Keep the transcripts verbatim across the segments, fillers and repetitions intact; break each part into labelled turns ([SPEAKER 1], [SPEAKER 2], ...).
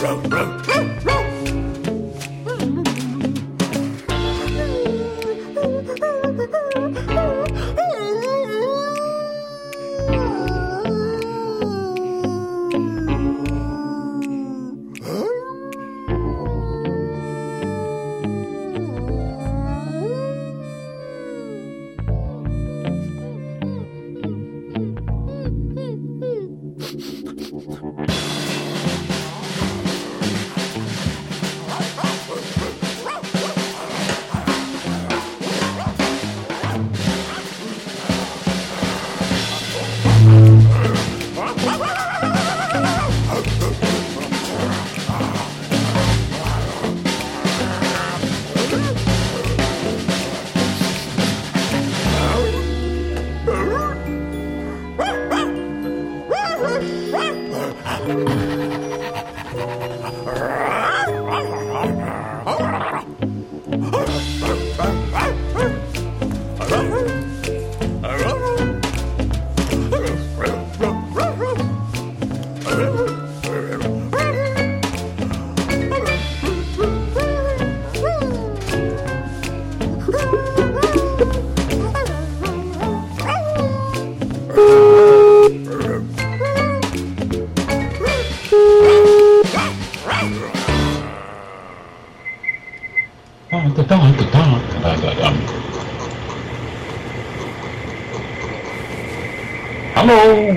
[SPEAKER 1] Hallo.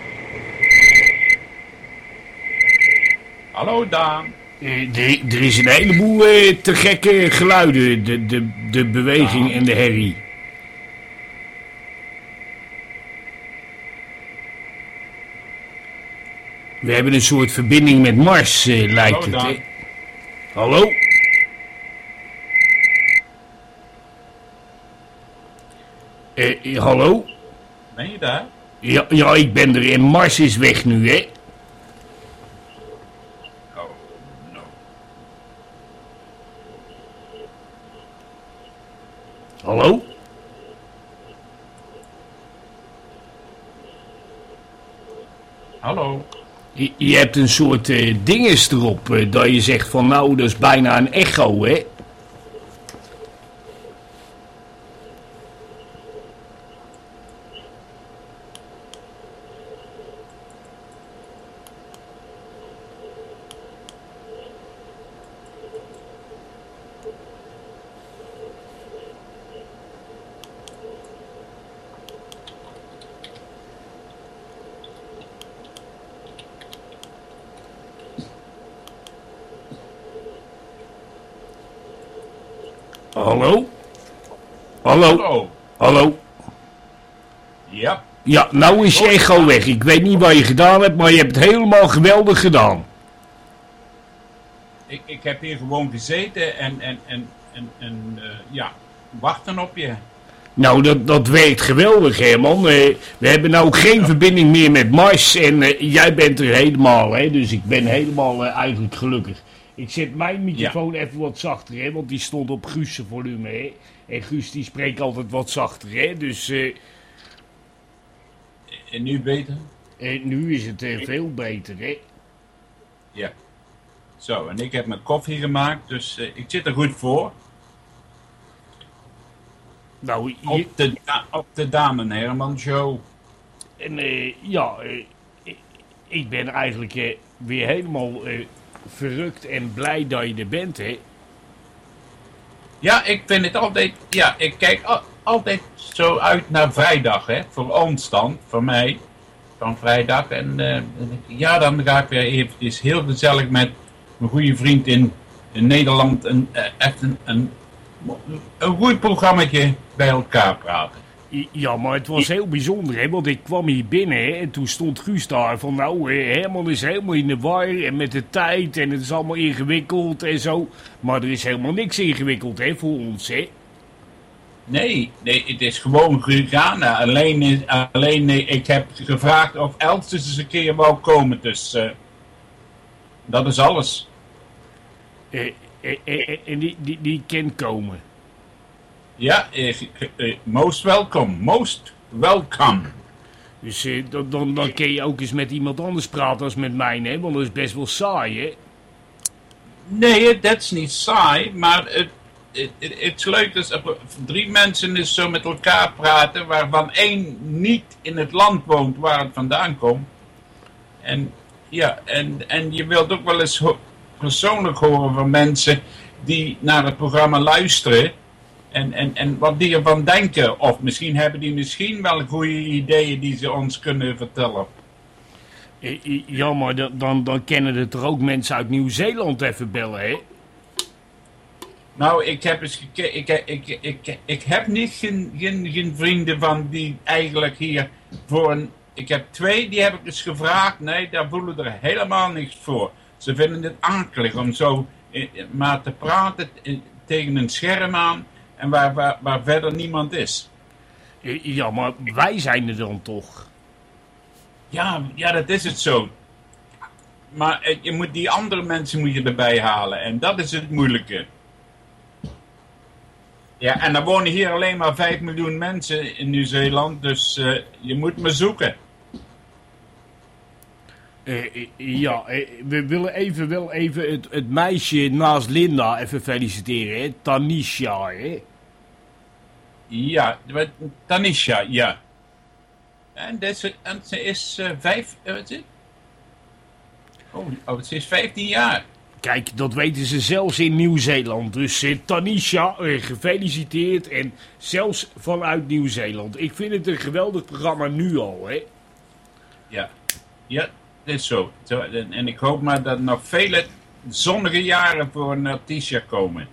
[SPEAKER 1] Hallo, Daan.
[SPEAKER 2] Uh, er is een heleboel uh, te gekke geluiden, de, de, de beweging en de herrie. We hebben een soort verbinding met Mars, uh, lijkt
[SPEAKER 1] Hallo,
[SPEAKER 2] het.
[SPEAKER 1] Daan.
[SPEAKER 2] Hè? Hallo? Uh, hallo?
[SPEAKER 1] Ben je daar?
[SPEAKER 2] Ja, ja, ik ben er en Mars is weg nu, hè?
[SPEAKER 1] Oh, no.
[SPEAKER 2] Hallo?
[SPEAKER 1] Hallo.
[SPEAKER 2] Je, je hebt een soort uh, dinges erop, uh, dat je zegt van nou, dat is bijna een echo, hè? Hallo? Hallo?
[SPEAKER 1] Hallo.
[SPEAKER 2] Hallo?
[SPEAKER 1] Ja.
[SPEAKER 2] Ja, nou is je echo weg. Ik weet niet wat je gedaan hebt, maar je hebt het helemaal geweldig gedaan.
[SPEAKER 1] Ik, ik heb hier gewoon gezeten en, en, en, en, en uh, ja, wachten op je.
[SPEAKER 2] Nou, dat, dat werkt geweldig, Herman. Uh, we hebben nou geen verbinding meer met Mars en uh, jij bent er helemaal, hè. Dus ik ben helemaal uh, eigenlijk gelukkig. Ik zet mijn microfoon ja. even wat zachter, hè, want die stond op Guus' volume, hè. En Guus die spreekt altijd wat zachter, hè. Dus... Uh,
[SPEAKER 1] en nu beter?
[SPEAKER 2] Uh, nu is het uh, veel beter, hè.
[SPEAKER 1] Ja. Zo, en ik heb mijn koffie gemaakt, dus uh, ik zit er goed voor.
[SPEAKER 2] Nou, je...
[SPEAKER 1] op, de, op de Daan en Herman show.
[SPEAKER 2] En uh, ja, uh, ik, ik ben eigenlijk uh, weer helemaal uh, verrukt en blij dat je er bent, hè.
[SPEAKER 1] Ja, ik vind het altijd, ja, ik kijk al, altijd zo uit naar vrijdag, hè. Voor ons dan, voor mij, van vrijdag. En uh, ja, dan ga ik weer eventjes heel gezellig met mijn goede vriend in, in Nederland een, uh, echt een, een, een goed programmaatje bij elkaar praten.
[SPEAKER 2] Ja, maar het was heel bijzonder, hè, want ik kwam hier binnen, hè, en toen stond Guus daar van, nou, Herman is helemaal in de war en met de tijd en het is allemaal ingewikkeld en zo. Maar er is helemaal niks ingewikkeld, hè, voor ons, hè.
[SPEAKER 1] Nee, nee, het is gewoon gegaan. Alleen, alleen ik heb gevraagd of Els eens een keer wou komen, dus uh, dat is alles.
[SPEAKER 2] Uh, uh, uh, uh, en die, die, die kan komen.
[SPEAKER 1] Ja, uh, uh, most welcome, most welcome.
[SPEAKER 2] Dus uh, dan, dan, dan kun je ook eens met iemand anders praten als met mij, hè, want dat is best wel saai, hè.
[SPEAKER 1] Nee, dat is niet saai, maar het, het, het, het is leuk als er drie mensen dus zo met elkaar praten, waarvan één niet in het land woont waar het vandaan komt. En ja, en, en je wilt ook wel eens ho- persoonlijk horen van mensen die naar het programma luisteren en, en, en wat die ervan denken. Of misschien hebben die misschien wel goede ideeën die ze ons kunnen vertellen.
[SPEAKER 2] Ja, maar dan, dan, dan kennen er toch ook mensen uit Nieuw-Zeeland even bellen, hè?
[SPEAKER 1] Nou, ik heb eens gekeken. Ik, ik, ik, ik, ik heb niet geen, geen, geen vrienden van die eigenlijk hier voor een. Ik heb twee, die heb ik eens gevraagd. Nee, daar voelen er helemaal niks voor. Ze vinden het akelig om zo eh, maar te praten eh, tegen een scherm aan en waar, waar, waar verder niemand is.
[SPEAKER 2] Ja, maar wij zijn er dan toch?
[SPEAKER 1] Ja, ja, dat is het zo. Maar eh, je moet die andere mensen moet je erbij halen en dat is het moeilijke. Ja, en er wonen hier alleen maar vijf miljoen mensen in Nieuw-Zeeland, dus uh, je moet me zoeken.
[SPEAKER 2] Uh, ja, uh, we willen even wel even het, het meisje naast Linda even feliciteren, hè? Tanisha, hè?
[SPEAKER 1] Ja, Tanisha, ja. En, deze, en ze is uh, vijf, uh, wat is het? Oh, oh, ze is vijftien jaar.
[SPEAKER 2] Kijk, dat weten ze zelfs in Nieuw-Zeeland. Dus uh, Tanisha, uh, gefeliciteerd en zelfs vanuit Nieuw-Zeeland. Ik vind het een geweldig programma nu al, hè?
[SPEAKER 1] Ja, ja, dat is zo. zo en, en ik hoop maar dat er nog vele zonnige jaren voor Tanisha komen.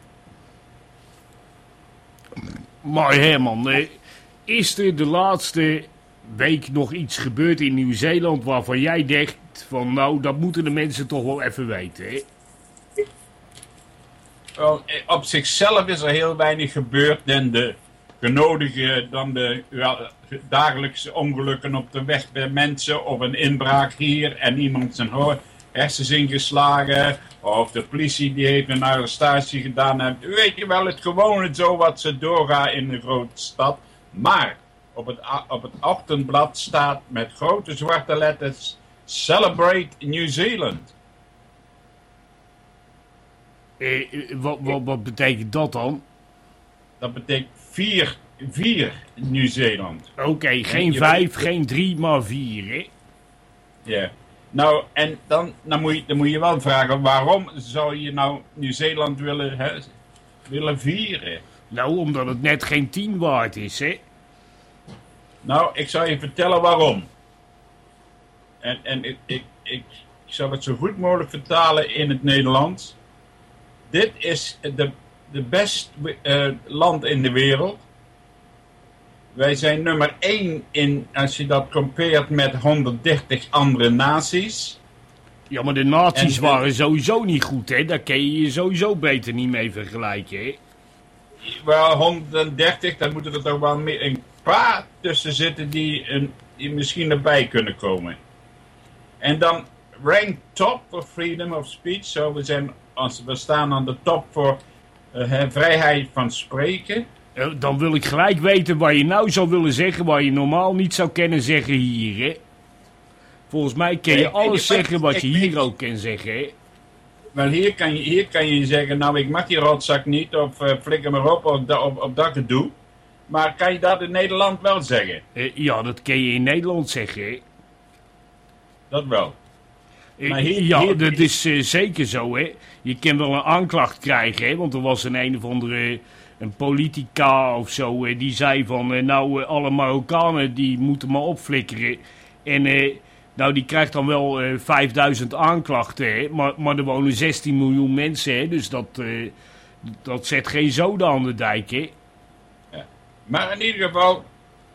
[SPEAKER 2] Maar Herman, uh, is er de laatste week nog iets gebeurd in Nieuw-Zeeland waarvan jij denkt van nou, dat moeten de mensen toch wel even weten, hè?
[SPEAKER 1] Wel, op zichzelf is er heel weinig gebeurd dan de genodigde, dan de ja, dagelijkse ongelukken op de weg bij mensen of een inbraak hier en iemand zijn hersens ingeslagen of de politie die heeft een arrestatie gedaan. En weet je wel, het gewone zo wat ze doorgaan in een grote stad. Maar op het, op het ochtendblad staat met grote zwarte letters Celebrate New Zealand.
[SPEAKER 2] Eh, wat, wat, wat betekent dat dan?
[SPEAKER 1] Dat betekent vier, vier Nieuw-Zeeland.
[SPEAKER 2] Oké, okay, geen je vijf, weet... geen drie, maar vier, hè?
[SPEAKER 1] Ja. Yeah. Nou, en dan, dan, moet je, dan moet je wel vragen, waarom zou je nou Nieuw-Zeeland willen, hè, willen vieren?
[SPEAKER 2] Nou, omdat het net geen tien waard is, hè?
[SPEAKER 1] Nou, ik zal je vertellen waarom. En, en ik, ik, ik, ik zal het zo goed mogelijk vertalen in het Nederlands. Dit is de, de beste uh, land in de wereld. Wij zijn nummer één in, als je dat compareert met honderddertig andere naties.
[SPEAKER 2] Ja, maar de naties en, waren uh, sowieso niet goed, hè? Daar kun je je sowieso beter niet mee vergelijken, hè?
[SPEAKER 1] Wel, honderddertig, daar moeten er toch wel meer een paar tussen zitten die, een, die misschien erbij kunnen komen. En dan rank top for freedom of speech. Zo, we, zijn, we staan aan de top voor uh, vrijheid van spreken.
[SPEAKER 2] Dan wil ik gelijk weten wat je nou zou willen zeggen, wat je normaal niet zou kunnen zeggen hier, hè? Volgens mij kun je nee, alles ik, zeggen wat ik, je hier ik, ook kan zeggen, hè?
[SPEAKER 1] Wel, hier kan, je, hier kan je zeggen, nou, ik mag die rotzak niet, of uh, flikker maar op, op, op, op dat gedoe. Maar kan je dat in Nederland wel zeggen?
[SPEAKER 2] Uh, ja, dat kun je in Nederland zeggen, hè?
[SPEAKER 1] Dat wel.
[SPEAKER 2] Maar hier, ja, hier, dat is uh, zeker zo, hè? Je kan wel een aanklacht krijgen, hè? Want er was een een of andere... een politica of zo, die zei van, nou, alle Marokkanen die moeten maar opflikkeren. En eh, nou, die krijgt dan wel eh, vijfduizend aanklachten, hè? Maar, maar er wonen zestien miljoen mensen, hè? Dus dat, eh, dat zet geen zoden aan de dijk, hè?
[SPEAKER 1] Ja. Maar in ieder geval,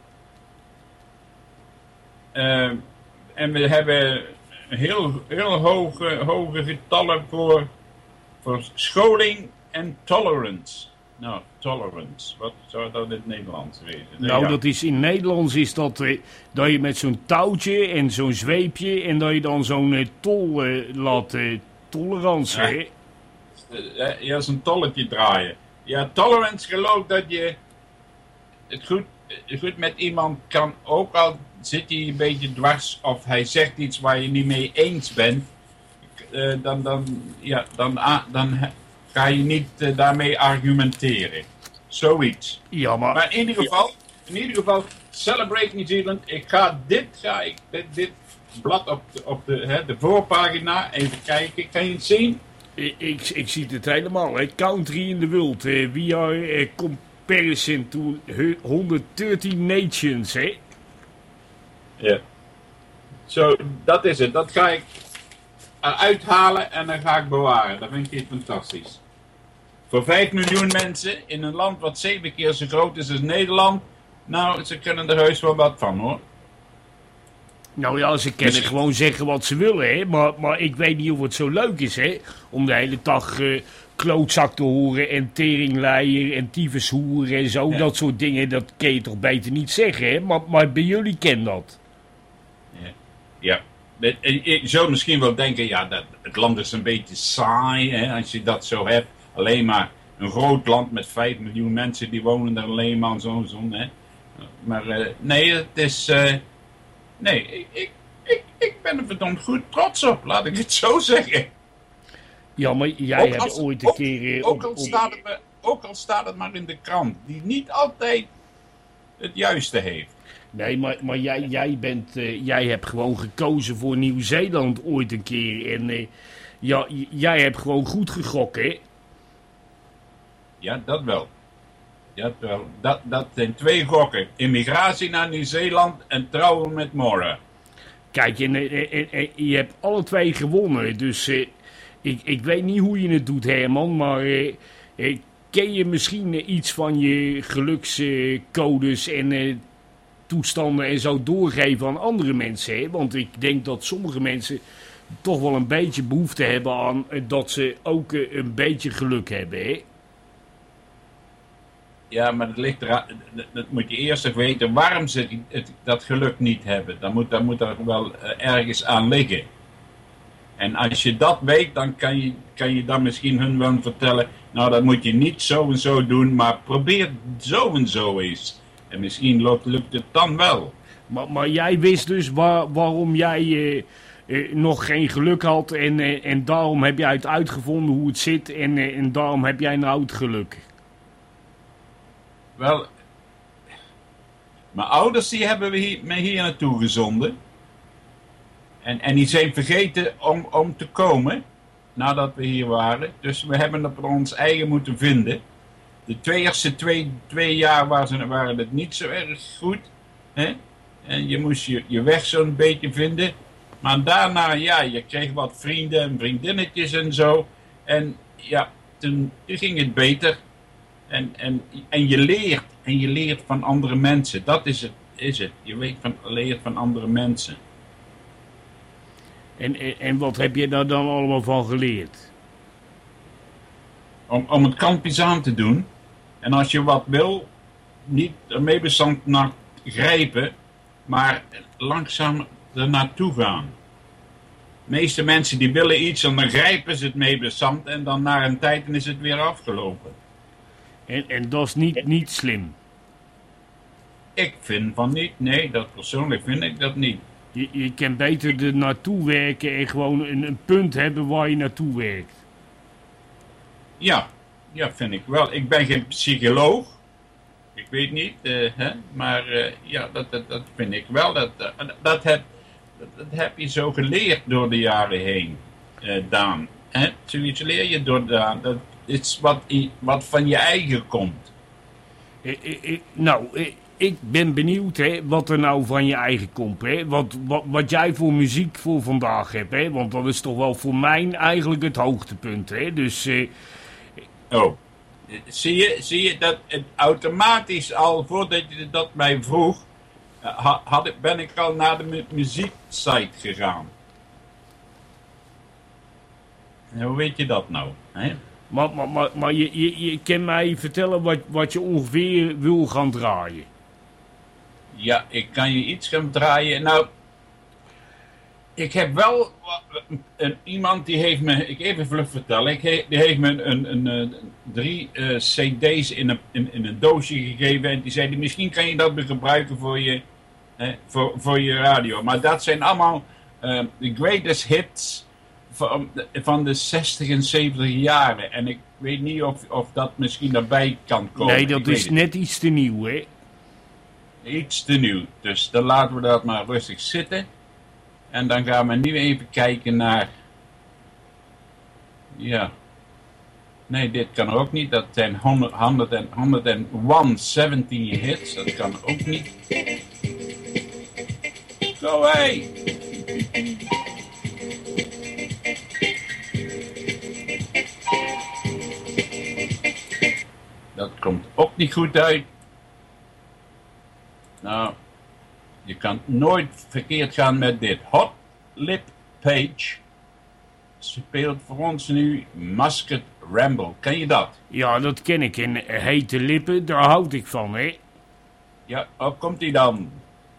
[SPEAKER 1] uh, en we hebben heel, heel hoge, hoge getallen voor, voor scholing en tolerance. Nou, tolerance. Wat zou dat in het Nederlands wezen?
[SPEAKER 2] Nou,
[SPEAKER 1] ja.
[SPEAKER 2] dat is in Nederlands is dat eh, dat je met zo'n touwtje en zo'n zweepje en dat je dan zo'n eh, tol eh, laat eh, tolerantie.
[SPEAKER 1] Ja. Uh, ja, zo'n tolletje draaien. Ja, tolerance gelooft dat je het goed, het goed met iemand kan, ook al zit hij een beetje dwars of hij zegt iets waar je niet mee eens bent, uh, dan, dan, ja, dan, uh, dan ga je niet uh, daarmee argumenteren. Zoiets.
[SPEAKER 2] Ja, maar...
[SPEAKER 1] Maar in ieder geval, in ieder geval, Celebrate New Zealand. Ik ga dit, ga ik, dit, dit blad op de, op de, hè, de voorpagina even kijken. Kan je het zien?
[SPEAKER 2] Ik, ik, ik zie het helemaal. Hè. Country in the world. Uh, we are uh, comparison to honderddertien nations. Hè?
[SPEAKER 1] Ja. Zo, dat is het. Dat ga ik eruit halen en dan ga ik bewaren. Dat vind ik fantastisch. Voor vijf miljoen mensen in een land wat zeven keer zo groot is als Nederland. Nou, ze kunnen er heus wel wat van, hoor.
[SPEAKER 2] Nou ja, ze kunnen gewoon zeggen wat ze willen, hè. Maar, maar ik weet niet of het zo leuk is, hè. Om de hele dag uh, klootzak te horen en teringleier en tyfushoer en zo. Ja. Dat soort dingen, dat kun je toch beter niet zeggen, hè. Maar, maar bij jullie ken dat.
[SPEAKER 1] Ja. Ja. Je zou misschien wel denken, ja, dat, het land is een beetje saai, hè, als je dat zo hebt. Alleen maar een groot land met vijf miljoen mensen, die wonen er alleen maar zo, zo, hè. Maar uh, nee, het is... Uh, nee, ik, ik, ik, ik ben er verdomd goed trots op, laat ik het zo zeggen.
[SPEAKER 2] Ja, maar jij hebt als, ooit een
[SPEAKER 1] ook,
[SPEAKER 2] keer... Uh,
[SPEAKER 1] ook,
[SPEAKER 2] op,
[SPEAKER 1] al staat het, ook al staat het maar in de krant, die niet altijd het juiste heeft.
[SPEAKER 2] Nee, maar, maar jij, jij, bent, uh, jij hebt gewoon gekozen voor Nieuw-Zeeland ooit een keer. En uh, ja, jij hebt gewoon goed gegokt, hè?
[SPEAKER 1] Ja, dat wel. Ja, wel. Dat, dat zijn twee gokken. Immigratie naar Nieuw-Zeeland en trouwen met Maura.
[SPEAKER 2] Kijk, en, en, en, en je hebt alle twee gewonnen. Dus uh, ik, ik weet niet hoe je het doet, Herman. Maar uh, uh, ken je misschien uh, iets van je gelukscodes uh, en uh, toestanden en zo doorgeven aan andere mensen? Hè? Want ik denk dat sommige mensen toch wel een beetje behoefte hebben aan uh, dat ze ook uh, een beetje geluk hebben, hè?
[SPEAKER 1] Ja, maar dat ligt eraan, dat moet je eerst even weten waarom ze het, dat geluk niet hebben. Dan moet, dan moet er wel uh, ergens aan liggen. En als je dat weet, dan kan je, kan je dan misschien hun wel vertellen, nou dat moet je niet zo en zo doen, maar probeer zo en zo eens. En misschien lukt, lukt het dan wel.
[SPEAKER 2] Maar, maar jij wist dus waar, waarom jij uh, uh, nog geen geluk had en, uh, en daarom heb jij het uitgevonden hoe het zit en, uh, en daarom heb jij nou het geluk.
[SPEAKER 1] Wel, mijn ouders die hebben hier, mij hier naartoe gezonden. En, en die zijn vergeten om, om te komen nadat we hier waren. Dus we hebben het voor ons eigen moeten vinden. De twee eerste twee, twee jaar waren, waren het niet zo erg goed. Hè? En je moest je, je weg zo'n beetje vinden. Maar daarna, ja, je kreeg wat vrienden en vriendinnetjes en zo. En ja, toen, toen ging het beter. En, en, en je leert. En je leert van andere mensen. Dat is het. Is het. Je weet van, leert van andere mensen.
[SPEAKER 2] En, en, en wat heb je daar dan allemaal van geleerd?
[SPEAKER 1] Om, om het kalmpjes aan te doen. En als je wat wil, niet ermee bestand naar grijpen, maar langzaam er naartoe gaan. De meeste mensen die willen iets en dan grijpen ze het mee bestand en dan na een tijd is het weer afgelopen.
[SPEAKER 2] En, en dat is niet, niet slim?
[SPEAKER 1] Ik vind van niet. Nee, dat persoonlijk vind ik dat niet.
[SPEAKER 2] Je, je kan beter er naartoe werken en gewoon een, een punt hebben waar je naartoe werkt.
[SPEAKER 1] Ja, ja, vind ik wel. Ik ben geen psycholoog. Ik weet niet, uh, hè? maar uh, ja, dat, dat, dat vind ik wel. Dat, uh, dat, heb, dat, dat heb je zo geleerd door de jaren heen, uh, Daan. Hè? Zoiets leer je door Daan. Dat is wat, wat van je eigen komt.
[SPEAKER 2] Eh, eh, eh, nou, eh, ik ben benieuwd hè, wat er nou van je eigen komt. Hè? Wat, wat, wat jij voor muziek voor vandaag hebt. Hè? Want dat is toch wel voor mij eigenlijk het hoogtepunt. Hè? Dus... Uh...
[SPEAKER 1] Oh, zie je, zie je dat het automatisch al, voordat je dat mij vroeg, uh, had, ben ik al naar de mu muzieksite gegaan. En hoe weet je dat nou? Hè?
[SPEAKER 2] Maar, maar, maar, maar je, je, je kan mij vertellen wat, wat je ongeveer wil gaan draaien.
[SPEAKER 1] Ja, ik kan je iets gaan draaien. Nou, ik heb wel een, een, iemand die heeft me, ik even vlug vertellen, ik he, die heeft me een, een, een, een drie uh, cd's in een, in, in een doosje gegeven en die zei, misschien kan je dat gebruiken voor je, eh, voor, voor je radio. Maar dat zijn allemaal uh, de greatest hits van, van de zestig en zeventig jaren. En ik weet niet of, of dat misschien erbij kan komen.
[SPEAKER 2] Nee, dat
[SPEAKER 1] ik
[SPEAKER 2] is net iets te nieuw, hè?
[SPEAKER 1] Iets te nieuw. Dus dan laten we dat maar rustig zitten. En dan gaan we nu even kijken naar... Ja. Nee, dit kan ook niet. Dat zijn honderd, honderd en, honderdzeventien hits. Dat kan ook niet. Go away! Dat komt ook niet goed uit. Nou, je kan nooit verkeerd gaan met dit. Hot Lip Page speelt voor ons nu Musket Ramble. Ken je dat?
[SPEAKER 2] Ja, dat ken ik. En hete lippen, daar houd ik van, hè?
[SPEAKER 1] Ja, op komt hij dan.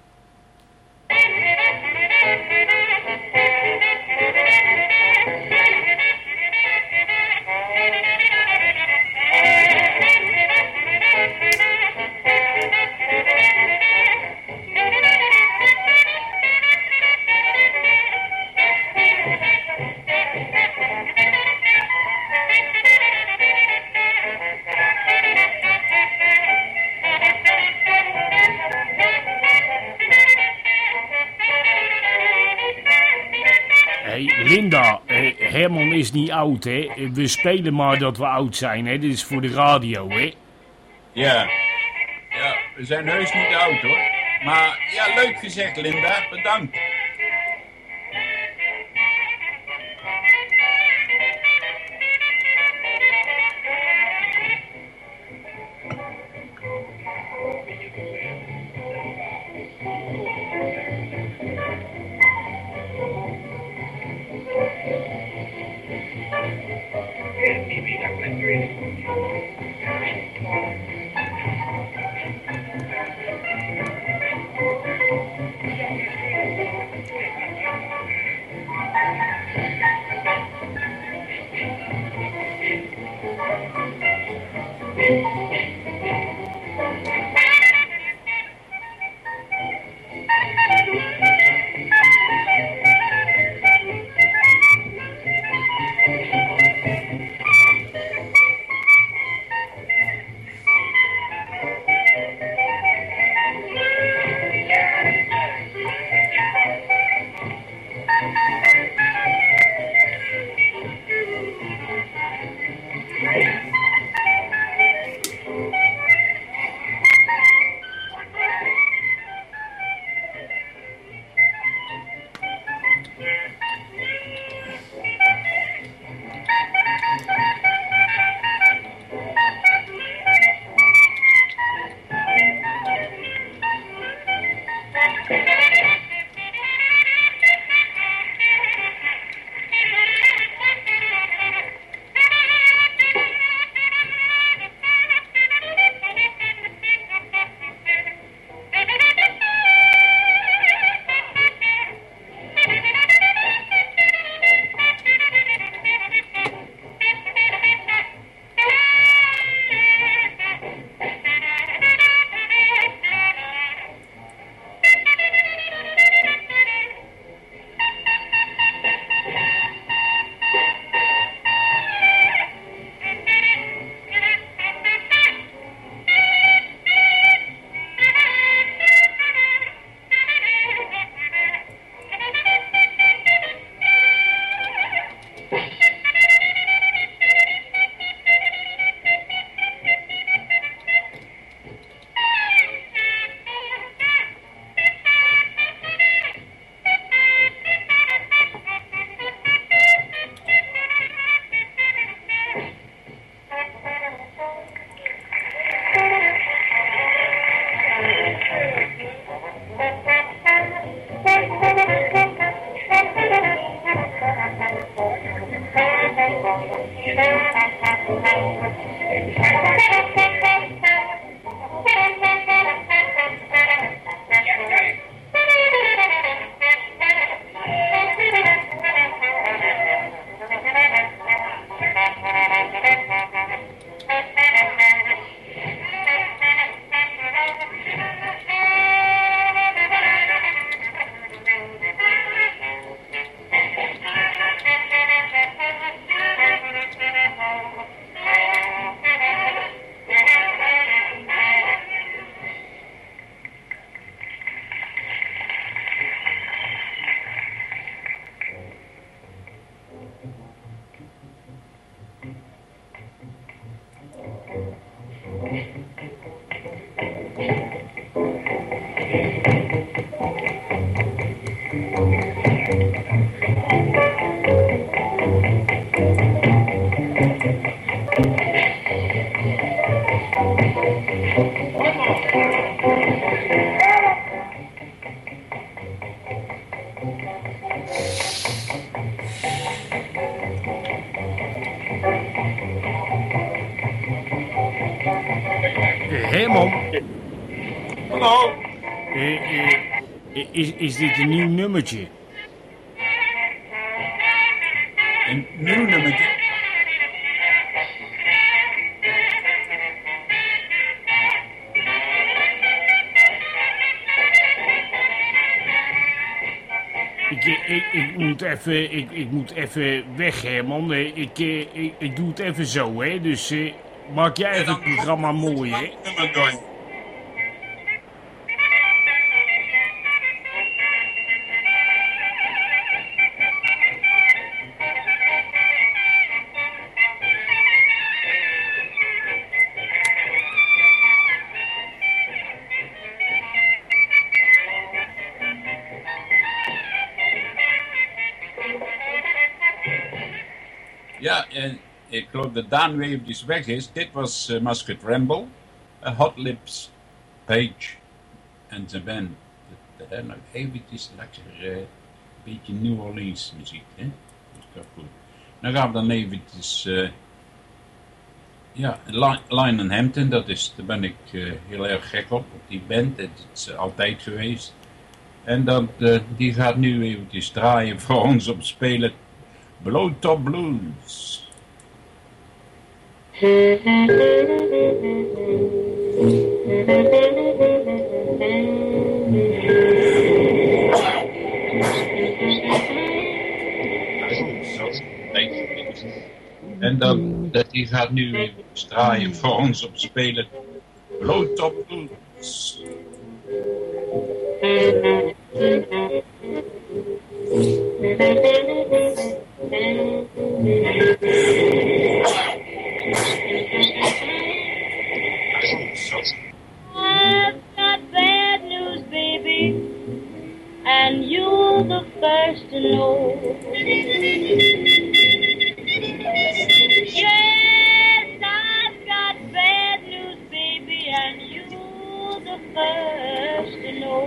[SPEAKER 2] Linda, eh, Herman is niet oud, hè? We spelen maar dat we oud zijn, hè? Dit is voor de radio, hè?
[SPEAKER 1] Ja. Ja, we zijn heus niet oud, hoor. Maar ja, leuk gezegd, Linda. Bedankt.
[SPEAKER 2] Herman.
[SPEAKER 1] Hallo.
[SPEAKER 2] Uh, uh, is, is dit een nieuw nummertje?
[SPEAKER 1] Een nieuw nummertje?
[SPEAKER 2] Ik, ik, ik, moet even, ik, ik moet even weg, Herman. Ik, ik, ik doe het even zo, hè. Dus uh, maak jij even het programma mooi, hè.
[SPEAKER 1] Ja, en ik geloof dat Daan weer eventjes weg is. Dit was uh, Musket Ramble, uh, Hot Lips, Page en zijn band. Uh, nog eventjes lekker een uh, beetje New Orleans muziek, hè? Dat is wel goed. Dan gaan we dan eventjes, uh, ja, Lionel Hampton, dat is, daar ben ik uh, heel erg gek op, op die band. Het is uh, altijd geweest. En dat, uh, die gaat nu eventjes draaien voor ons op spelen. Blowtop Blues. En dan, dat die gaat nu even draaien voor ons op spelen. Blowtop Blues.
[SPEAKER 3] I've got bad news, baby, and you're the first to know. Yes, I've got bad news, baby, and you're the first to know.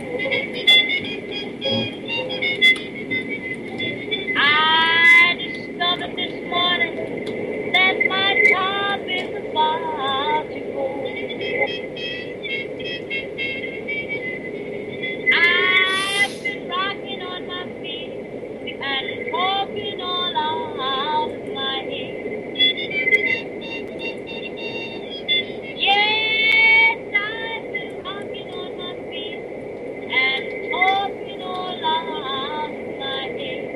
[SPEAKER 3] I discovered this morning that my job is about to go. I've been rocking on my feet and walking all out of my head. Yes, I've been rocking on my feet and walking all out of my head.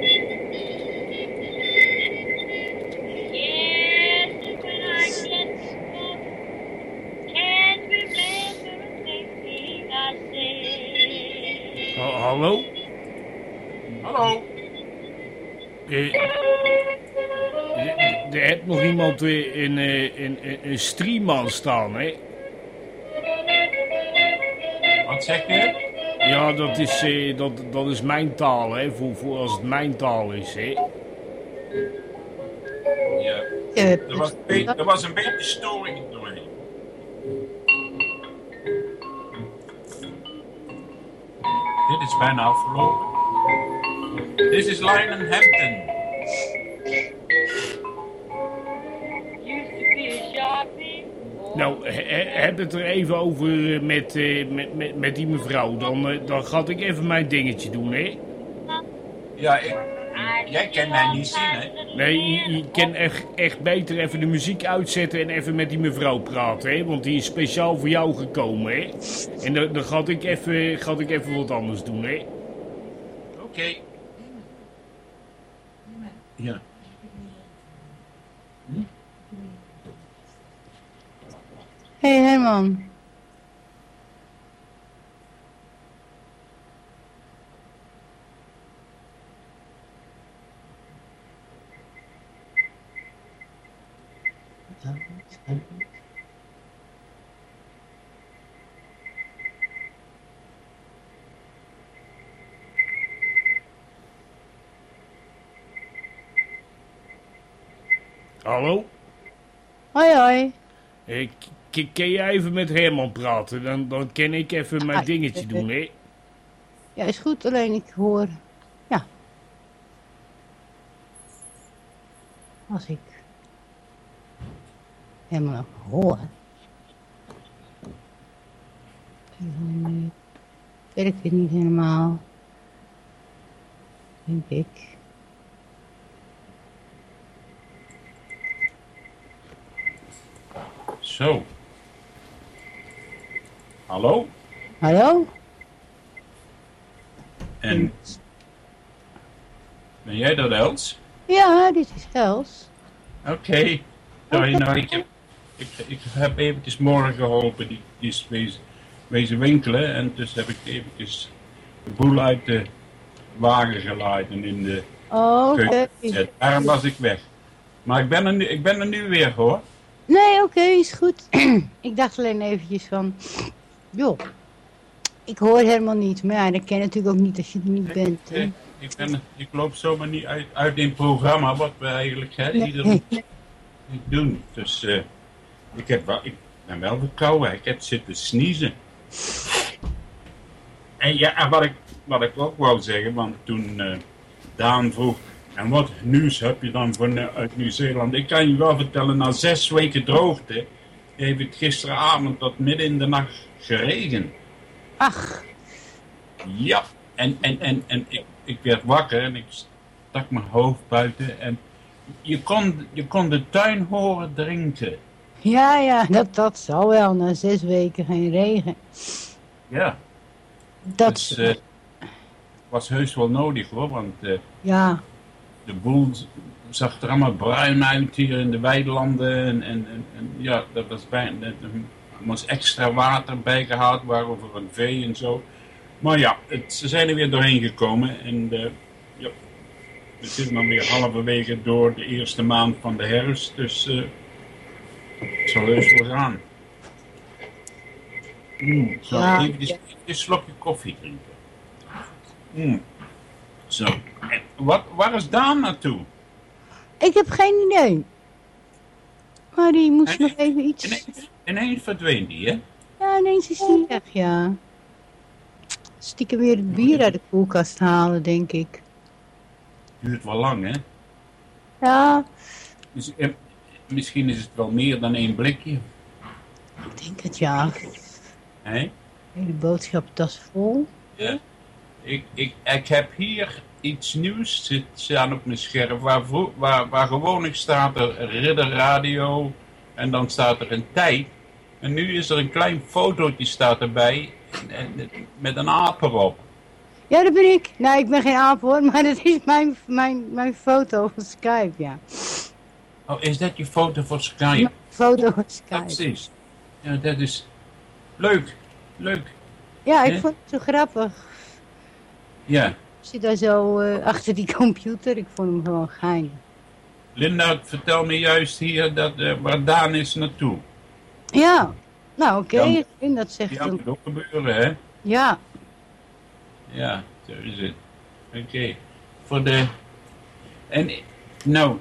[SPEAKER 3] Yes, when I get stuck, can't remember a thing I said.
[SPEAKER 2] Ha- hallo?
[SPEAKER 1] Hallo.
[SPEAKER 2] Uh, er heeft nog iemand uh, een, uh, een, een, een stream aan staan, hè?
[SPEAKER 1] Wat zeg je?
[SPEAKER 2] Ja, dat is, uh, dat, dat is mijn taal, hè? Voor, voor als het mijn taal is, hè?
[SPEAKER 1] Ja. Er was, een beetje- er was een beetje storing doorheen. Dit is bijna afgelopen. Dit is Lionel Hampton.
[SPEAKER 3] Used to be a sharpie.
[SPEAKER 2] Nou, he- he- heb het er even over uh, met, uh, met, met, met die mevrouw. Dan, uh, dan ga ik even mijn dingetje doen, hè?
[SPEAKER 1] Ja, ik, jij kan mij niet zien, hè?
[SPEAKER 2] Nee, je, je kan echt, echt beter even de muziek uitzetten en even met die mevrouw praten, hè? Want die is speciaal voor jou gekomen, hè? En dan, dan ga ik even, ga ik even wat anders doen, hè?
[SPEAKER 1] Oké. Okay. Ja.
[SPEAKER 4] Hey Herman.
[SPEAKER 2] Hallo?
[SPEAKER 4] Hoi hoi.
[SPEAKER 2] Eh, k- kan jij even met Herman praten? Dan, dan kan ik even mijn
[SPEAKER 4] Ah,
[SPEAKER 2] dingetje
[SPEAKER 4] eh,
[SPEAKER 2] doen, hè?
[SPEAKER 4] Ja, is goed, alleen ik hoor... Ja. Als ik Herman ook hoor... werkt het niet helemaal. Denk ik.
[SPEAKER 1] Zo. Hallo?
[SPEAKER 4] Hallo?
[SPEAKER 1] En ben jij dat, Els?
[SPEAKER 4] Ja, dit is Els.
[SPEAKER 1] Oké. Okay. Sorry, nou, ik heb, ik, ik heb eventjes morgen geholpen. Die, die is wezen, wezen winkelen. En dus heb ik eventjes de boel uit de wagen geleid en in de
[SPEAKER 4] Oh, oké.
[SPEAKER 1] keuken gezet. Daarom was ik weg. Maar ik ben er nu, ik ben er nu weer, hoor.
[SPEAKER 4] Nee, oké, is goed. Ik dacht alleen eventjes van... Joh, ik hoor helemaal niet. Maar ja, dat ken je natuurlijk ook niet als je er niet bent. Hè?
[SPEAKER 1] Ik, ik, ben, ik loop zomaar niet uit, uit in het programma wat we eigenlijk hè,
[SPEAKER 4] Nee.
[SPEAKER 1] ieder niet doen. Dus uh, ik, heb wel, ik ben wel verkouden. Ik heb zitten sniezen. En ja, en wat ik, wat ik ook wou zeggen, want toen uh, Daan vroeg... En wat nieuws heb je dan van, uh, uit Nieuw-Zeeland? Ik kan je wel vertellen, na zes weken droogte... heeft het gisteravond tot midden in de nacht geregend.
[SPEAKER 4] Ach,
[SPEAKER 1] Ja, en, en, en, en ik, ik werd wakker en ik stak mijn hoofd buiten en je kon, je kon de tuin horen drinken.
[SPEAKER 4] ja, ja, dat, dat zal wel. Na zes weken geen regen.
[SPEAKER 1] Ja,
[SPEAKER 4] Dat,
[SPEAKER 1] dus uh, was heus wel nodig hoor, want uh,
[SPEAKER 4] ja,
[SPEAKER 1] de boel zag er allemaal bruin uit hier in de weilanden en, en, en, en ja, dat was bijna, er moest extra water bijgehaald worden voor een vee en zo. Maar ja, het, ze zijn er weer doorheen gekomen en uh, ja, we zitten dan weer halverwege door de eerste maand van de herfst, dus uh, het zal heus wel gaan. Mm, ik zal
[SPEAKER 4] Ja.
[SPEAKER 1] even een slokje koffie drinken. Mm. Zo, en wat, waar is Daan naartoe?
[SPEAKER 4] ik heb geen idee. Maar die moest
[SPEAKER 1] En-
[SPEAKER 4] nog even iets...
[SPEAKER 1] Ineens, ineens verdween die, hè?
[SPEAKER 4] Ja, ineens is die weg, ja. Stiekem weer het bier uit de koelkast halen, denk ik.
[SPEAKER 1] Duurt wel lang, hè?
[SPEAKER 4] Ja,
[SPEAKER 1] Dus, eh, misschien is het wel meer dan één blikje.
[SPEAKER 4] ik denk het, ja.
[SPEAKER 1] Hè?
[SPEAKER 4] Hele boodschappentas vol.
[SPEAKER 1] Ja. Ik, ik, ik heb hier iets nieuws zit staan op mijn scherm waar, vro- waar, waar gewoonlijk staat er Ridder Radio en dan staat er een tijd. En nu is er een klein fotootje staat erbij en, en, met een aap erop.
[SPEAKER 4] Ja, dat ben ik. Nou, ik ben geen aap hoor, maar dat is mijn, mijn, mijn foto van Skype, ja.
[SPEAKER 1] Oh, is dat je foto voor Skype?
[SPEAKER 4] Mijn foto van
[SPEAKER 1] Ja,
[SPEAKER 4] Skype.
[SPEAKER 1] precies. Ja, dat is leuk. Leuk.
[SPEAKER 4] Ja, ik
[SPEAKER 1] Hè?
[SPEAKER 4] vond het zo grappig.
[SPEAKER 1] Ja.
[SPEAKER 4] Ik zit daar zo eh, achter die computer. Ik vond hem gewoon geinig.
[SPEAKER 1] Linda, vertel me juist hier dat, uh, waar Daan is naartoe.
[SPEAKER 4] Ja, nou oké.
[SPEAKER 1] Ja.
[SPEAKER 4] Ik vind dat zegt
[SPEAKER 1] Ja,
[SPEAKER 4] hem.
[SPEAKER 1] moet ook gebeuren, hè?
[SPEAKER 4] Ja,
[SPEAKER 1] Ja, zo is het. Oké. Voor de... En, nou...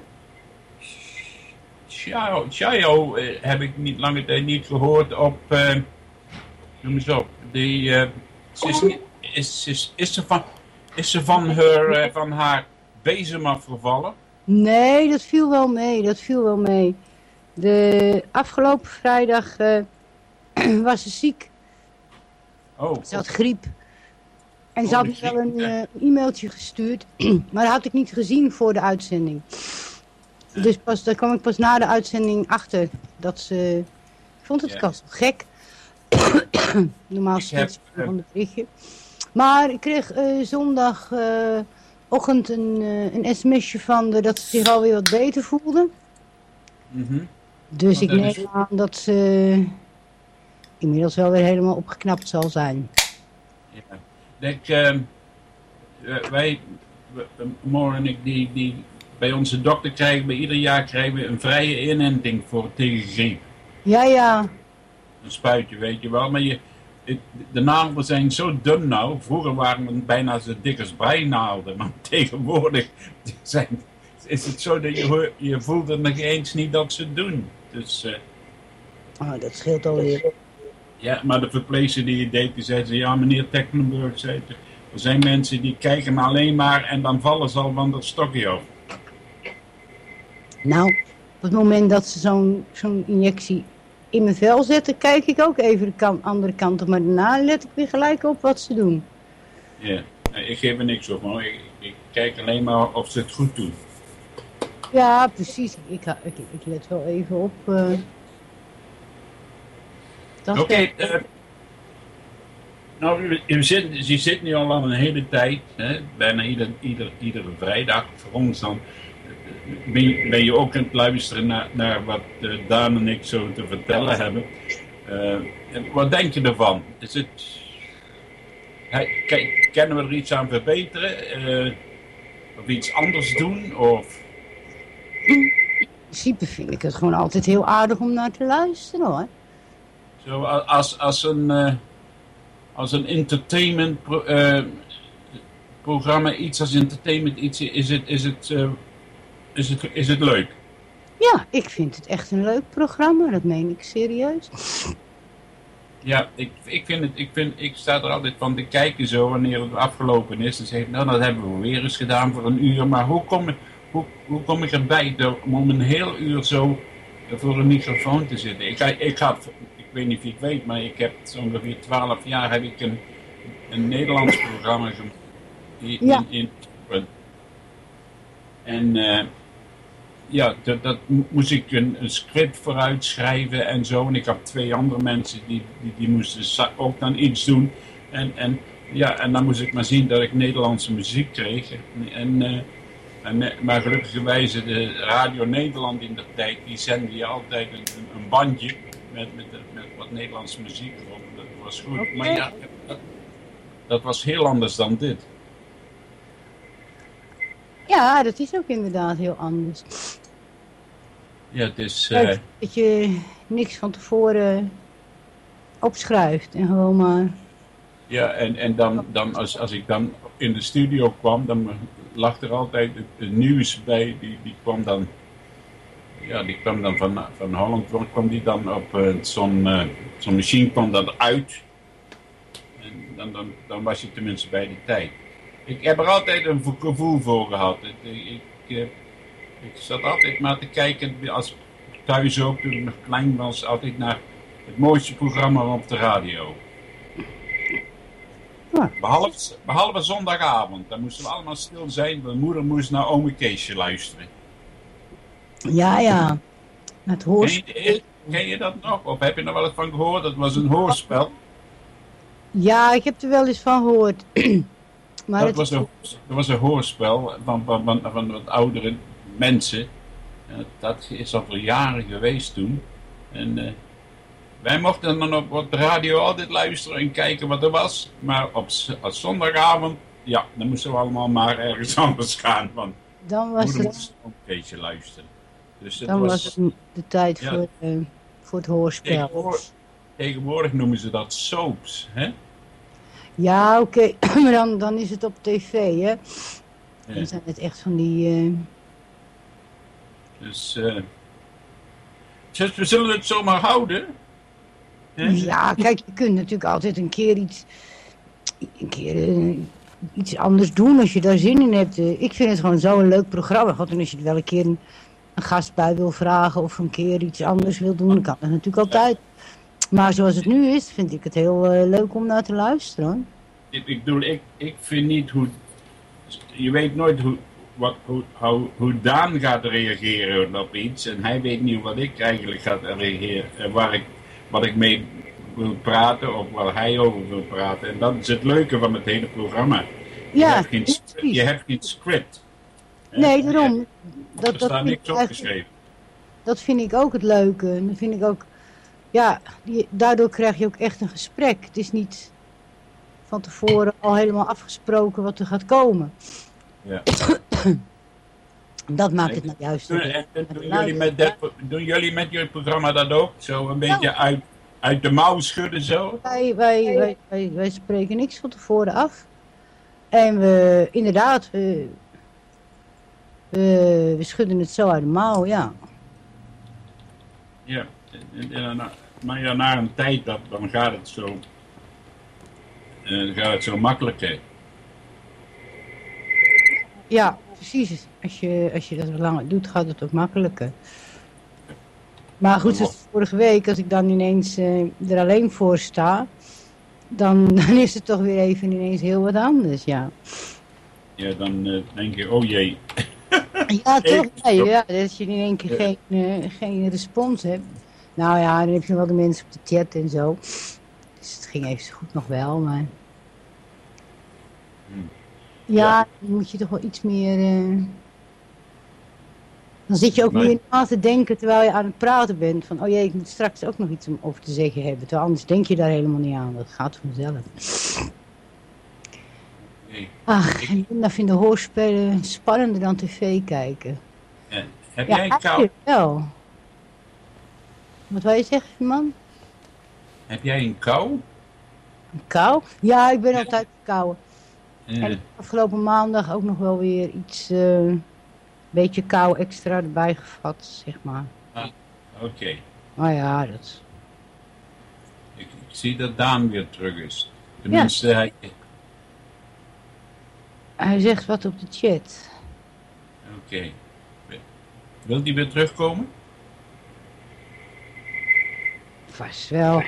[SPEAKER 1] Chayo, Chayo uh, heb ik niet lange tijd niet gehoord op... Uh, noem eens op. Die... Uh, ze is, niet, is, is, is ze van... Is ze van, haar, uh, van haar bezem afgevallen?
[SPEAKER 4] nee, dat viel wel mee. Dat viel wel mee. De afgelopen vrijdag eh, was ze ziek.
[SPEAKER 1] Oh,
[SPEAKER 4] Ze had griep. En ze
[SPEAKER 1] Oh,
[SPEAKER 4] had
[SPEAKER 1] de
[SPEAKER 4] me wel
[SPEAKER 1] griep,
[SPEAKER 4] een
[SPEAKER 1] ja.
[SPEAKER 4] eh, e-mailtje gestuurd. Maar dat had ik niet gezien voor de uitzending. Dus pas, daar kwam ik pas na de uitzending achter. Dat ze... Ik vond het
[SPEAKER 1] Ja.
[SPEAKER 4] kast gek. Normaal
[SPEAKER 1] Ik heb,
[SPEAKER 4] stuurt ze
[SPEAKER 1] eh,
[SPEAKER 4] van de berichtje. Maar ik kreeg eh, zondagochtend een, eh, een sms'je van de, dat ze zich alweer wat beter voelde.
[SPEAKER 1] mhm.
[SPEAKER 4] Dus
[SPEAKER 1] Want
[SPEAKER 4] ik
[SPEAKER 1] dat
[SPEAKER 4] neem
[SPEAKER 1] is-
[SPEAKER 4] aan dat ze inmiddels wel weer helemaal opgeknapt zal zijn.
[SPEAKER 1] Ja. Denk, uh, wij, we- Moor en ik, die, die, bij onze dokter krijgen we ieder jaar krijgen we een vrije inenting voor tegen griep.
[SPEAKER 4] Ja, ja.
[SPEAKER 1] Een spuitje, weet je wel. Maar je, het- de naalden zijn zo dun nou. Vroeger waren het bijna zo dik als breinaalden. Maar tegenwoordig zijn, is het zo dat je, hoor- je voelt het nog eens niet dat ze het doen. Dus... eh,
[SPEAKER 4] Oh, dat scheelt alweer.
[SPEAKER 1] Ja, maar de verpleegster die je deed, die zei ze, ja meneer Tecklenburg, zei ze, er zijn mensen die kijken maar alleen maar en dan vallen ze al van dat stokje af.
[SPEAKER 4] Nou, op het moment dat ze zo'n zo'n injectie in mijn vel zetten, kijk ik ook even de kant, andere kant op. Maar daarna let ik weer gelijk op wat ze doen.
[SPEAKER 1] Ja, ik geef er niks op, maar ik, ik kijk alleen maar of ze het goed doen.
[SPEAKER 4] Ja, precies. Ik, ik, ik, ik let wel even op. Uh,
[SPEAKER 1] Oké, okay, uh, nou, je zit, je zit nu al aan een hele tijd, hè, bijna ieder, ieder, iedere vrijdag voor ons dan, ben je, ben je ook aan het luisteren naar, naar wat uh, Daan en ik zo te vertellen hebben. Uh, en wat denk je ervan? Is het, hey, kijk, kunnen we er iets aan verbeteren? Uh, of iets anders doen? Of...
[SPEAKER 4] In principe vind ik het gewoon altijd heel aardig om naar te luisteren, hoor.
[SPEAKER 1] Zo, als, als een, uh, als een entertainment pro, uh, programma, iets als entertainment, iets, is het, is het, uh, is het, is het leuk?
[SPEAKER 4] Ja, ik vind het echt een leuk programma, dat meen ik serieus.
[SPEAKER 1] Ja, ik, ik vind het, ik vind, ik sta er altijd van te kijken zo wanneer het afgelopen is. Dan zeg ik, nou dat hebben we weer eens gedaan voor een uur, maar hoe kom, hoe, hoe kom ik erbij om een heel uur zo voor een microfoon te zitten? Ik, ik had... Ik weet niet of je het weet, maar ik heb ongeveer twaalf jaar heb ik een, een Nederlands programma gemaakt. In,
[SPEAKER 4] ja.
[SPEAKER 1] in, in, en uh, ja, dat, dat moest ik een, een script vooruit schrijven en zo. En ik had twee andere mensen die, die, die moesten ook dan iets doen. En, en, ja, en dan moest ik maar zien dat ik Nederlandse muziek kreeg. En, uh, en, maar gelukkig de Radio Nederland in de tijd, die zende je altijd een, een bandje. Met, met, met wat Nederlandse muziek erop. Dat was goed. Okay. Maar ja, dat, dat was heel anders dan dit.
[SPEAKER 4] Ja, dat is ook inderdaad heel anders.
[SPEAKER 1] Ja, het is... Uh...
[SPEAKER 4] Dat je niks van tevoren opschrijft en gewoon maar...
[SPEAKER 1] Ja, en, en dan, dan als, als ik dan in de studio kwam, dan lag er altijd het, het nieuws bij. Die, die kwam dan... Ja, die kwam dan van, van Holland, kwam die dan op uh, zo'n uh, zo'n machine, kwam dat uit. En dan, dan, dan was je tenminste bij de tijd. Ik heb er altijd een gevoel voor gehad. Ik, ik, ik, ik zat altijd maar te kijken, als thuis ook, toen ik nog klein was, altijd naar het mooiste programma op de radio. Ja. Behalve, behalve zondagavond, dan moesten we allemaal stil zijn, mijn moeder moest naar ome Keesje luisteren.
[SPEAKER 4] Ja, ja. Het hoorspel.
[SPEAKER 1] Ken je, ken je dat nog? Of heb je er wel eens van gehoord? Dat was een hoorspel.
[SPEAKER 4] Ja, ik heb er wel eens van gehoord. maar
[SPEAKER 1] dat,
[SPEAKER 4] het...
[SPEAKER 1] was een, dat was een hoorspel van, van, van, van wat oudere mensen. Dat is al voor jaren geweest toen. En uh, wij mochten dan op, op de radio altijd luisteren en kijken wat er was. Maar op, op zondagavond, ja, dan moesten we allemaal maar ergens anders gaan. Want
[SPEAKER 4] dan was
[SPEAKER 1] moeder
[SPEAKER 4] het...
[SPEAKER 1] moest een beetje luisteren. Dus het
[SPEAKER 4] dan was,
[SPEAKER 1] was
[SPEAKER 4] het de tijd ja, voor, uh, voor het hoorspel.
[SPEAKER 1] Tegenwoordig, tegenwoordig noemen ze dat soaps, hè?
[SPEAKER 4] Ja, oké. Okay. maar dan, dan is het op tv, hè? Ja. Dan zijn het echt van die... Uh...
[SPEAKER 1] Dus, uh... dus we zullen het zomaar houden.
[SPEAKER 4] Hè? Ja, kijk, je kunt natuurlijk altijd een keer iets... Een keer... Uh... iets anders doen als je daar zin in hebt. Ik vind het gewoon zo'n leuk programma. En als je er wel een keer een, een gast bij wil vragen of een keer iets anders wil doen, dan kan dat natuurlijk altijd. Maar zoals het nu is, vind ik het heel uh, leuk om naar te luisteren. Hoor.
[SPEAKER 1] Ik, ik bedoel, ik, ik vind niet hoe... Je weet nooit hoe, wat, hoe, hoe, hoe Daan gaat reageren op iets. En hij weet niet wat ik eigenlijk ga reageren. Waar ik, wat ik mee... wil praten of waar hij over wil praten. En dat is het leuke van het hele programma. Je,
[SPEAKER 4] ja,
[SPEAKER 1] hebt, geen, je hebt geen script.
[SPEAKER 4] Nee, daarom.
[SPEAKER 1] Je,
[SPEAKER 4] dat,
[SPEAKER 1] er
[SPEAKER 4] dat
[SPEAKER 1] staat niks opgeschreven.
[SPEAKER 4] Dat vind ik ook het leuke. Dat vind ik ook... Ja, die, daardoor krijg je ook echt een gesprek. Het is niet van tevoren al helemaal afgesproken wat er gaat komen.
[SPEAKER 1] Ja.
[SPEAKER 4] Dat maakt het nou juist.
[SPEAKER 1] Doen, en, en, doen, jullie met dat, doen jullie met jullie programma dat ook? Zo een beetje ja. uit... Uit de mouw schudden zo?
[SPEAKER 4] Wij, wij, wij, wij, wij spreken niks van tevoren af. En we, inderdaad, we, we, we schudden het zo uit de mouw, ja.
[SPEAKER 1] Ja, en, en, maar ja, na een tijd, dat, dan gaat het zo, uh, gaat het zo makkelijker.
[SPEAKER 4] Ja, precies. Als je, als je dat langer doet, gaat het ook makkelijker. Maar goed, zoals vorige week, als ik dan ineens uh, er alleen voor sta, dan, dan is het toch weer even ineens heel wat anders, ja.
[SPEAKER 1] Ja, dan uh, denk je, oh jee.
[SPEAKER 4] Ja, toch? Ja, ja, dat je in één keer geen, uh, geen respons hebt. Nou ja, dan heb je wel de mensen op de chat en zo. Dus het ging even zo goed nog wel, maar...
[SPEAKER 1] Hmm.
[SPEAKER 4] Ja,
[SPEAKER 1] Ja.
[SPEAKER 4] dan moet je toch wel iets meer... Uh... Dan zit je ook
[SPEAKER 1] Maar...
[SPEAKER 4] meer na te denken terwijl je aan het praten bent. Van, oh jee, ik moet straks ook nog iets om over te zeggen hebben. Terwijl anders denk je daar helemaal niet aan. Dat gaat vanzelf.
[SPEAKER 1] Nee.
[SPEAKER 4] Ach,
[SPEAKER 1] Ik...
[SPEAKER 4] en Linda vindt de hoorspelen spannender dan tv kijken.
[SPEAKER 1] Ja. Heb
[SPEAKER 4] Ja,
[SPEAKER 1] jij een kou?
[SPEAKER 4] wel. Wat wil je zeggen, man?
[SPEAKER 1] Heb jij een kou?
[SPEAKER 4] Een kou? Ja, ik ben altijd verkouden.
[SPEAKER 1] Uh.
[SPEAKER 4] En afgelopen maandag ook nog wel weer iets... Uh, beetje kou extra erbij gevat, zeg maar.
[SPEAKER 1] Ah, oké. Okay.
[SPEAKER 4] Maar ja, dat...
[SPEAKER 1] Ik, ik zie dat Daan weer terug is. Tenminste, ja. hij...
[SPEAKER 4] Hij zegt wat op de chat.
[SPEAKER 1] Oké. Okay. Wil die weer terugkomen?
[SPEAKER 4] Vast wel.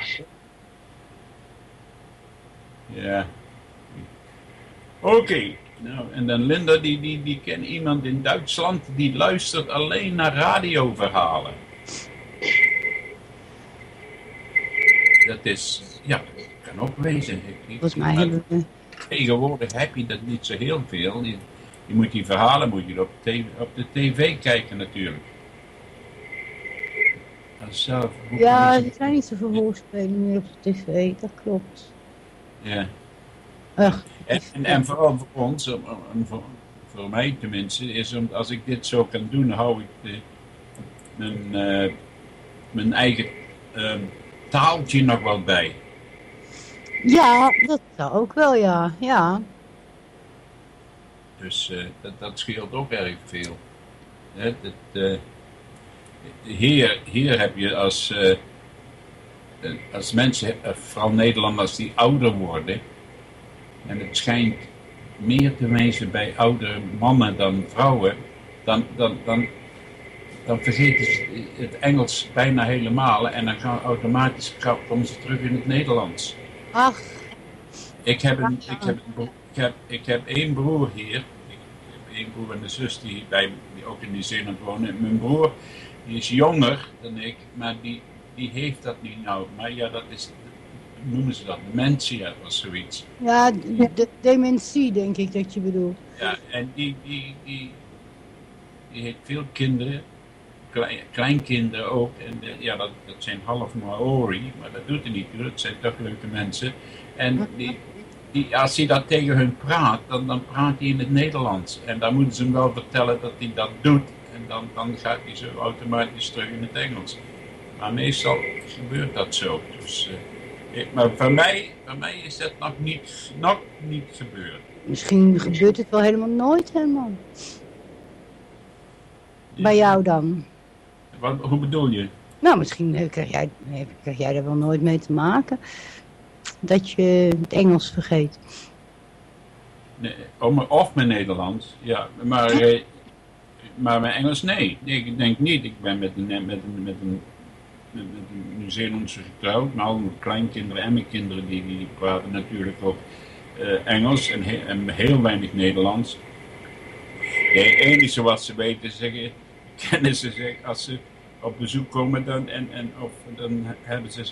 [SPEAKER 1] Ja. Oké. Okay. Nou, en dan Linda, die, die, die kent iemand in Duitsland, die luistert alleen naar radioverhalen. Dat is, ja, kan ook wezen. Ik, ik,
[SPEAKER 4] Volgens mij hebben we...
[SPEAKER 1] Tegenwoordig heb je dat niet zo heel veel. Je, je moet die verhalen moet je op, tv, op de tv kijken natuurlijk. Zelf,
[SPEAKER 4] ja, er zijn niet zoveel hoorspelen meer op de tv, dat klopt.
[SPEAKER 1] Ja.
[SPEAKER 4] Ach,
[SPEAKER 1] en, en, en vooral voor ons, en voor, voor mij tenminste, is om, als ik dit zo kan doen, hou ik de, mijn, uh, mijn eigen uh, taaltje nog wel bij.
[SPEAKER 4] Ja, dat zou ook wel, ja. ja.
[SPEAKER 1] Dus uh, dat, dat scheelt ook erg veel. Hè, dat, uh, hier, hier heb je als, uh, als mensen, vooral Nederlanders die ouder worden, en het schijnt meer te wezen bij oudere mannen dan vrouwen, dan, dan, dan, dan vergeten ze het Engels bijna helemaal en dan gaan automatisch komen ze terug in het Nederlands.
[SPEAKER 4] Ach.
[SPEAKER 1] Ik heb, een, ik heb, een, ik heb, ik heb één broer hier, ik heb één broer en een zus die, bij, die ook in Nieuw-Zeeland wonen. Mijn broer die is jonger dan ik, maar die, die heeft dat niet nou. Maar ja, dat is... noemen ze dat, dementia of zoiets.
[SPEAKER 4] Ja, de, de dementie denk ik dat je bedoelt.
[SPEAKER 1] Ja, en die, die, die, die heeft veel kinderen, klein, kleinkinderen ook. En de, ja, dat, dat zijn half Maori, maar dat doet er niet toe, dat zijn toch leuke mensen. En die, die, als hij dat tegen hun praat, dan, dan praat hij in het Nederlands. En dan moeten ze hem wel vertellen dat hij dat doet. En dan, dan gaat hij zo automatisch terug in het Engels. Maar meestal gebeurt dat zo. Dus... Uh, Maar voor mij, voor mij is dat nog niet, nog niet gebeurd.
[SPEAKER 4] Misschien gebeurt het wel helemaal nooit, helemaal. Ja. Bij jou dan?
[SPEAKER 1] Wat, hoe bedoel je?
[SPEAKER 4] Nou, misschien krijg jij, krijg jij er wel nooit mee te maken. Dat je het Engels vergeet.
[SPEAKER 1] Nee, of mijn Nederlands, ja. Maar, eh, maar mijn Engels, nee. nee. Ik denk niet. Ik ben met een... Met een, met een met een Nieuw-Zeelandse getrouwd, maar al mijn kleinkinderen en mijn kinderen die, die praten natuurlijk ook uh, Engels en, he en heel weinig Nederlands. Het enige wat ze weten zeggen, kennen ze zeggen als ze op bezoek komen dan, en, en of, dan hebben ze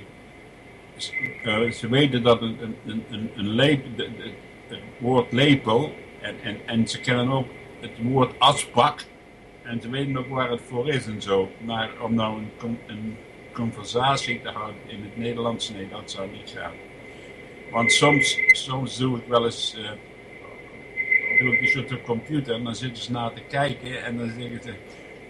[SPEAKER 1] uh, ze weten dat een, een, een, een lepel, de, de, het woord lepel en, en, en ze kennen ook het woord asbak. En ze weten ook waar het voor is en zo. Maar om nou een, een conversatie te houden in het Nederlands, nee, dat zou niet gaan. Want soms, soms doe ik wel eens, uh, doe ik iets op de computer en dan zitten ze na te kijken en dan zeggen ze,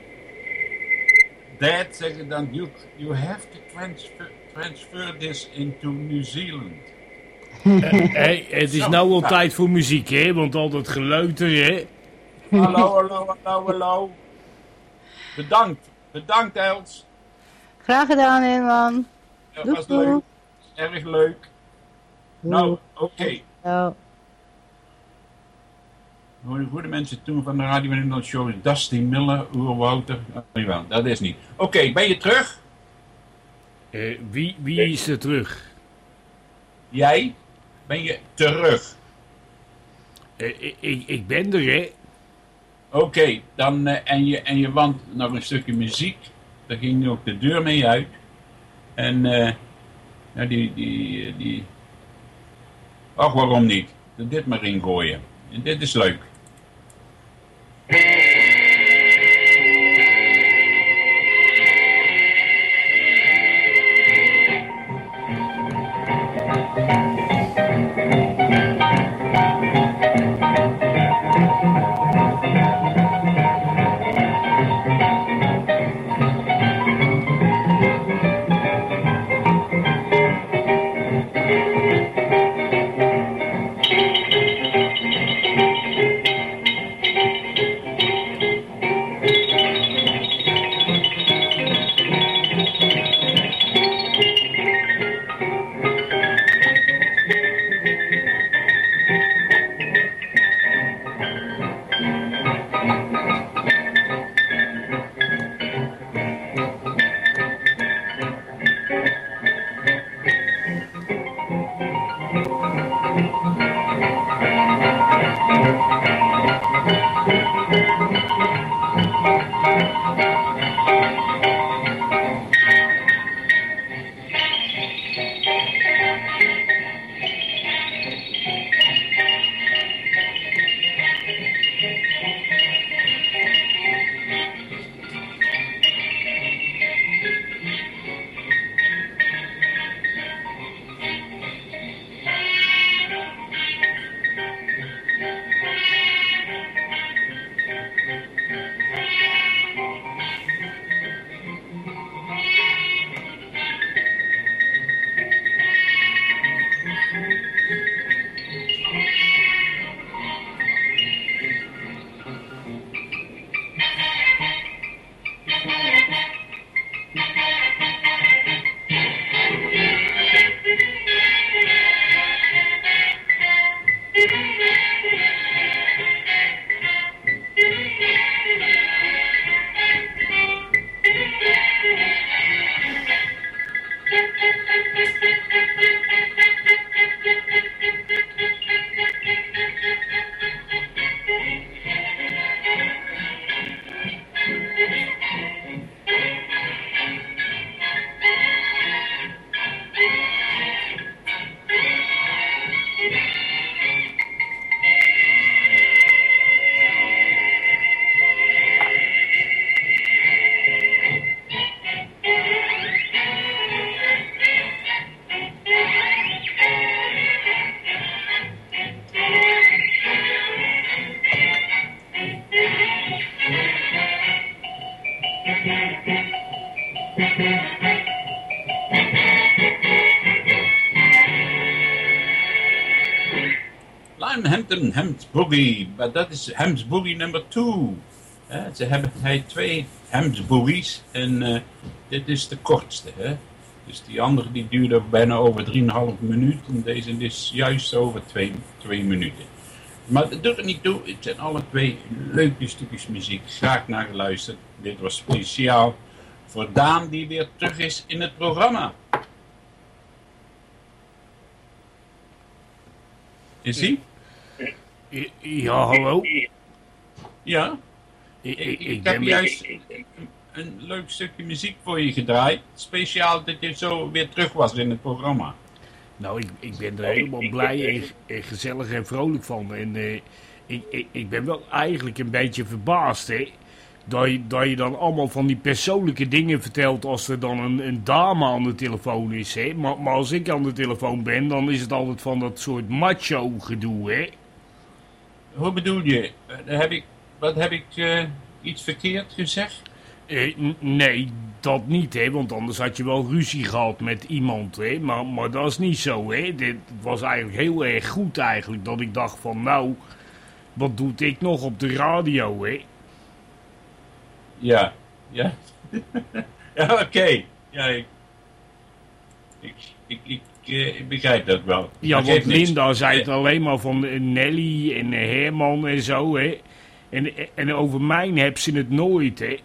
[SPEAKER 1] Dad, zeggen dan, you, you have to transfer, transfer this into New Zealand.
[SPEAKER 2] uh, hey, het is nou al tijd voor muziek, hè, want al dat geleuter, hè.
[SPEAKER 1] Hallo, hallo, hallo, hallo. Bedankt, bedankt Els.
[SPEAKER 4] Graag gedaan, Herman.
[SPEAKER 1] Dat ja, was leuk, erg leuk. Doei. Nou, oké. Okay. Hoe, hoe de mensen toen van de Radio Nederland Show, Dusty Miller, Oerwouter, jawel, dat is niet. Oké, okay, ben je terug?
[SPEAKER 2] Uh, wie, wie is er terug?
[SPEAKER 1] Jij? Ben je terug?
[SPEAKER 2] Uh, ik, ik ben er, hè.
[SPEAKER 1] Oké, okay, dan, uh, en, je, en je want nog een stukje muziek, daar ging nu ook de deur mee uit. En, eh, uh, nou die, die, die, ach waarom niet? Dit maar ingooien. En dit is leuk. Hampton Hams Boogie, maar dat is Hams Boogie nummer twee. He, ze hebben hij twee Hams Boogies en uh, dit is de kortste. Hè? Dus die andere die duurde bijna over drieënhalf minuut en deze is juist over twee, twee minuten. Maar dat doet er niet toe, het zijn alle twee leuke stukjes muziek, graag naar geluisterd. Dit was speciaal voor Daan die weer terug is in het programma. Is hij?
[SPEAKER 2] Ja, hallo?
[SPEAKER 1] Ja?
[SPEAKER 2] Ik,
[SPEAKER 1] ik,
[SPEAKER 2] ik,
[SPEAKER 1] ik
[SPEAKER 2] ik
[SPEAKER 1] heb
[SPEAKER 2] ben
[SPEAKER 1] juist een, een leuk stukje muziek voor je gedraaid. Speciaal dat je zo weer terug was in het programma.
[SPEAKER 2] Nou, ik, ik ben er helemaal blij en, en gezellig en vrolijk van. En uh, ik, ik, ik ben wel eigenlijk een beetje verbaasd, hè. Dat je, dat je dan allemaal van die persoonlijke dingen vertelt als er dan een, een dame aan de telefoon is, hè. Maar, maar als ik aan de telefoon ben, dan is het altijd van dat soort macho gedoe, hè.
[SPEAKER 1] Hoe bedoel je? Uh, heb ik, wat heb ik uh, iets verkeerd gezegd?
[SPEAKER 2] Uh, n- nee, dat niet, hè. Want anders had je wel ruzie gehad met iemand, hè. Maar, maar dat is niet zo, hè. Dit was eigenlijk heel erg goed eigenlijk. Dat ik dacht van, nou, wat doe ik nog op de radio, hè.
[SPEAKER 1] Ja, ja. Ja, oké. Okay. Ja, ik, ik, ik, ik uh, ik begrijp dat wel.
[SPEAKER 2] Ja,
[SPEAKER 1] Maar
[SPEAKER 2] want
[SPEAKER 1] geeft niks.
[SPEAKER 2] Linda zei
[SPEAKER 1] Eh,
[SPEAKER 2] het alleen maar van eh, Nelly en eh, Herman en zo, hè. En, en over mij heb ze het nooit, hè.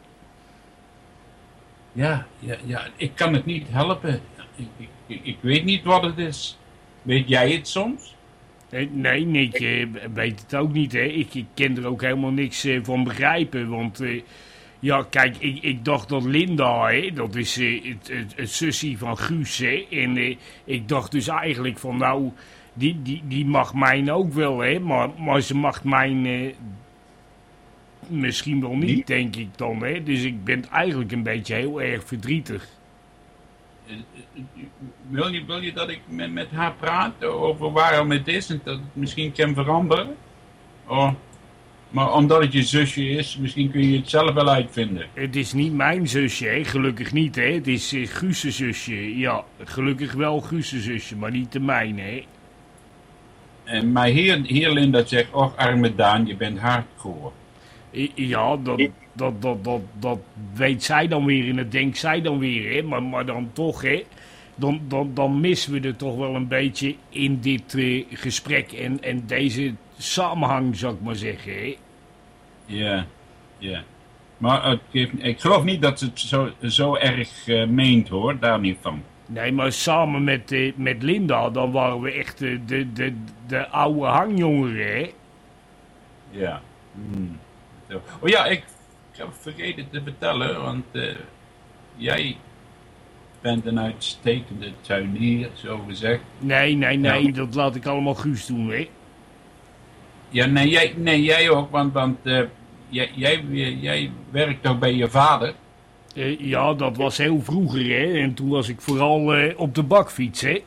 [SPEAKER 1] Ja, ja, ja, ik kan het niet helpen. Ik, ik, ik, ik weet niet wat het is. Weet jij het soms?
[SPEAKER 2] Eh, Nee, ik eh, weet het ook niet, hè. Ik, ik kan er ook helemaal niks eh, van begrijpen, want... eh, ja, kijk, ik, ik dacht dat Linda, hè, dat is eh, het, het, het zusje van Guus, hè. En eh, ik dacht dus eigenlijk van, nou, die, die, die mag mij ook wel, hè. Maar, maar ze mag mij eh, misschien wel niet,
[SPEAKER 1] Niet?
[SPEAKER 2] denk ik dan, hè. Dus ik ben eigenlijk een beetje heel erg verdrietig.
[SPEAKER 1] Eh, eh, Wil je, wil je dat ik met, met haar praat over waarom het is en dat het misschien kan veranderen? Oh, maar omdat het je zusje is, misschien kun je het zelf wel uitvinden.
[SPEAKER 2] Het is niet mijn zusje, hè. Gelukkig niet, hè. Het is uh, Guus' zusje. Ja, gelukkig wel Guus' zusje, maar niet de mijne, hè.
[SPEAKER 1] En maar hier, hier Linda zegt, och arme Daan, je bent hardcore.
[SPEAKER 2] I- Ja, dat, dat, dat, dat, dat weet zij dan weer en dat denkt zij dan weer, hè. Maar, maar dan toch, hè. Dan, dan, dan missen we er toch wel een beetje in dit eh, gesprek en, en deze samenhang, zou ik maar zeggen, hè.
[SPEAKER 1] Ja, ja. Maar het geeft, ik geloof niet dat ze het zo, zo erg eh, meent hoor, daar niet van.
[SPEAKER 2] Nee, maar samen met, eh, met Linda, dan waren we echt eh, de, de, de oude hangjongeren, hè.
[SPEAKER 1] Ja. Hmm. Zo. Oh ja, ik, ik heb vergeten te vertellen, want eh, jij bent een uitstekende tuinier, zo gezegd.
[SPEAKER 2] Nee, nee, nee,
[SPEAKER 1] Ja.
[SPEAKER 2] dat laat ik allemaal Guus doen, hè.
[SPEAKER 1] Ja, nee, jij, nee, jij ook, want, want eh, jij, jij, jij werkt toch bij je vader?
[SPEAKER 2] Eh, ja, dat was heel vroeger, hè. En toen was ik vooral eh, op de bakfiets, hè.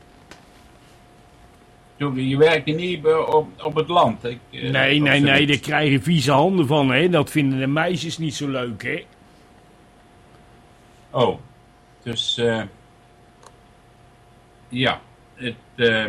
[SPEAKER 1] Toen, je werkte niet eh, op, op het land. Ik, eh,
[SPEAKER 2] Nee,
[SPEAKER 1] of
[SPEAKER 2] nee,
[SPEAKER 1] zo.
[SPEAKER 2] nee, daar krijgen vieze handen van, hè. Dat vinden de meisjes niet zo leuk, hè.
[SPEAKER 1] Oh, dus eh ja, het, eh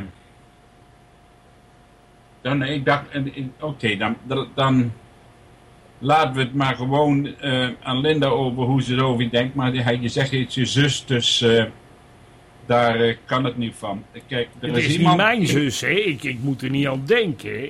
[SPEAKER 1] dan, ik dacht, eh, eh, oké, dan, dan, dan laten we het maar gewoon eh, aan Linda over hoe ze erover denkt, maar hij, je zegt het is je zus, dus eh, daar eh, kan het niet van. Kijk, er
[SPEAKER 2] Het
[SPEAKER 1] is,
[SPEAKER 2] is
[SPEAKER 1] iemand...
[SPEAKER 2] niet mijn zus, hè. Ik, ik moet er niet aan denken, hè.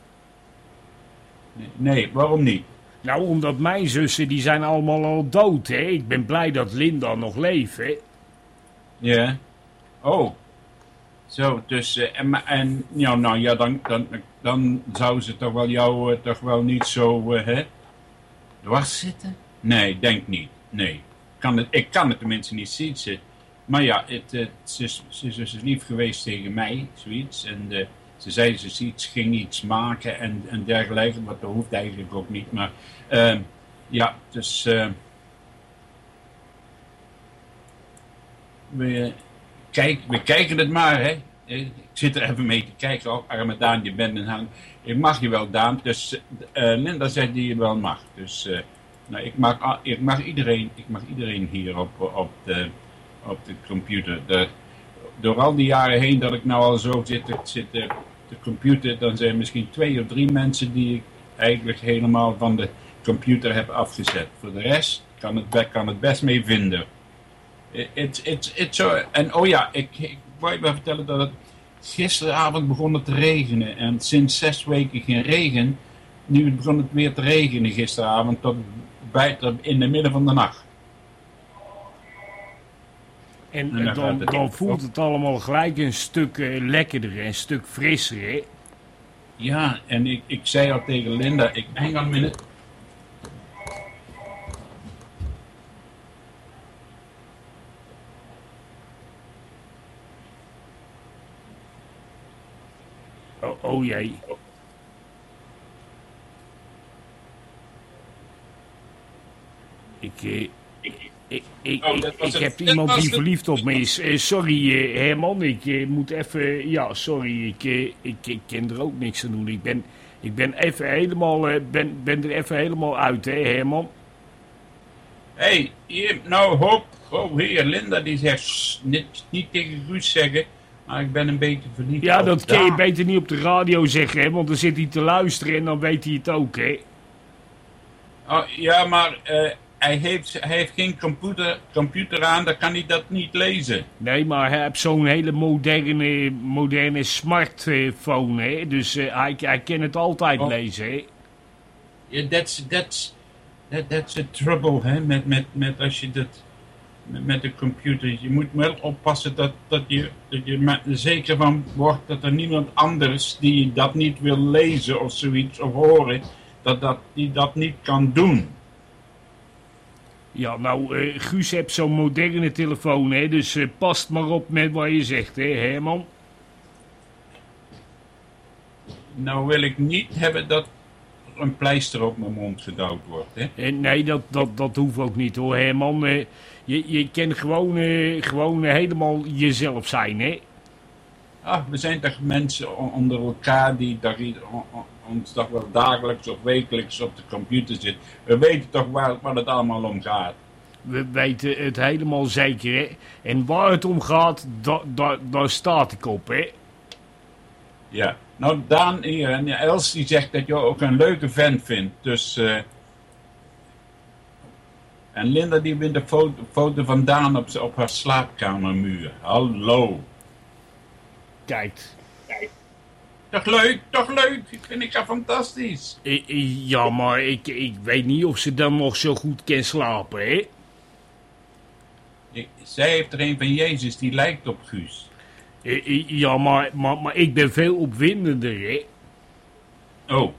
[SPEAKER 1] Nee, nee, waarom niet?
[SPEAKER 2] Nou, omdat mijn zussen, die zijn allemaal al dood, hè. Ik ben blij dat Linda nog leeft, hè.
[SPEAKER 1] Ja. Oh. Zo, dus, eh, en, en ja, nou ja, dan, dan, dan zou ze toch wel jou eh, toch wel niet zo, eh, hè, dwars zitten? Nee, denk niet. Nee. Kan het, ik kan het tenminste niet zien. Ze, maar ja, het, het, ze, is- ze is dus lief geweest tegen mij, zoiets. En eh, ze zei ze is iets, ging iets maken en, en dergelijke, wat dat hoeft eigenlijk ook niet. Maar eh, ja, dus... eh, we, kijk, we kijken het maar, hè. Ik zit er even mee te kijken. Oh, arme Daan, je bent een hang. Ik mag je wel, Daan. Dus eh, Linda zegt die je wel mag. Dus eh, nou, ik, mag, a- ik, mag iedereen, ik mag iedereen hier op, op, de, op de computer. De, door al die jaren heen dat ik nou al zo zit, zit eh, op de computer, dan zijn er misschien twee of drie mensen die ik eigenlijk helemaal van de computer heb afgezet. Voor de rest kan het, be- kan het best mee vinden. Het, het, het zo, en oh ja, ik, ik wou je wel vertellen dat het gisteravond begon het te regenen. En sinds zes weken geen regen. Nu begon het weer te regenen gisteravond tot bij, tot in de midden van de nacht.
[SPEAKER 2] En
[SPEAKER 1] En
[SPEAKER 2] eh,
[SPEAKER 1] dan
[SPEAKER 2] dan,
[SPEAKER 1] gaat het-
[SPEAKER 2] dan voelt het allemaal gelijk een stuk eh, lekkerder en een stuk frisser, hè.
[SPEAKER 1] Ja, en ik, ik zei al tegen Linda, ik hang on a minute.
[SPEAKER 2] Oh, oh jee. Ik, eh, ik, ik, ik,
[SPEAKER 1] Oh, dat was
[SPEAKER 2] ik
[SPEAKER 1] het.
[SPEAKER 2] heb
[SPEAKER 1] Dat
[SPEAKER 2] iemand
[SPEAKER 1] was
[SPEAKER 2] die
[SPEAKER 1] het.
[SPEAKER 2] verliefd op me is. Eh, sorry eh, Herman, ik eh, moet even... Ja, sorry, ik, eh, ik, ik kan er ook niks aan doen. Ik ben, ik ben, even helemaal, eh, ben, ben er even helemaal uit, hè Herman.
[SPEAKER 1] Hé, hey, hier, nou hop, oh hier, Linda die zegt, "Sst, niet, niet tegen Guus zeggen, maar ik ben een beetje verliefd
[SPEAKER 2] Ja,
[SPEAKER 1] op
[SPEAKER 2] dat kun je
[SPEAKER 1] Daan."
[SPEAKER 2] beter niet op de radio zeggen, hè, want dan zit hij te luisteren en dan weet hij het ook, hè.
[SPEAKER 1] Oh, ja, maar eh, hij, heeft, hij heeft geen computer, computer aan, dan kan hij dat niet lezen.
[SPEAKER 2] Nee, maar hij heeft zo'n hele moderne, moderne smartphone, hè. Dus uh, hij, hij kan het altijd
[SPEAKER 1] Oh.
[SPEAKER 2] lezen, hè.
[SPEAKER 1] Yeah, that's, that's, that, that's a trouble, hè, met, met, met als je dat, met, met de computer. Je moet wel oppassen dat, dat je, dat je er zeker van wordt dat er niemand anders die dat niet wil lezen of zoiets of horen, dat, dat die dat niet kan doen.
[SPEAKER 2] Ja, nou, uh, Guus heeft zo'n moderne telefoon, hè. Dus uh, past maar op met wat je zegt, hè, Herman.
[SPEAKER 1] Nou wil ik niet hebben dat er een pleister op mijn mond gedouwd wordt, hè.
[SPEAKER 2] En nee, dat, dat, dat hoeft ook niet, hoor, Herman. Uh, je, je kan gewoon, uh, gewoon uh, helemaal jezelf zijn, hè.
[SPEAKER 1] Ah, we zijn toch mensen o- onder elkaar die toch ieder- o- o- ons toch wel dagelijks of wekelijks op de computer zitten. We weten toch waar, waar het allemaal om gaat.
[SPEAKER 2] We weten het helemaal zeker, hè. En waar het om gaat, da, da, daar staat ik op, hè.
[SPEAKER 1] Ja. Nou, Daan hier en Els die zegt dat je ook een leuke vent vindt. Dus, eh en Linda die vindt een foto, foto van Daan op, z'n- op haar slaapkamermuur. Hallo.
[SPEAKER 2] Kijk.
[SPEAKER 1] Toch leuk, toch leuk. Ik vind ik dat fantastisch.
[SPEAKER 2] I- I- Ja, maar ik, ik weet niet of ze dan nog zo goed kan slapen, hè.
[SPEAKER 1] Ik- zij heeft er een van Jezus die lijkt op Guus.
[SPEAKER 2] I- I- Ja, maar, maar, maar ik ben veel opwindender, hè.
[SPEAKER 1] Oh.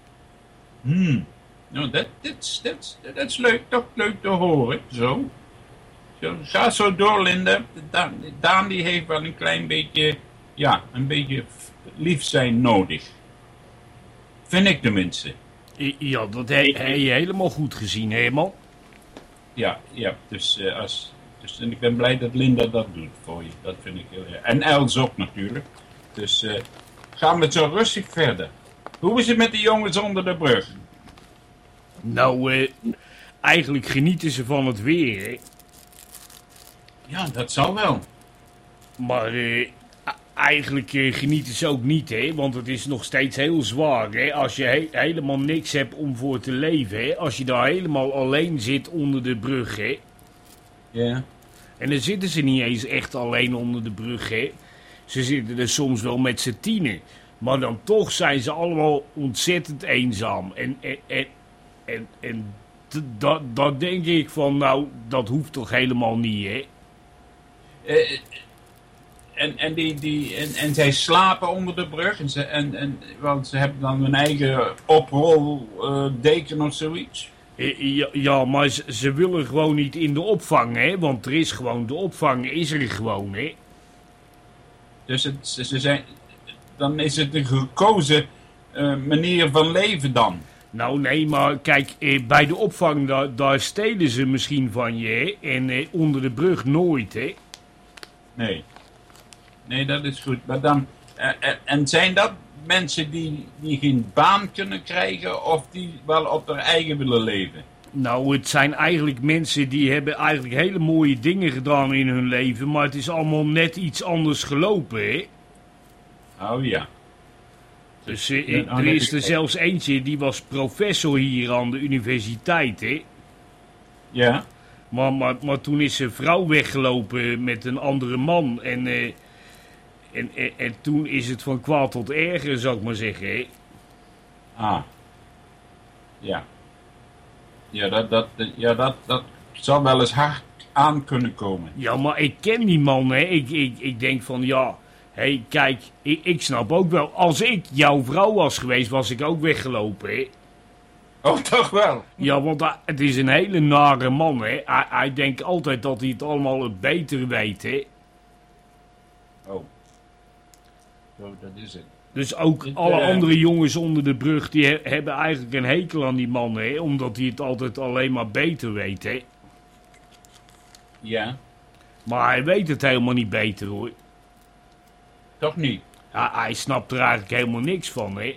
[SPEAKER 1] Hmm. Nou, dat dat dat dat is leuk, toch leuk te horen. Zo. Zo, ga zo door, Linda. Daan, Daan die heeft wel een klein beetje, ja, een beetje f- lief zijn nodig. Vind ik tenminste.
[SPEAKER 2] I- Ja, dat heb heb je helemaal goed gezien, Herman.
[SPEAKER 1] Ja, ja. Dus, eh, als, dus en ik ben blij dat Linda dat doet voor je. Dat vind ik heel erg. En Els ook natuurlijk. Dus eh, gaan we zo rustig verder. Hoe is het met de jongens onder de brug?
[SPEAKER 2] Nou, eh, eigenlijk genieten ze van het weer, hè.
[SPEAKER 1] Ja, dat zal wel.
[SPEAKER 2] Maar eh, a- eigenlijk eh, genieten ze ook niet, hè. Want het is nog steeds heel zwaar, hè. Als je he- helemaal niks hebt om voor te leven, hè. Als je daar helemaal alleen zit onder de brug, hè.
[SPEAKER 1] Ja.
[SPEAKER 2] En dan zitten ze niet eens echt alleen onder de brug, hè. Ze zitten er soms wel met z'n tienen. Maar dan toch zijn ze allemaal ontzettend eenzaam. En, en, en, en, en d- dat, dat denk ik van, nou, dat hoeft toch helemaal niet, hè.
[SPEAKER 1] Eh, en, en, die, die, en, en zij slapen onder de brug. En ze, en, en, want ze hebben dan hun eigen oproldeken of zoiets.
[SPEAKER 2] Eh, Ja, ja, maar ze, ze willen gewoon niet in de opvang, hè. Want er is gewoon, de opvang is er gewoon, hè.
[SPEAKER 1] Dus het, ze, ze zijn, dan is het een gekozen eh, manier van leven dan.
[SPEAKER 2] Nou, nee, maar kijk, eh, bij de opvang, daar, daar stelen ze misschien van je, hè. En eh, onder de brug nooit, hè.
[SPEAKER 1] Nee. Nee, dat is goed. Maar dan, eh, eh, en zijn dat mensen die, die geen baan kunnen krijgen of die wel op hun eigen willen leven?
[SPEAKER 2] Nou, het zijn eigenlijk mensen die hebben eigenlijk hele mooie dingen gedaan in hun leven, maar het is allemaal net iets anders gelopen, hè.
[SPEAKER 1] Oh ja.
[SPEAKER 2] Dus eh,
[SPEAKER 1] Ja,
[SPEAKER 2] eh,
[SPEAKER 1] nou,
[SPEAKER 2] er
[SPEAKER 1] net
[SPEAKER 2] is er
[SPEAKER 1] is-
[SPEAKER 2] zelfs eentje, die was professor hier aan de universiteit, hè.
[SPEAKER 1] Ja.
[SPEAKER 2] Maar, maar, maar toen is zijn vrouw weggelopen met een andere man en, eh, en, en, en toen is het van kwaad tot erger, zou ik maar zeggen, hè.
[SPEAKER 1] Ah. Ja. Ja, dat, dat, ja dat, dat zou wel eens hard aan kunnen komen.
[SPEAKER 2] Ja, maar ik ken die man, hè. Ik, ik, ik denk van, ja, hé, hey, kijk, ik, ik snap ook wel, als ik jouw vrouw was geweest, was ik ook weggelopen, hè.
[SPEAKER 1] Oh, toch wel?
[SPEAKER 2] Ja, want hij- het is een hele nare man, hè. Hij, hij denkt altijd dat hij het allemaal het beter weet, hè.
[SPEAKER 1] Oh. Zo, dat is het.
[SPEAKER 2] Dus ook
[SPEAKER 1] Dit,
[SPEAKER 2] alle
[SPEAKER 1] eh,
[SPEAKER 2] andere jongens onder de brug, die he- hebben eigenlijk een hekel aan die man, hè. Omdat hij het altijd alleen maar beter weet, hè.
[SPEAKER 1] Ja.
[SPEAKER 2] Maar hij weet het helemaal niet beter, hoor.
[SPEAKER 1] Toch niet?
[SPEAKER 2] Hij, hij snapt er eigenlijk helemaal niks van, hè.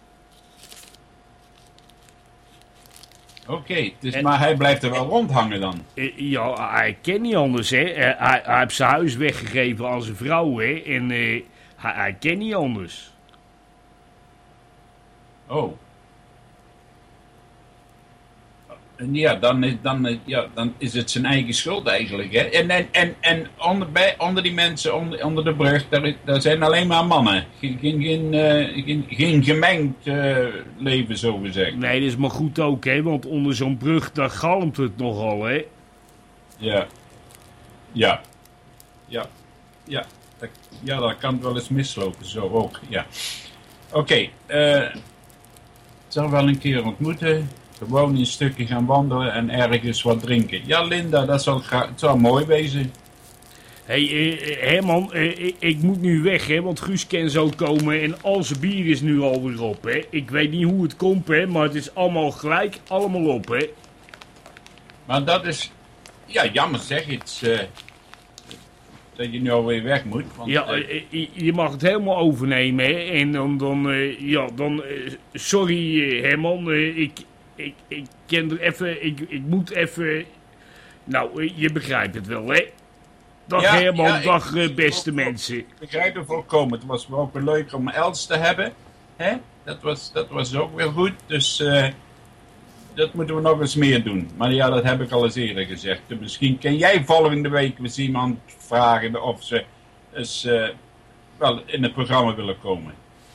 [SPEAKER 1] Oké, dus,
[SPEAKER 2] En-
[SPEAKER 1] maar hij blijft er wel rondhangen dan.
[SPEAKER 2] Eh, Ja, hij kent niet anders, hè. Eh, Hij, hij heeft zijn huis weggegeven aan zijn vrouw, hè. En eh, hij, hij kent niet anders.
[SPEAKER 1] Oh. En ja, dan is, dan, ja, dan is het zijn eigen schuld eigenlijk. Hè? En, en, en, en onder, bij, onder die mensen, onder, onder de brug, daar, daar zijn alleen maar mannen. Geen, geen, geen, uh, geen, geen gemengd uh, leven, zo gezegd.
[SPEAKER 2] Nee, dat is maar goed ook, hè. Want onder zo'n brug, daar galmt het nogal, hè.
[SPEAKER 1] Ja. Ja. Ja. Ja. Dat, ja, dat kan wel eens mislopen, zo ook. Ja. Oké. Okay, uh, ik zal wel een keer ontmoeten. Gewoon een stukje gaan wandelen en ergens wat drinken. Ja, Linda, dat zal, het zal mooi wezen.
[SPEAKER 2] Hé, hey, uh, Herman, uh, ik, ik moet nu weg, hè, want Guus kan zo komen en al zijn bier is nu alweer op, hè. Ik weet niet hoe het komt, hè, maar het is allemaal gelijk, allemaal op, hè.
[SPEAKER 1] Maar dat is, ja, jammer zeg, het uh, dat je nu alweer weg moet. Want,
[SPEAKER 2] ja, uh, uh, je mag het helemaal overnemen, hè, en dan, dan uh, ja, dan, uh, sorry uh, Herman, uh, ik... Ik, ik ken er even, ik, ik moet even, nou, je begrijpt het wel, hè? Dag ja, Herman, ja, dag ik, beste ik, mensen.
[SPEAKER 1] Ik begrijp het volkomen, het was ook weer leuk om Els te hebben, hè? Dat was, dat was ook weer goed, dus uh, dat moeten we nog eens meer doen. Maar ja, dat heb ik al eens eerder gezegd. Dus misschien kan jij volgende week eens iemand vragen of ze eens, uh, wel in het programma willen komen.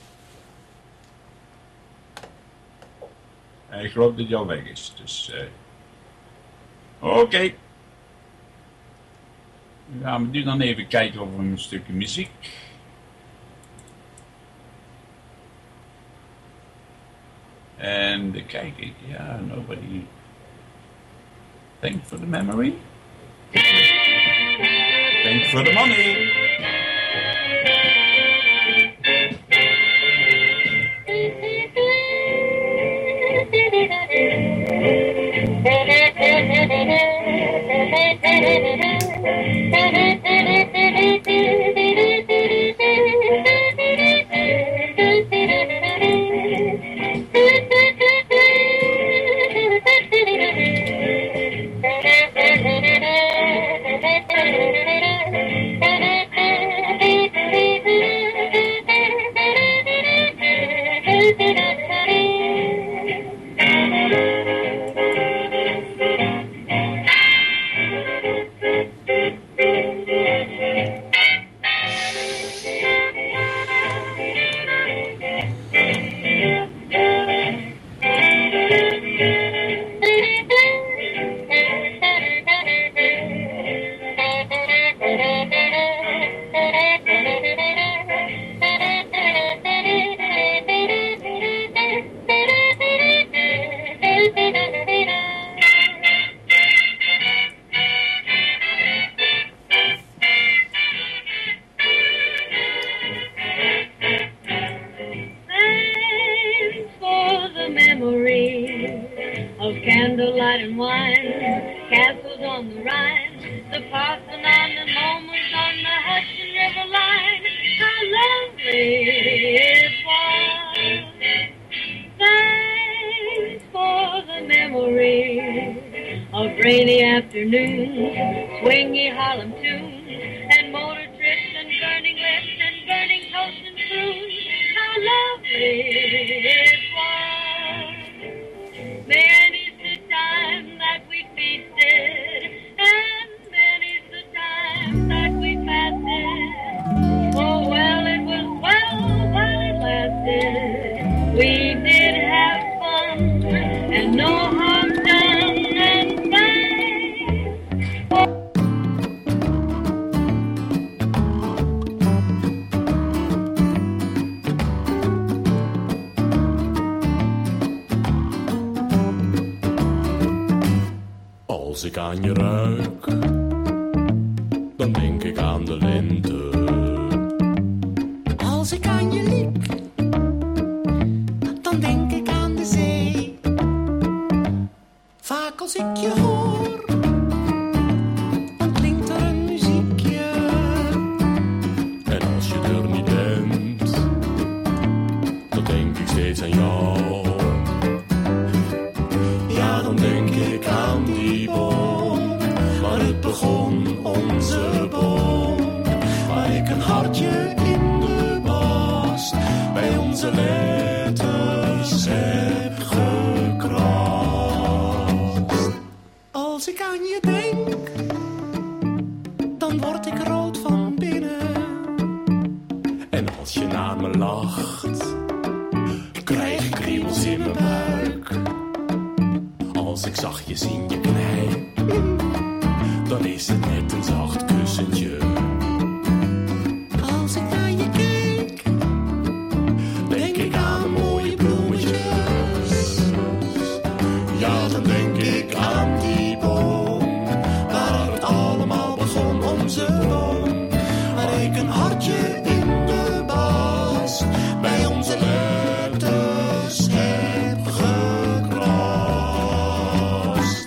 [SPEAKER 1] Ik geloof dat hij al weg is, dus... Uh... Oké. Okay. We gaan nu dan even kijken over een stukje muziek. En dan kijk ik, ja, nobody... Thank for the memory. Thank for the money.
[SPEAKER 5] Als ik aan je ruik, dan denk ik aan de lente.
[SPEAKER 6] Als ik aan je liek, dan denk ik aan de zee. Vaak als ik je hoor, dan klinkt er een muziekje.
[SPEAKER 5] En als je er niet bent, dan denk ik steeds aan jou. Ja, dan denk ik aan die boom, waar het begon, onze boom. Waar ik een hartje in de bast, bij onze letters heb gekrast.
[SPEAKER 6] Als ik aan je denk, dan word ik rood van binnen.
[SPEAKER 5] En als je naar me lacht, krijg ik kriebels in mijn buik. Als ik zachtjes in je knijp, dan is het net een zacht kussentje.
[SPEAKER 6] Als ik naar je kijk,
[SPEAKER 5] Denk ik aan mooie bloemetjes. Ja, dan denk ik aan die boom, waar het allemaal begon, onze boom. Waar ik een hartje in de bast bij onze letters heb gekrast.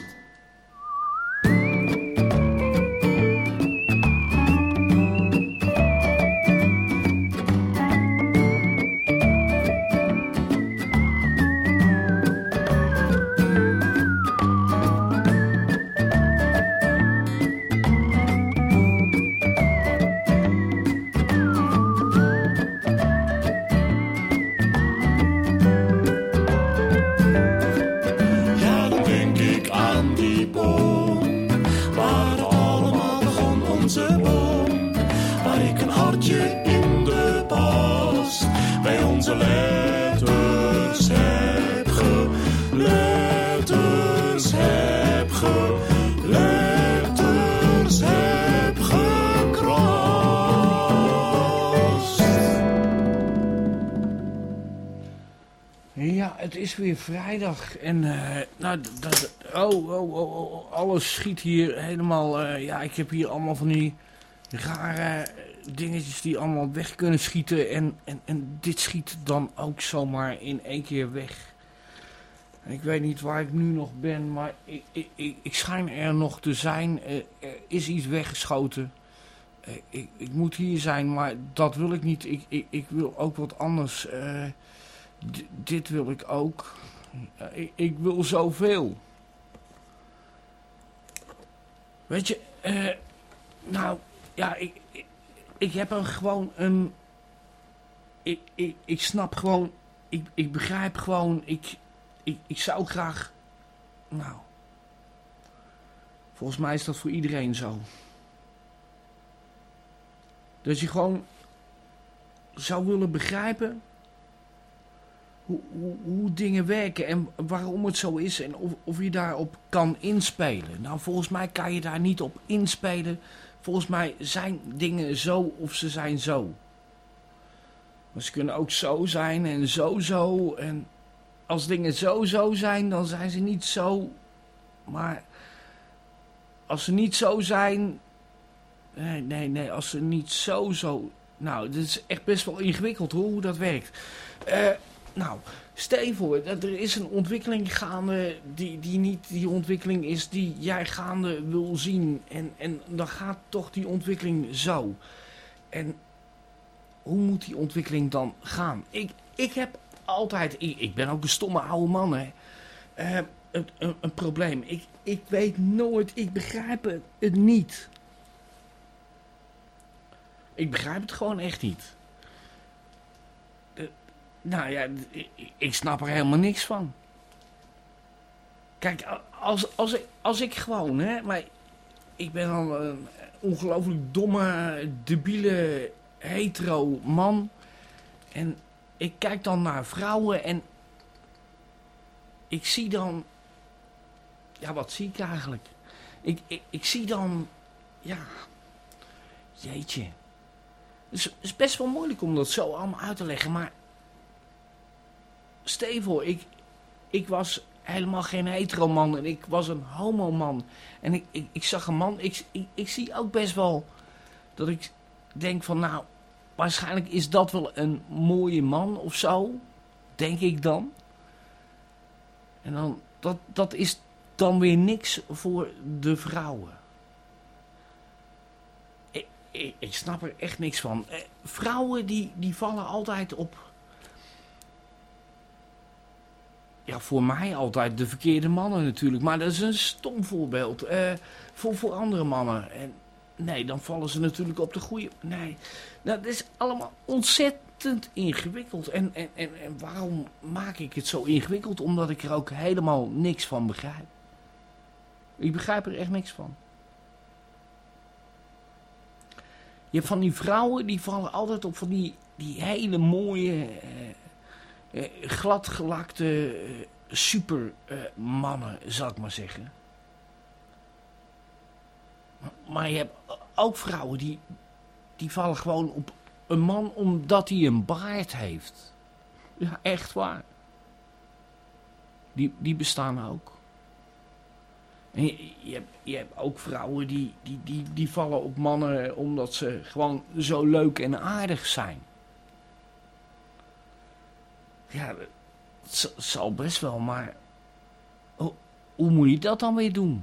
[SPEAKER 5] Ja, dan denk ik aan die boom, waar het allemaal begon, onze boom. Waar ik een hartje in de bast bij onze letters heb ge, letters heb ge, letters heb gekrast.
[SPEAKER 2] Ja, het is weer vrijdag en eh, nou, dat, dat- oh, oh, oh, oh, alles schiet hier helemaal, eh, ja, ik heb hier allemaal van die rare eh, dingetjes die allemaal weg kunnen schieten en, en, en dit schiet dan ook zomaar in één keer weg. En ik weet niet waar ik nu nog ben, maar ik, ik, ik, ik schijn er nog te zijn. Eh, er is iets weggeschoten. Eh, ik, ik moet hier zijn, maar dat wil ik niet. Ik, ik, ik wil ook wat anders. Eh, D- dit wil ik ook. Uh, ik, ik wil zoveel. Weet je, eh, nou, ja, ik, ik, ik heb er gewoon een... Ik, ik, ik snap gewoon, ik, ik begrijp gewoon, ik, ik, ik zou graag... Nou, volgens mij is dat voor iedereen zo. Dat je gewoon zou willen begrijpen... Hoe, hoe, hoe dingen werken en waarom het zo is en of, of je daarop kan inspelen. Nou, volgens mij kan je daar niet op inspelen. Volgens mij zijn dingen zo of ze zijn zo. Maar ze kunnen ook zo zijn en zo zo. En als dingen zo zo zijn, dan zijn ze niet zo. Maar als ze niet zo zijn... Nee, nee, nee, als ze niet zo zo... Nou, dit is echt best wel ingewikkeld hoor, hoe dat werkt. Eh... Nou, stel je voor, dat er is een ontwikkeling gaande die, die niet die ontwikkeling is die jij gaande wil zien. En, en dan gaat toch die ontwikkeling zo. En hoe moet die ontwikkeling dan gaan? Ik, ik heb altijd, ik, ik ben ook een stomme oude man, hè. Uh, een, een, een probleem. Ik, ik weet nooit, ik begrijp het, het niet. Ik begrijp het gewoon echt niet. Nou ja, ik, ik snap er helemaal niks van. Kijk, als, als, ik, als ik gewoon, hè, maar ik ben al een ongelooflijk domme, debiele, hetero man. En ik kijk dan naar vrouwen en ik zie dan, ja, wat zie ik eigenlijk? Ik, ik, ik zie dan, ja, jeetje. Het is, het is best wel moeilijk om dat zo allemaal uit te leggen, maar... Stel je voor, ik, ik was helemaal geen hetero man en ik was een homo man. En ik, ik, ik zag een man, ik, ik, ik zie ook best wel dat ik denk van nou, waarschijnlijk is dat wel een mooie man of zo. Denk ik dan. En dan, dat, dat is dan weer niks voor de vrouwen. Ik, ik, ik snap er echt niks van. Eh, vrouwen die, die vallen altijd op... Ja, voor mij altijd de verkeerde mannen natuurlijk. Maar dat is een stom voorbeeld. Uh, voor, voor andere mannen. En nee, dan vallen ze natuurlijk op de goede... Nee, nou, dat is allemaal ontzettend ingewikkeld. En, en, en, en waarom maak ik het zo ingewikkeld? Omdat ik er ook helemaal niks van begrijp. Ik begrijp er echt niks van. Je hebt van die vrouwen, die vallen altijd op van die, die hele mooie, eh, eh, gladgelakte eh, supermannen, zal ik maar zeggen. Maar, maar je hebt ook vrouwen die, die vallen gewoon op een man omdat hij een baard heeft. Ja, echt waar. Die, die bestaan ook. En je, je, hebt, je hebt ook vrouwen die, die, die, die vallen op mannen omdat ze gewoon zo leuk en aardig zijn. Ja, het zal best wel, maar hoe, hoe moet je dat dan weer doen?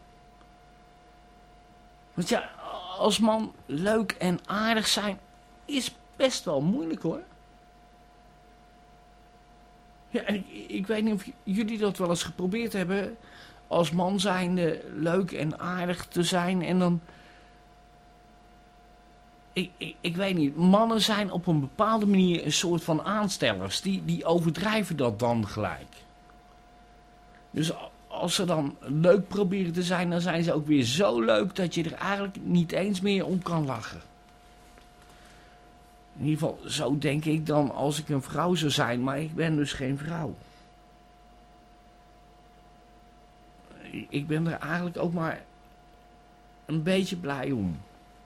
[SPEAKER 2] Want ja, als man leuk en aardig zijn is best wel moeilijk hoor. Ja, en ik, ik weet niet of jullie dat wel eens geprobeerd hebben. Als man zijnde leuk en aardig te zijn en dan... Ik, ik, ik weet niet, mannen zijn op een bepaalde manier een soort van aanstellers. Die, die overdrijven dat dan gelijk. Dus als ze dan leuk proberen te zijn, dan zijn ze ook weer zo leuk dat je er eigenlijk niet eens meer om kan lachen. In ieder geval, zo denk ik dan als ik een vrouw zou zijn, maar ik ben dus geen vrouw. Ik ben er eigenlijk ook maar een beetje blij om.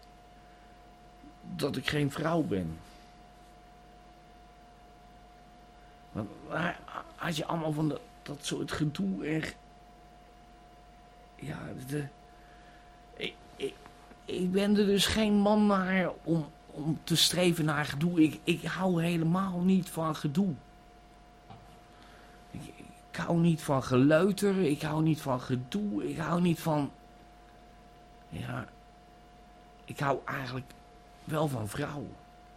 [SPEAKER 2] Dat ik geen vrouw ben. Want had je allemaal van dat, dat soort gedoe en... Ja, de, ik, ik, ik ben er dus geen man naar om, om te streven naar gedoe. Ik, ik hou helemaal niet van gedoe. Ik, ik hou niet van geleuter, ik hou niet van gedoe, ik hou niet van... Ja, ik hou eigenlijk wel van vrouwen.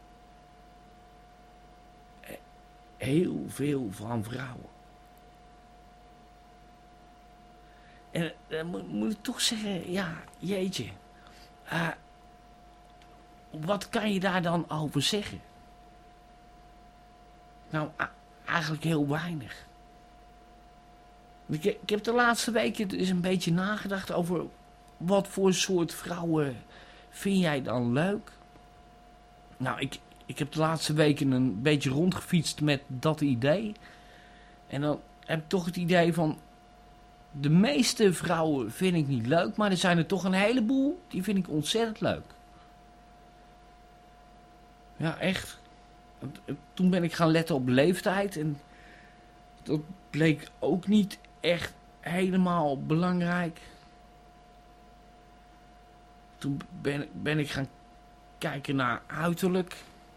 [SPEAKER 2] Heel veel van vrouwen. En dan moet, moet ik toch zeggen, ja, jeetje. Uh, wat kan je daar dan over zeggen? Nou, uh, eigenlijk heel weinig. Ik, ik heb de laatste weken dus een beetje nagedacht over wat voor soort vrouwen vind jij dan leuk? Nou, ik, ik heb de laatste weken een beetje rondgefietst met dat idee. En dan heb ik toch het idee van... De meeste vrouwen vind ik niet leuk, maar er zijn er toch een heleboel die vind ik ontzettend leuk. Ja, echt. Toen ben ik gaan letten op leeftijd en dat bleek ook niet echt helemaal belangrijk. Toen ben, ben ik gaan kijken naar uiterlijk.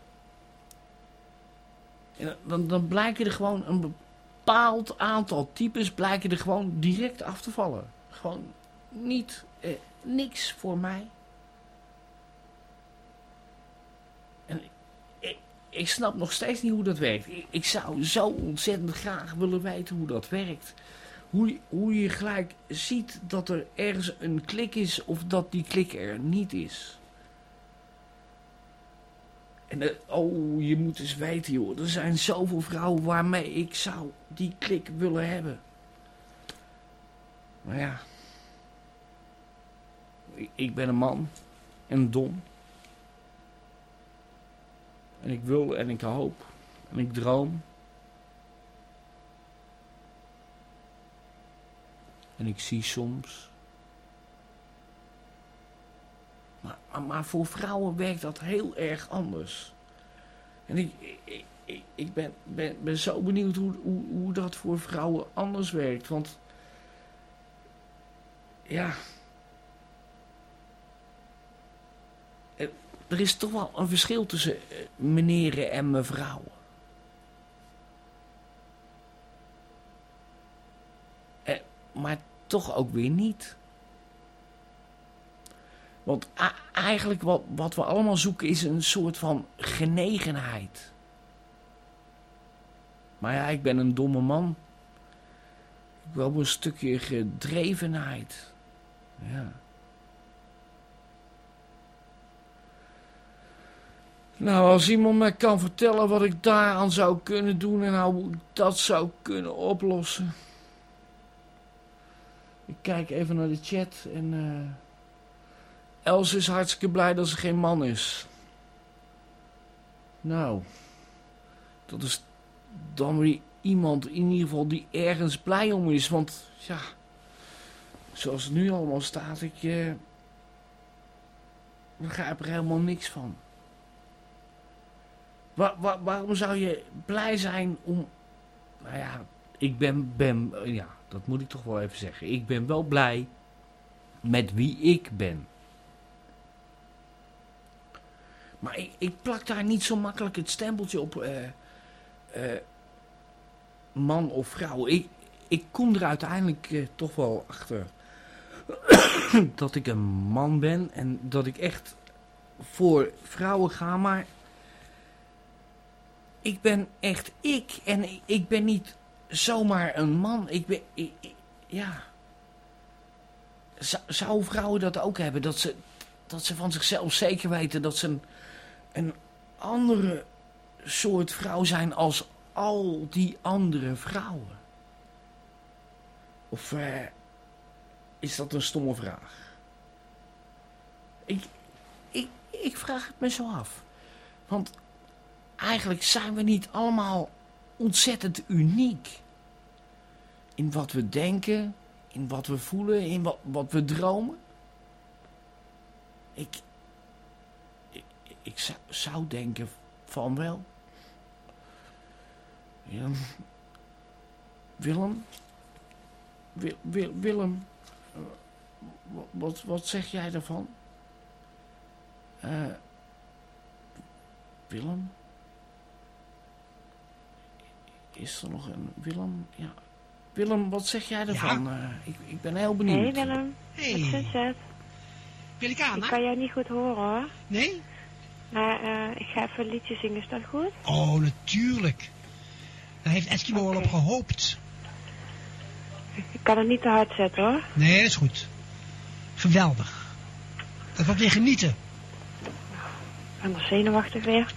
[SPEAKER 2] En dan, dan blijken er gewoon een bepaald aantal types blijken er gewoon direct af te vallen. Gewoon niet, eh, niks voor mij. En ik, ik snap nog steeds niet hoe dat werkt. Ik, ik zou zo ontzettend graag willen weten hoe dat werkt. Hoe, hoe je gelijk ziet dat er ergens een klik is of dat die klik er niet is. En uh, oh, je moet eens weten joh, er zijn zoveel vrouwen waarmee ik zou die klik willen hebben. Maar ja, ik, ik ben een man en dom. En ik wil en ik hoop en ik droom. En ik zie soms. Maar, maar, maar voor vrouwen werkt dat heel erg anders. En ik, ik, ik, ik ben, ben, ben zo benieuwd hoe, hoe, hoe dat voor vrouwen anders werkt. Want ja, er is toch wel een verschil tussen meneren en mevrouwen. Maar toch ook weer niet. Want a- eigenlijk wat, wat we allemaal zoeken is een soort van genegenheid. Maar ja, ik ben een domme man. Ik wil wel een stukje gedrevenheid. Ja. Nou, als iemand mij kan vertellen wat ik daaraan zou kunnen doen en hoe ik dat zou kunnen oplossen. Ik kijk even naar de chat en... Uh, Els is hartstikke blij dat ze geen man is. Nou, dat is dan weer iemand in ieder geval die ergens blij om is. Want ja, zoals het nu allemaal staat, ik uh, begrijp er helemaal niks van. Waar, waar, waarom zou je blij zijn om... Nou ja, ik ben, ben... Ja, dat moet ik toch wel even zeggen. Ik ben wel blij met wie ik ben. Maar ik, ik plak daar niet zo makkelijk het stempeltje op... Uh, uh, man of vrouw. Ik, ik kom er uiteindelijk uh, toch wel achter... dat ik een man ben. En dat ik echt voor vrouwen ga. Maar... Ik ben echt ik. En ik ben niet zomaar een man. Ik ben... Ik, ik, ja. Z- zou vrouwen dat ook hebben? Dat ze, dat ze van zichzelf zeker weten dat ze een, een andere soort vrouw zijn als al die andere vrouwen? Of uh, is dat een stomme vraag? Ik, ik, ik vraag het me zo af. Want... Eigenlijk zijn we niet allemaal ontzettend uniek. In wat we denken, in wat we voelen, in wat, wat we dromen. Ik, ik, ik zou, zou denken van wel. Ja. Willem? Wil, Wil, Willem? Uh, wat, wat zeg jij daarvan? Uh, Willem? Is er nog een Willem? Ja. Willem, wat zeg jij ervan? Ja. Uh, ik, ik ben heel benieuwd.
[SPEAKER 7] Hey Willem,
[SPEAKER 8] hey.
[SPEAKER 7] Wat is het?
[SPEAKER 8] Pelikana?
[SPEAKER 7] Ik kan jou niet goed horen hoor.
[SPEAKER 8] Nee?
[SPEAKER 7] Maar uh, ik ga even een liedje zingen, is dat goed?
[SPEAKER 8] Oh, natuurlijk. Daar heeft Eskimo okay. al op gehoopt.
[SPEAKER 7] Ik kan het niet te hard zetten hoor.
[SPEAKER 8] Nee, dat is goed. Geweldig. Dat wordt weer genieten.
[SPEAKER 7] Ik ben nog zenuwachtig weer.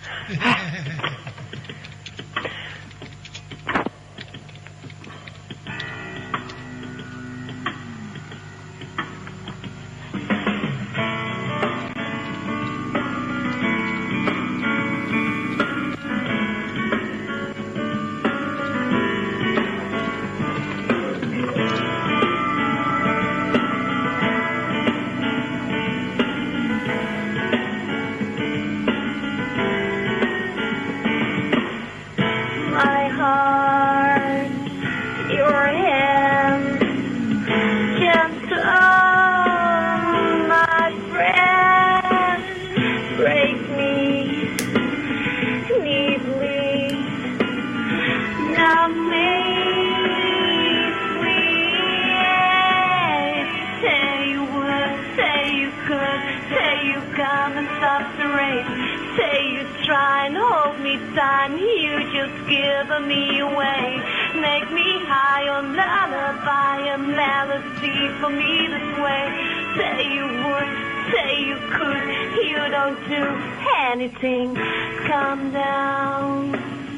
[SPEAKER 3] Anything, come down,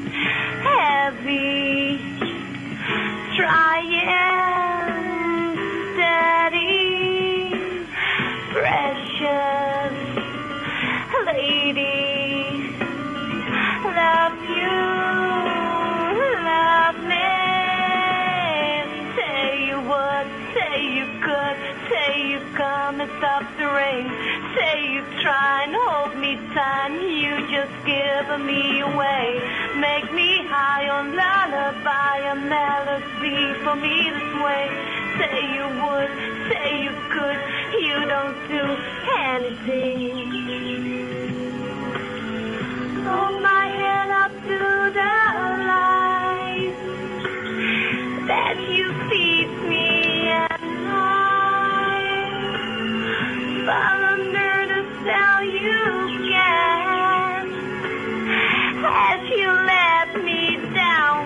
[SPEAKER 3] heavy, trying, steady, precious, lady, love you, love me, say you would, say you could, say you come and stop the rain, say you try and hold me tight, you just give me away, make me high on lullaby, a melody for me this way, say you would, say you could, you don't do anything, hold my head up to the light, that you feed me at night, fall under the spell you can, as you let me down.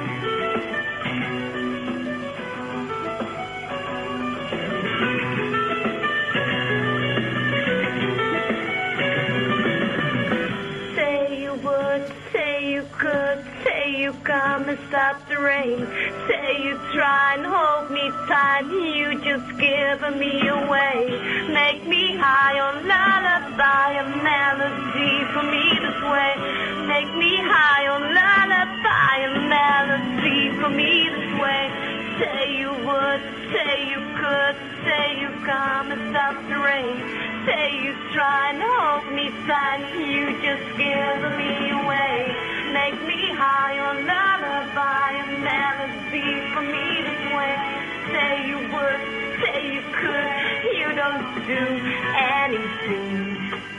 [SPEAKER 3] and stop the rain. Say you try and hold me tight, you just give me away. Make me high on lullaby, a melody for me to sway. Make me high on lullaby, a melody for me to sway. Say you would, say you could, say you come and stop the rain. Say you try and hold me tight, you just give me away. Make me high on lullaby, a melody for me to sway. Say you would, say you could, you don't do anything.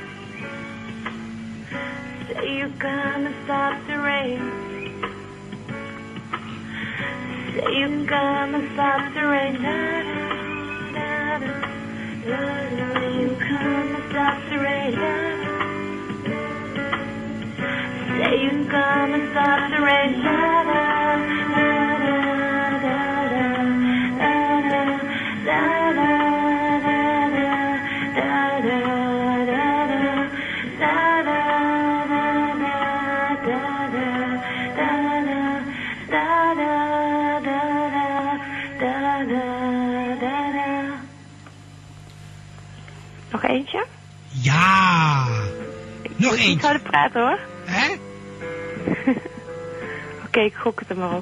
[SPEAKER 3] Say you're gonna stop the rain. Say you're gonna stop the rain. Da, da, da, da, da. You're gonna stop the rain. Da, say you're gonna stop the rain. Da, da, da, da, da, da, da, da,
[SPEAKER 7] Nog eentje?
[SPEAKER 8] Ja. Nog
[SPEAKER 7] Ik
[SPEAKER 8] eentje.
[SPEAKER 7] ga er praten hoor.
[SPEAKER 8] Hè?
[SPEAKER 7] Oké, okay, ik gok het er maar op.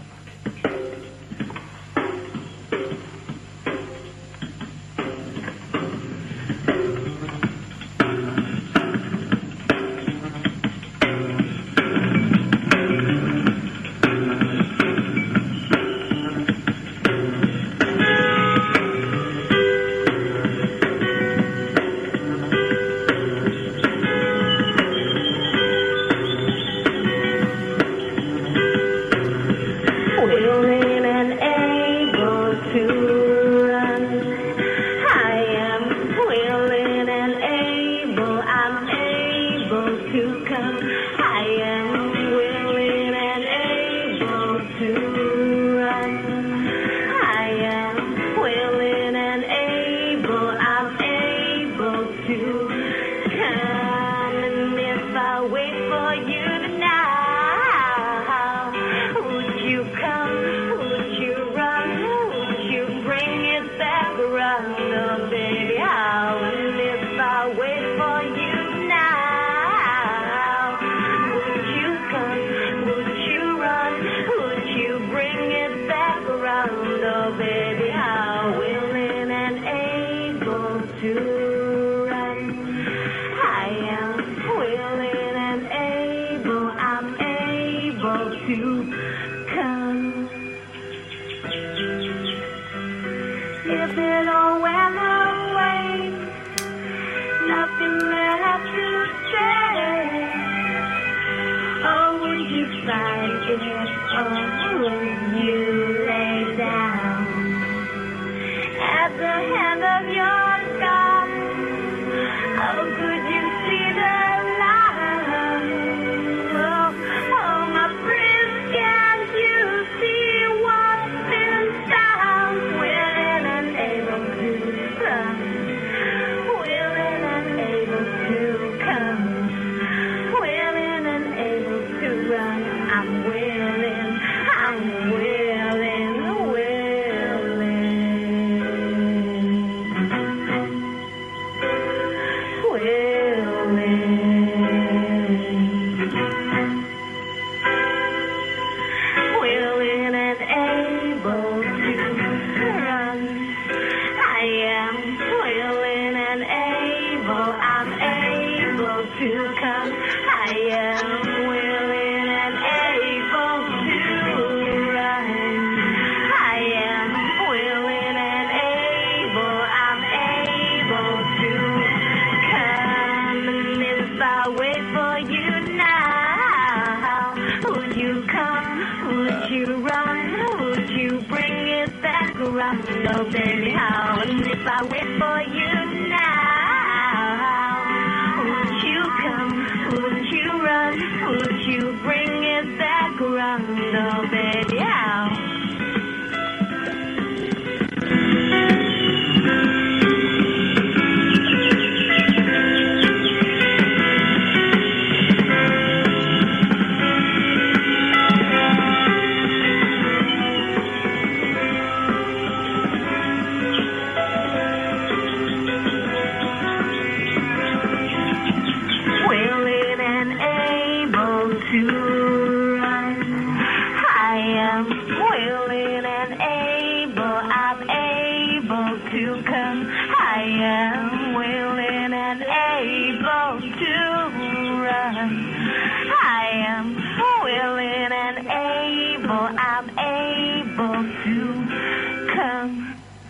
[SPEAKER 3] am willing and able to run. I am willing and able, I'm able to come.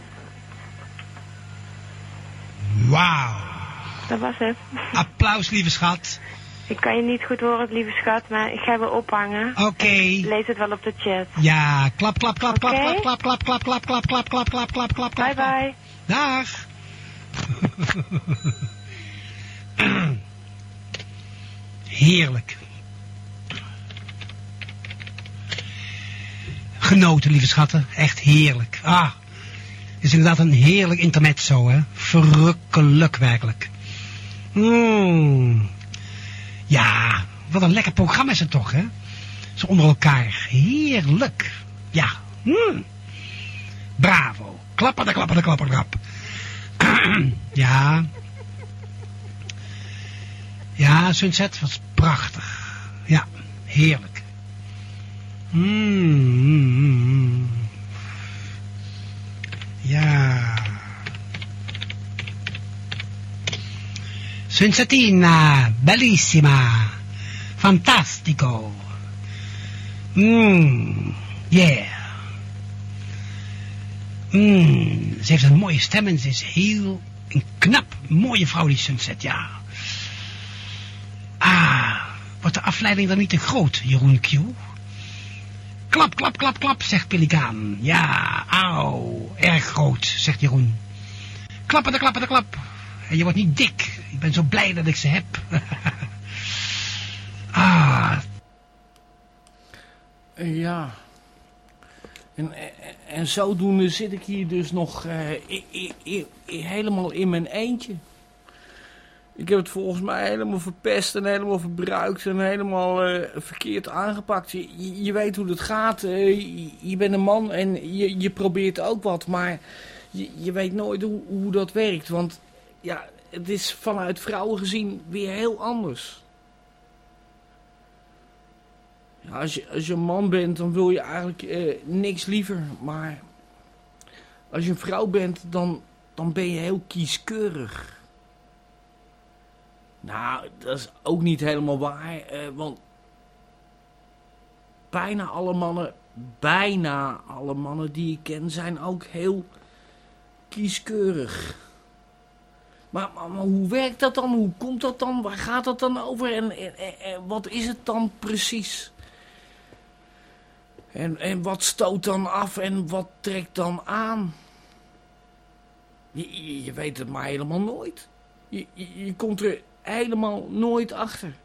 [SPEAKER 8] Wauw.
[SPEAKER 7] Dat was het.
[SPEAKER 8] Applaus, lieve schat.
[SPEAKER 7] Ik kan je niet goed horen, lieve schat, maar ik ga weer ophangen.
[SPEAKER 8] Oké. Okay.
[SPEAKER 7] Lees het wel op de chat.
[SPEAKER 8] Ja, klap, klap, klap, klap,
[SPEAKER 7] Okay.
[SPEAKER 8] klap, klap, klap, klap, klap, klap, klap, klap, klap, klap, klap.
[SPEAKER 7] Bye bye.
[SPEAKER 8] Dag. Heerlijk. Genoten, lieve schatten. Echt heerlijk. Ah, het is inderdaad een heerlijk intermezzo, hè. Verrukkelijk, werkelijk. Mm. Ja, wat een lekker programma is het toch, hè. Zo onder elkaar. Heerlijk. Ja. Mm. Bravo. Klapper de klapper de klapper de klap. Ja. Ja, Sunset was prachtig. Ja, heerlijk. Mm. Ja. Sunsetina, bellissima. Fantastico. Mm. Yeah. Mm. Ze heeft een mooie stem en ze is heel een knap, mooie vrouw die Sunset, ja. Ah, wordt de afleiding dan niet te groot, Jeroen Q? Klap, klap, klap, klap, zegt Pelikaan. Ja, auw, erg groot, zegt Jeroen. Klappen de klappen de klap. En je wordt niet dik. Ik ben zo blij dat ik ze heb. Ah.
[SPEAKER 2] Ja. En, en, en zodoende zit ik hier dus nog uh, i, i, i, helemaal in mijn eentje. Ik heb het volgens mij helemaal verpest en helemaal verbruikt en helemaal uh, verkeerd aangepakt. Je, je weet hoe het gaat. Uh, je, je bent een man en je, je probeert ook wat, maar je, je weet nooit hoe, hoe dat werkt. Want ja, het is vanuit vrouwen gezien weer heel anders. Ja, als, je, als je een man bent, dan wil je eigenlijk uh, niks liever. Maar als je een vrouw bent, dan, dan ben je heel kieskeurig. Nou, dat is ook niet helemaal waar. Uh, want bijna alle mannen, bijna alle mannen die ik ken, zijn ook heel kieskeurig. Maar, maar, maar hoe werkt dat dan? Hoe komt dat dan? Waar gaat dat dan over? En, en, en, en wat is het dan precies? En, en wat stoot dan af en wat trekt dan aan? Je, je, je weet het maar helemaal nooit. Je, je, je komt er helemaal nooit achter.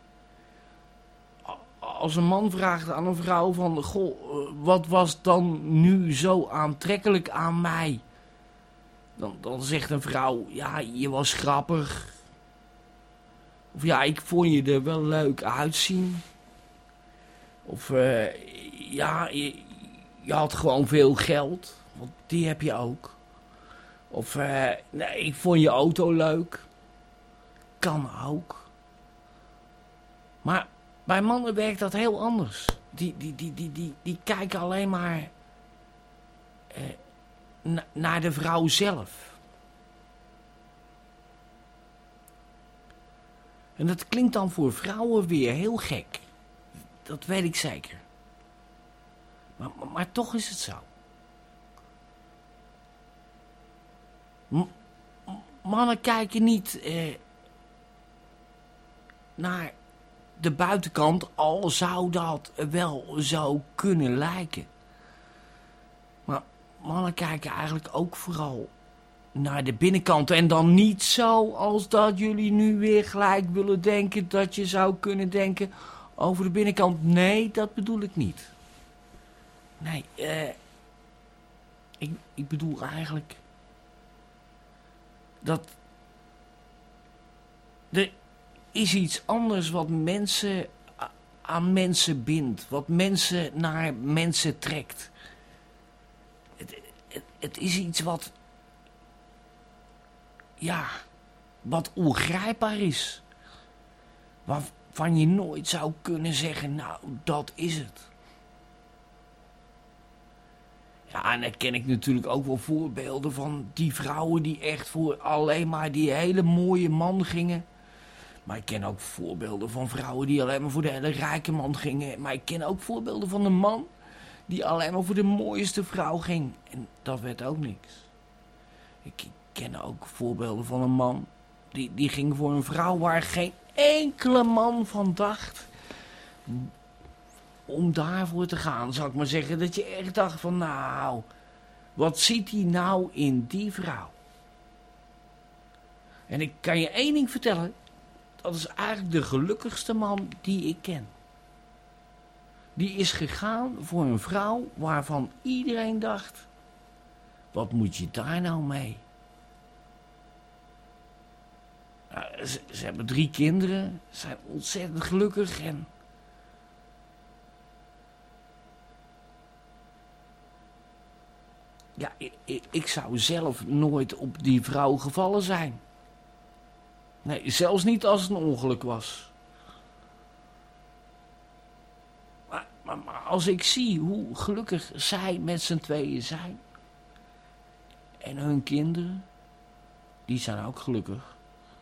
[SPEAKER 2] Als een man vraagt aan een vrouw van... Goh, wat was dan nu zo aantrekkelijk aan mij? Dan, dan zegt een vrouw... Ja, je was grappig. Of ja, ik vond je er wel leuk uitzien. Of uh, ja, je, je had gewoon veel geld. Want die heb je ook. Of uh, nee, ik vond je auto leuk. Kan ook. Maar bij mannen werkt dat heel anders. Die, die, die, die, die, die kijken alleen maar uh, na, naar de vrouw zelf. En dat klinkt dan voor vrouwen weer heel gek. Dat weet ik zeker. Maar, maar, maar toch is het zo. M- mannen kijken niet eh, naar de buitenkant, al zou dat wel zo kunnen lijken. Maar mannen kijken eigenlijk ook vooral naar de binnenkant. En dan niet zo als dat jullie nu weer gelijk willen denken dat je zou kunnen denken over de binnenkant. Nee, dat bedoel ik niet. Nee, eh, ik, ik bedoel eigenlijk dat er is iets anders wat mensen aan mensen bindt. Wat mensen naar mensen trekt. Het, het, het is iets wat, ja, wat ongrijpbaar is. Waarvan je nooit zou kunnen zeggen, nou, dat is het. Ja, en dan ken ik natuurlijk ook wel voorbeelden van die vrouwen die echt voor alleen maar die hele mooie man gingen. Maar ik ken ook voorbeelden van vrouwen die alleen maar voor de hele rijke man gingen. Maar ik ken ook voorbeelden van een man die alleen maar voor de mooiste vrouw ging. En dat werd ook niks. Ik ken ook voorbeelden van een man die, die ging voor een vrouw waar geen enkele man van dacht om daarvoor te gaan, zou ik maar zeggen. Dat je echt dacht van, nou, wat ziet hij nou in die vrouw? En ik kan je één ding vertellen. Dat is eigenlijk de gelukkigste man die ik ken. Die is gegaan voor een vrouw waarvan iedereen dacht, wat moet je daar nou mee? Nou, ze, ze hebben drie kinderen, zijn ontzettend gelukkig en ja, ik, ik, ik zou zelf nooit op die vrouw gevallen zijn. Nee, zelfs niet als het een ongeluk was. Maar, maar, maar als ik zie hoe gelukkig zij met z'n tweeën zijn. En hun kinderen, die zijn ook gelukkig.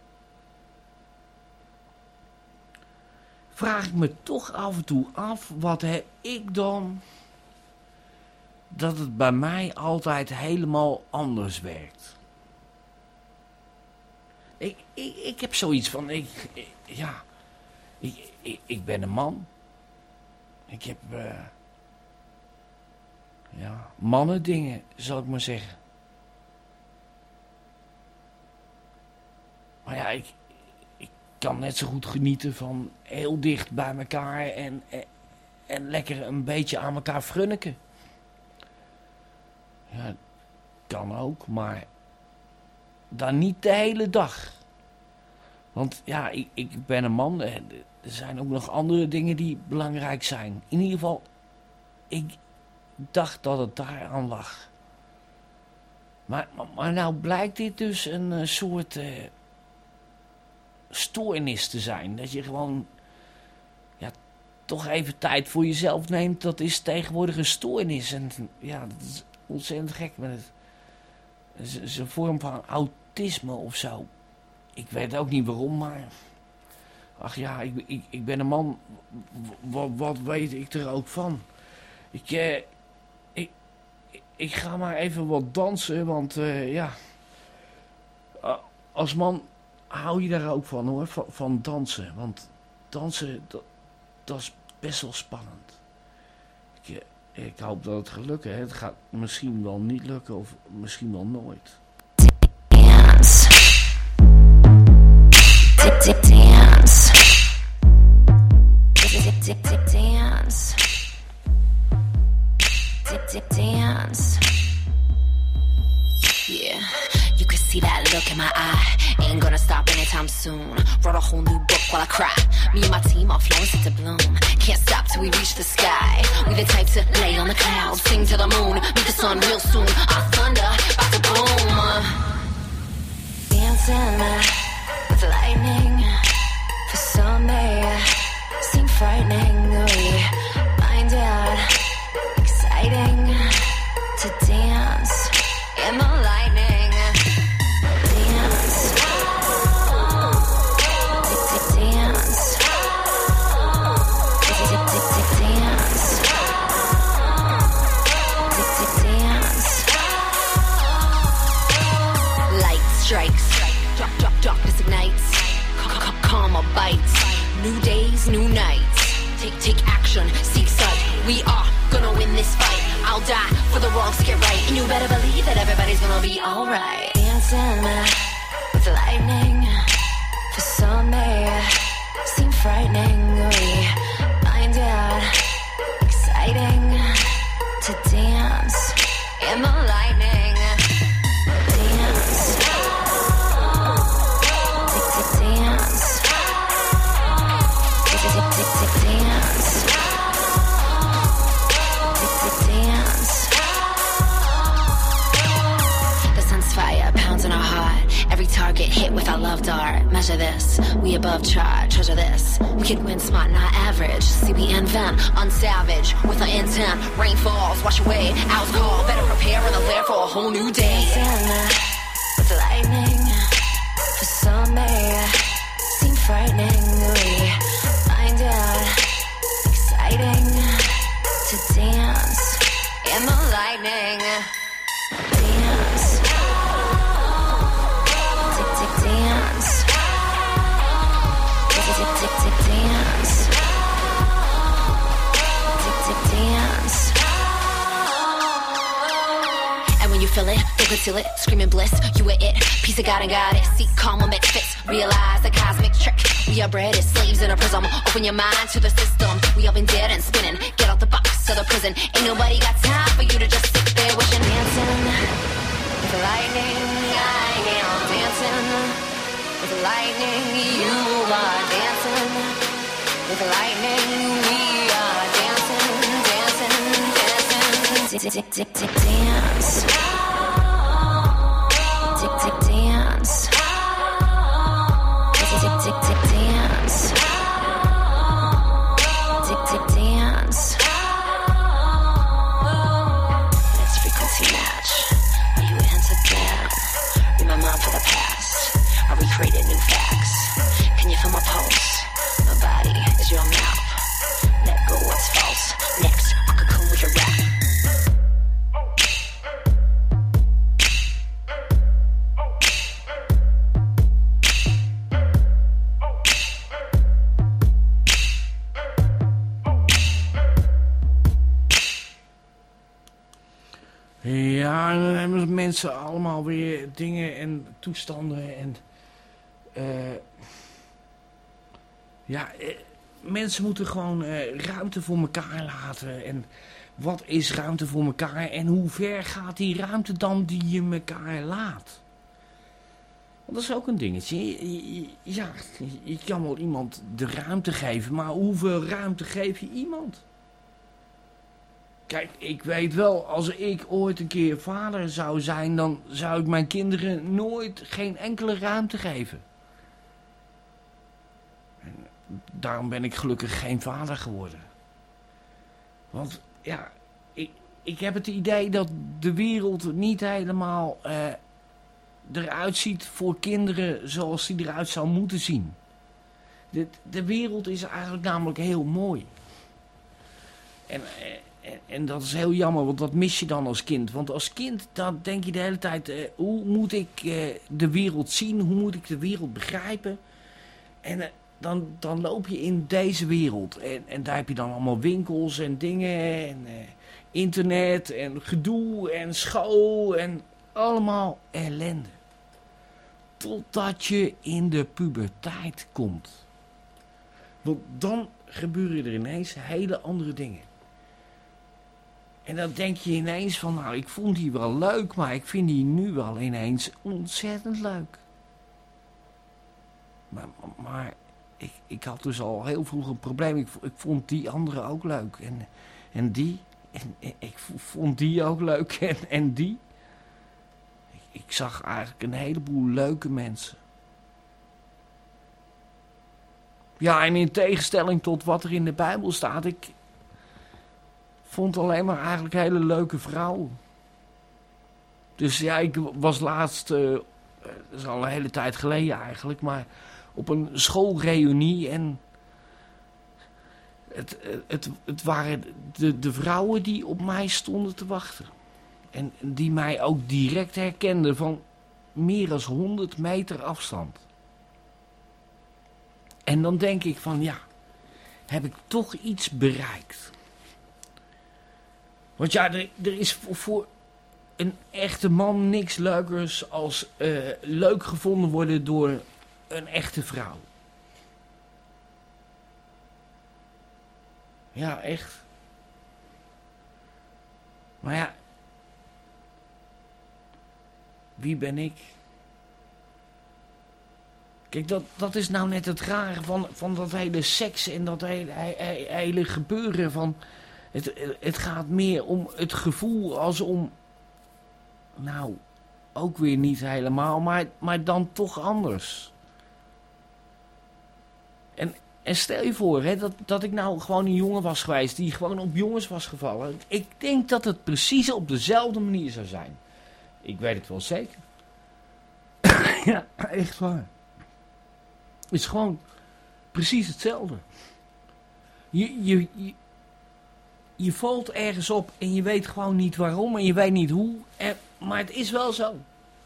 [SPEAKER 2] Vraag ik me toch af en toe af, wat heb ik dan, dat het bij mij altijd helemaal anders werkt. Ik, ik, ik heb zoiets van, ik, ik ja, ik, ik, ik ben een man. Ik heb, uh, ja, mannendingen, zal ik maar zeggen. Maar ja, ik, ik kan net zo goed genieten van heel dicht bij elkaar en, en, en lekker een beetje aan elkaar frunniken. Ja, kan ook, maar dan niet de hele dag. Want ja, ik, ik ben een man. Er zijn ook nog andere dingen die belangrijk zijn. In ieder geval, ik dacht dat het daar aan lag. Maar, maar, maar nou blijkt dit dus een uh, soort uh, stoornis te zijn. Dat je gewoon ja, toch even tijd voor jezelf neemt. Dat is tegenwoordig een stoornis. En ja, dat is ontzettend gek met het. Het is een vorm van autisme of zo. Ik weet ook niet waarom, maar ach ja, ik, ik, ik ben een man. Wat, wat weet ik er ook van? Ik, eh, ik, ik ga maar even wat dansen, want uh, ja, als man hou je daar ook van hoor, van, van dansen. Want dansen, dat, dat is best wel spannend. Ik, ik hoop dat het gaat lukken. Het gaat misschien wel niet lukken of misschien wel nooit.
[SPEAKER 9] Dance. Dance. Dance. Dance. Yeah, you can see that look in my eye. Ain't gonna stop anytime soon. Wrote a whole new book while I cry. Me and my team are flowing set to bloom. Can't stop till we reach the sky. We the type to lay on the clouds, sing to the moon, meet the sun real soon. Our thunder, about to boom. Dancing with lightning. For some may seem frightening. We find it exciting to dance in the lightning. Dance. Dance. Dance. Dance. Light strikes. Dark, dark, darkness ignites. Karma bites. New days, new nights. Take, take action. Seek sight. We are gonna win this fight. I'll die for the wrongs to get right. And you better believe that everybody's gonna be alright. Dancing with lightning. For some may seem frightening. We find it exciting to dance in the lightning. Dance. Dance. Dance. Dance. The sun's fire pounds in our heart. Every target Hit with our love dart, measure this. We above chart, treasure this. We could win smart, not average. See, we invent, unsavage, with our intent. Rain falls, wash away, hours call. Better prepare in the lair for a whole new day. Dancing with lightning, for some may seem frightening. We find it exciting to dance in the lightning. Dance. Tick, tick, dance. Tick, tick, tick, tick, dance. Tick, tick, dance. And when you feel it, don't conceal it, screaming bliss, you are it. Piece of God and got it, seek calm when it fits. Realize the cosmic trick. We are bred as slaves in a prism. Open your mind to the system. We all been dead and spinning. Get out the box of the prison. Ain't nobody got time for you to just sit there wishing. Dancing with the lightning, I am dancing with the lightning. You are dancing with the lightning. We are dancing, dancing, dancing. Tick, tick, tick, tick, dance. Tick, tick, dance. Tick, tick, tick, tick, dance. Tick, tick, dance. Let's frequency match. Are you into that? Read my mind for the past. I recreated new facts. Can you feel my pulse? My body is your mouth. Let go what's false. Next, I could come with your rap.
[SPEAKER 2] Ja, en dan hebben mensen allemaal weer dingen en toestanden en... Uh, ja, uh, mensen moeten gewoon uh, ruimte voor elkaar laten. En wat is ruimte voor elkaar en hoe ver gaat die ruimte dan die je elkaar laat? Want dat is ook een dingetje. Ja, je kan wel iemand de ruimte geven, maar hoeveel ruimte geef je iemand? Kijk, ik weet wel, als ik ooit een keer vader zou zijn, dan zou ik mijn kinderen nooit geen enkele ruimte geven. En daarom ben ik gelukkig geen vader geworden. Want ja, ik, ik heb het idee dat de wereld niet helemaal uh, eruit ziet voor kinderen zoals die eruit zou moeten zien. De, de wereld is eigenlijk namelijk heel mooi. En... Uh, En, en dat is heel jammer, want dat mis je dan als kind. Want als kind, dan denk je de hele tijd... Uh, hoe moet ik uh, de wereld zien? Hoe moet ik de wereld begrijpen? En uh, dan, dan loop je in deze wereld. En, en daar heb je dan allemaal winkels en dingen. En uh, internet en gedoe en school. En allemaal ellende. Totdat je in de puberteit komt. Want dan gebeuren er ineens hele andere dingen. En dan denk je ineens van, nou, ik vond die wel leuk, maar ik vind die nu wel ineens ontzettend leuk. Maar, maar ik, ik had dus al heel vroeg een probleem. Ik, ik vond die andere ook leuk. En, en die, en, en ik vond die ook leuk en, en die. Ik, ik zag eigenlijk een heleboel leuke mensen. Ja, en in tegenstelling tot wat er in de Bijbel staat, ik... vond alleen maar eigenlijk hele leuke vrouwen. Dus ja, ik was laatst, uh, dat is al een hele tijd geleden eigenlijk, maar op een schoolreunie en het, het, het waren de, de vrouwen die op mij stonden te wachten. En die mij ook direct herkenden van meer dan honderd meter afstand. En dan denk ik van ja, heb ik toch iets bereikt. Want ja, er, er is voor, voor een echte man niks leukers als uh, leuk gevonden worden door een echte vrouw. Ja, echt. Maar ja, wie ben ik? Kijk, dat, dat is nou net het rare van, van dat hele seks en dat hele, hele, hele gebeuren van... Het, het gaat meer om het gevoel als om... Nou, ook weer niet helemaal, maar, maar dan toch anders. En, en stel je voor hè, dat, dat ik nou gewoon een jongen was geweest die gewoon op jongens was gevallen. Ik denk dat het precies op dezelfde manier zou zijn. Ik weet het wel zeker. Ja, echt waar. Het is gewoon precies hetzelfde. Je, je, je, je valt ergens op en je weet gewoon niet waarom en je weet niet hoe. En, maar het is wel zo.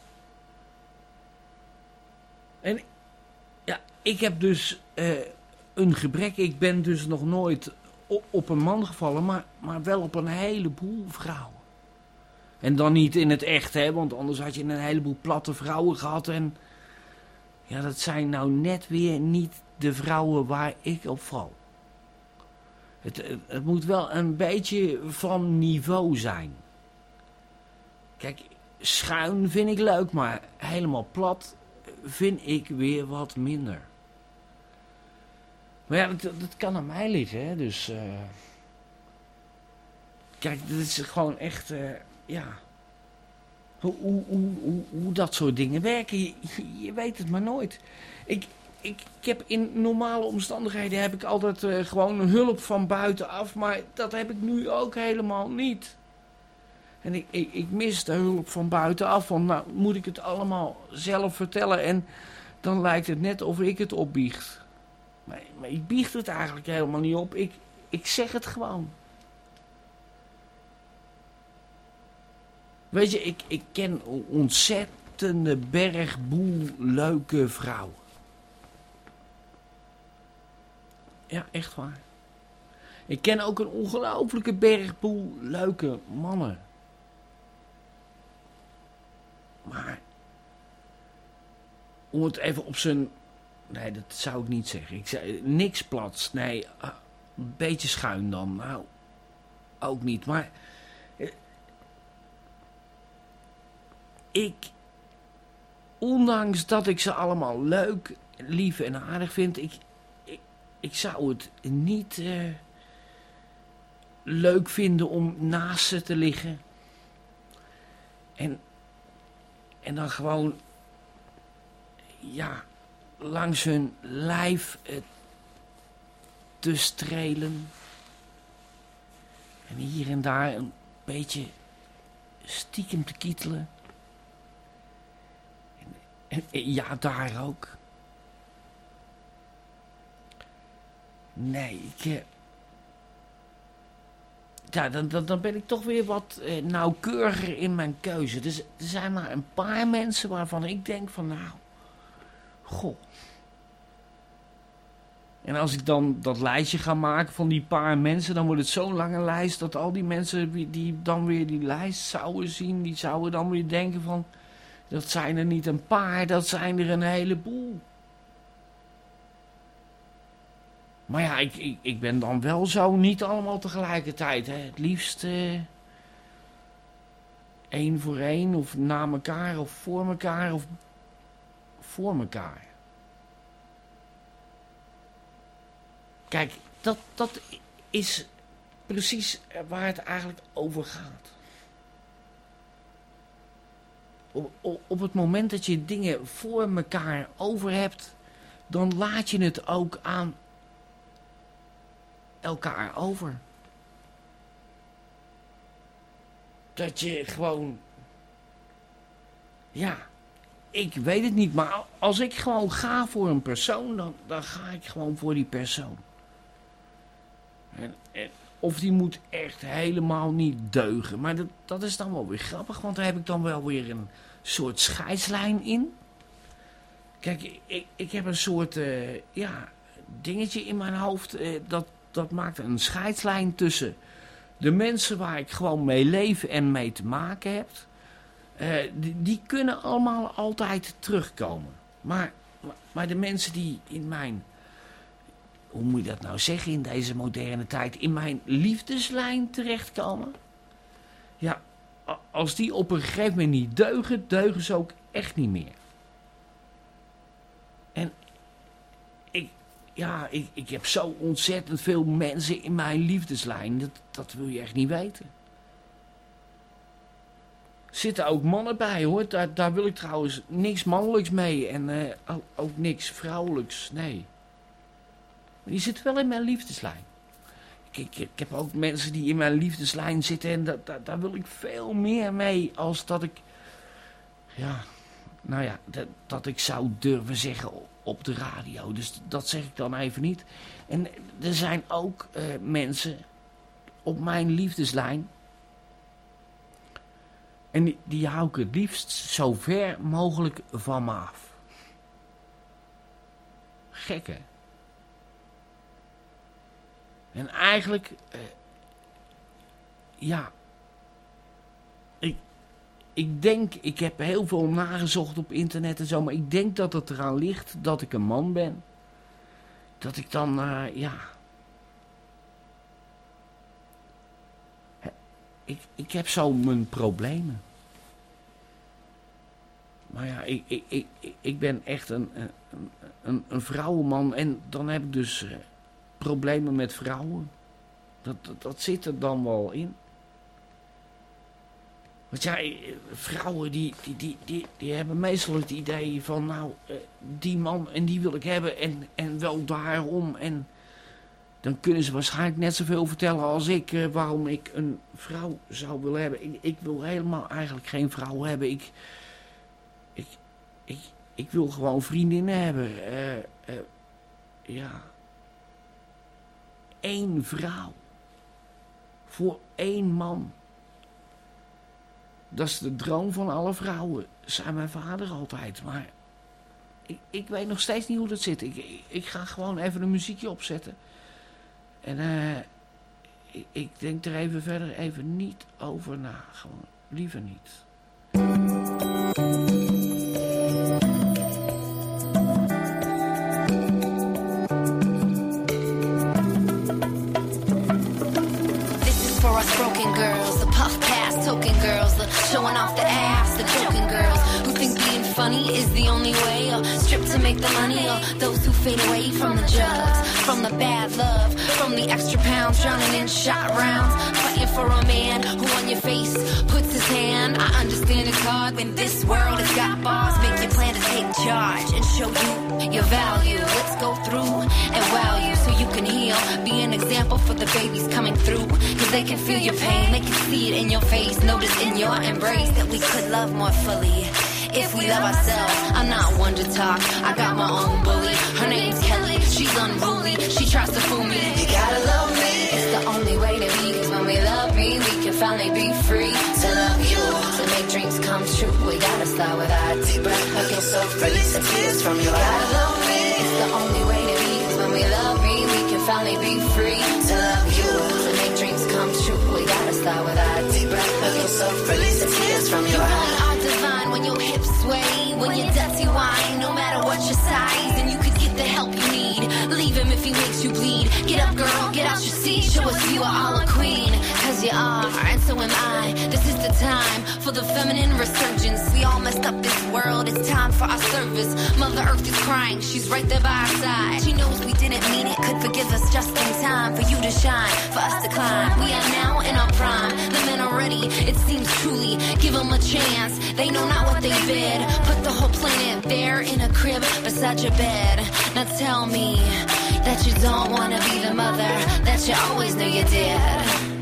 [SPEAKER 2] En ja, ik heb dus uh, een gebrek. Ik ben dus nog nooit op, op een man gevallen, maar, maar wel op een heleboel vrouwen. En dan niet in het echt, hè, want anders had je een heleboel platte vrouwen gehad. En ja, dat zijn nou net weer niet de vrouwen waar ik op val. Het, het, het moet wel een beetje van niveau zijn. Kijk, schuin vind ik leuk, maar helemaal plat vind ik weer wat minder. Maar ja, dat, dat kan aan mij liggen, hè, dus... Uh... Kijk, dit is gewoon echt... Uh... Ja, hoe, hoe, hoe, hoe, hoe dat soort dingen werken, je, je weet het maar nooit. Ik, ik, ik heb in normale omstandigheden heb ik altijd uh, gewoon hulp van buitenaf, maar dat heb ik nu ook helemaal niet. En ik, ik, ik mis de hulp van buitenaf, want nou moet ik het allemaal zelf vertellen en dan lijkt het net of ik het opbiecht. Maar, maar ik biecht het eigenlijk helemaal niet op, ik, ik zeg het gewoon. Weet je, ik, ik ken een ontzettende bergboel leuke vrouwen. Ja, echt waar. Ik ken ook een ongelofelijke bergboel leuke mannen. Maar, om het even op zijn... Nee, dat zou ik niet zeggen. Ik zei, niks plats. Nee, een beetje schuin dan. Nou, ook niet. Maar... Ik, ondanks dat ik ze allemaal leuk, lief en aardig vind, ik, ik, ik zou het niet uh, leuk vinden om naast ze te liggen. En, en dan gewoon, ja, langs hun lijf uh, te strelen. En hier en daar een beetje stiekem te kietelen. Ja, daar ook. Nee, ik... Uh... Ja, dan, dan, dan ben ik toch weer wat uh, nauwkeuriger in mijn keuze. Dus er zijn maar een paar mensen waarvan ik denk van, nou... Goh. En als ik dan dat lijstje ga maken van die paar mensen... dan wordt het zo'n lange lijst dat al die mensen die dan weer die lijst zouden zien... die zouden dan weer denken van... Dat zijn er niet een paar, dat zijn er een heleboel. Maar ja, ik, ik, ik ben dan wel zo niet allemaal tegelijkertijd. Hè. Het liefst uh, één voor één, of na elkaar, of voor elkaar, of voor elkaar. Kijk, dat, dat is precies waar het eigenlijk over gaat. Op, op, op het moment dat je dingen voor elkaar over hebt, dan laat je het ook aan elkaar over. Dat je gewoon, ja, ik weet het niet, maar als ik gewoon ga voor een persoon, dan, dan ga ik gewoon voor die persoon. En, en, of die moet echt helemaal niet deugen. Maar dat, dat is dan wel weer grappig, want daar heb ik dan wel weer een soort scheidslijn in. Kijk, ik, ik heb een soort uh, ja, dingetje in mijn hoofd. Uh, dat, dat maakt een scheidslijn tussen de mensen waar ik gewoon mee leef en mee te maken heb. Uh, die, die kunnen allemaal altijd terugkomen. Maar, maar de mensen die in mijn... Hoe moet je dat nou zeggen in deze moderne tijd? In mijn liefdeslijn terechtkomen? Ja, als die op een gegeven moment niet deugen, deugen ze ook echt niet meer. En ik, ja, ik, ik heb zo ontzettend veel mensen in mijn liefdeslijn. Dat, dat wil je echt niet weten. zitten ook mannen bij, hoor. Daar, daar wil ik trouwens niks mannelijks mee. En uh, ook, ook niks vrouwelijks, nee. Maar die zitten wel in mijn liefdeslijn. Ik, ik, ik heb ook mensen die in mijn liefdeslijn zitten. En dat, dat, daar wil ik veel meer mee als dat ik... Ja, nou ja, dat, dat ik zou durven zeggen op de radio. Dus dat zeg ik dan even niet. En er zijn ook uh, mensen op mijn liefdeslijn... En die, die hou ik het liefst zo ver mogelijk van me af. Gekke. En eigenlijk... Uh, ja... Ik, ik denk... Ik heb heel veel nagezocht op internet en zo... Maar ik denk dat het eraan ligt dat ik een man ben. Dat ik dan... Uh, ja... Ik, ik heb zo mijn problemen. Maar ja, ik, ik, ik, ik ben echt een, een, een, een vrouwenman. En dan heb ik dus uh, problemen met vrouwen. Dat, dat, dat zit er dan wel in. Want ja, vrouwen die, die, die, die, die hebben meestal het idee van... Nou, uh, die man en die wil ik hebben en, en wel daarom en... Dan kunnen ze waarschijnlijk net zoveel vertellen als ik... Uh, waarom ik een vrouw zou willen hebben. Ik, ik wil helemaal eigenlijk geen vrouw hebben. Ik, ik, ik, ik wil gewoon vriendinnen hebben. Uh, uh, ja. Eén vrouw. Voor één man. Dat is de droom van alle vrouwen. Zei mijn vader altijd. Maar ik, ik weet nog steeds niet hoe dat zit. Ik, ik, ik ga gewoon even een muziekje opzetten... En uh, ik, ik denk er even verder even niet over na. Gewoon liever niet.
[SPEAKER 9] This is for us broken girls, the puff pass token girls, the showing off the ass, the joking girls who think being funny is the only way, or strip to make the money, or those who fade away from the drugs, from the bad love, from the extra pounds, drowning in shot rounds, fighting for a man who on your face puts his hand. I understand it's hard when this world has got bars. Make your plan to take charge and show you your value. Let's go through and wow you so you can heal. Be an example for the babies coming through, cause they can feel your pain, they can see it in your face. Notice in your embrace that we could love more fully if we love ourselves. I'm not one to talk, I got my own bully. Her name's Kelly, she's unruly, she tries to fool me. You gotta love me, it's the only way to be. Cause when we love me, we can finally be free to love you. To make dreams come true, we gotta start with our deep breath. Looking so release the tears from your eyes. You gotta love me, it's the only way to be. Cause when we love me, we can finally be free to love you. To make dreams come true, we gotta start with our deep breath. Looking so release the tears from your eyes. Divine when your hips sway, when you're dirty wine, no matter what your size, and you could get the help you need. Leave him if he makes you bleed. Get up, girl, get out your seat. Show us you are all a queen, cause you are, and so am I. This is the time for the feminine resurgence. We all messed up this world, it's time for our service. Mother Earth is crying, she's right there by our side. She knows we didn't mean it, could forgive us just in time for you to shine, for us to climb. We are now in our prime, the men are ready, it seems truly. Give them a chance, they know not what they bid. Put the whole planet there in a crib beside your bed. Now tell me that you don't wanna be the mother that you always knew you did.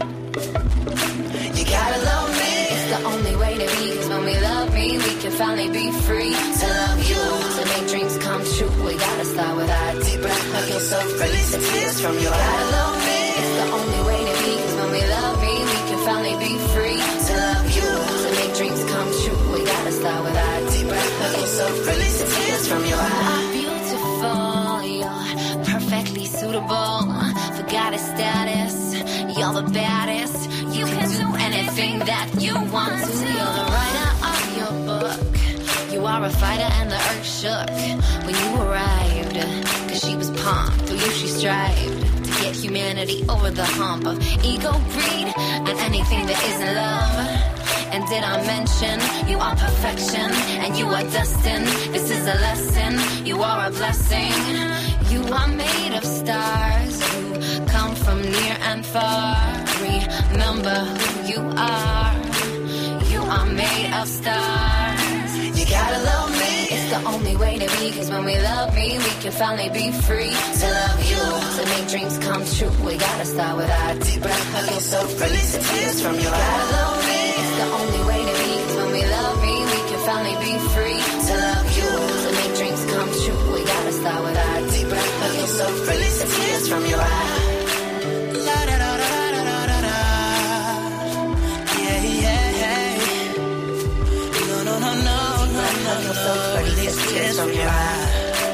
[SPEAKER 9] You gotta love me, it's the only way to be. Cause when we love me, we can finally be free to love you. To make dreams come true, we gotta start with our deep breath. Looking so release the tears from your eyes. You gotta love me, it's the only way to be. Cause when we love me, we can finally be free to love you. To make dreams come true, we gotta start with our deep breath. Looking so release the tears from your eyes. You're beautiful, you're perfectly suitable. Forgot his status, you're the baddest. You can do anything that you want to. You're the writer of your book. You are a fighter and the earth shook when you arrived. Cause she was pumped, through you she strived to get humanity over the hump of ego, greed, and anything that isn't love. And did I mention you are perfection and you are destined? This is a lesson, you are a blessing. You are made of stars, you come from near and far. Remember who you are. You are made self stars. You gotta love me. It's the only way to be, cause when we love me, we can finally be free to love you. To make dreams come true, we gotta start with our deep breath. Hug yourself, release the tears from your eyes. You gotta love me. It's the only way to be, cause when we love me, we can finally be free to love you. To make dreams come true, we gotta start with our deep breath. Hug yourself, release the tears from your eyes. La da da da da da da da. Yeah, yeah, yeah. No, no, no, no, no, no, no. Release the tears from your eyes.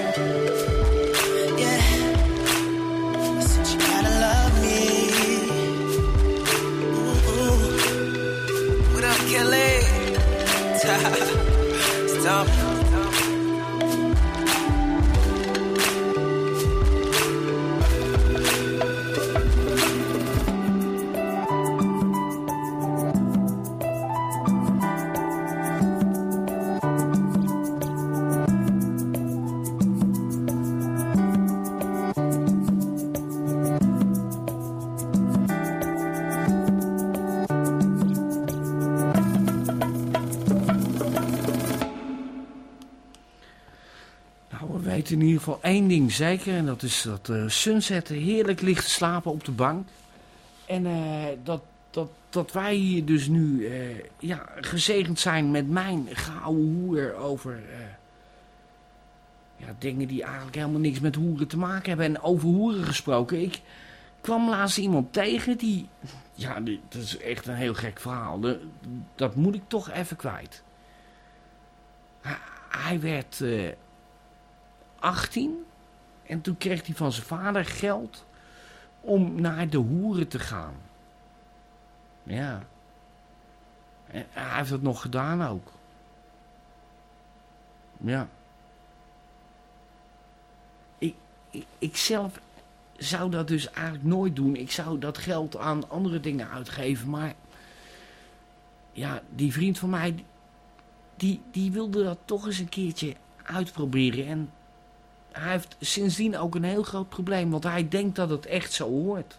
[SPEAKER 9] Yeah. Since you gotta love me. Ooh, ooh. What up, Kelly? Stop.
[SPEAKER 2] In ieder geval één ding zeker. En dat is dat uh, Sunset heerlijk ligt te slapen op de bank. En uh, dat, dat, dat wij hier dus nu uh, ja, gezegend zijn met mijn gouden hoer over uh, ja, dingen die eigenlijk helemaal niks met hoeren te maken hebben. En over hoeren gesproken. Ik kwam laatst iemand tegen die... Ja, die, dat is echt een heel gek verhaal. De, dat moet ik toch even kwijt. Hij, hij werd... Uh, achttien en toen kreeg hij van zijn vader geld om naar de hoeren te gaan. Ja. En hij heeft dat nog gedaan ook. Ja. Ik, ik, ik zelf zou dat dus eigenlijk nooit doen. Ik zou dat geld aan andere dingen uitgeven, maar ja, die vriend van mij, die, die wilde dat toch eens een keertje uitproberen en hij heeft sindsdien ook een heel groot probleem, want hij denkt dat het echt zo hoort.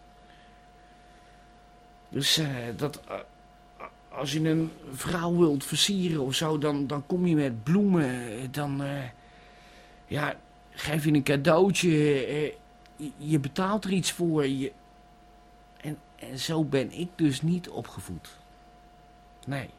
[SPEAKER 2] Dus uh, dat, uh, als je een vrouw wilt versieren of zo, dan, dan kom je met bloemen, dan uh, ja, geef je een cadeautje, uh, je, je betaalt er iets voor. Je, en, en zo ben ik dus niet opgevoed. Nee.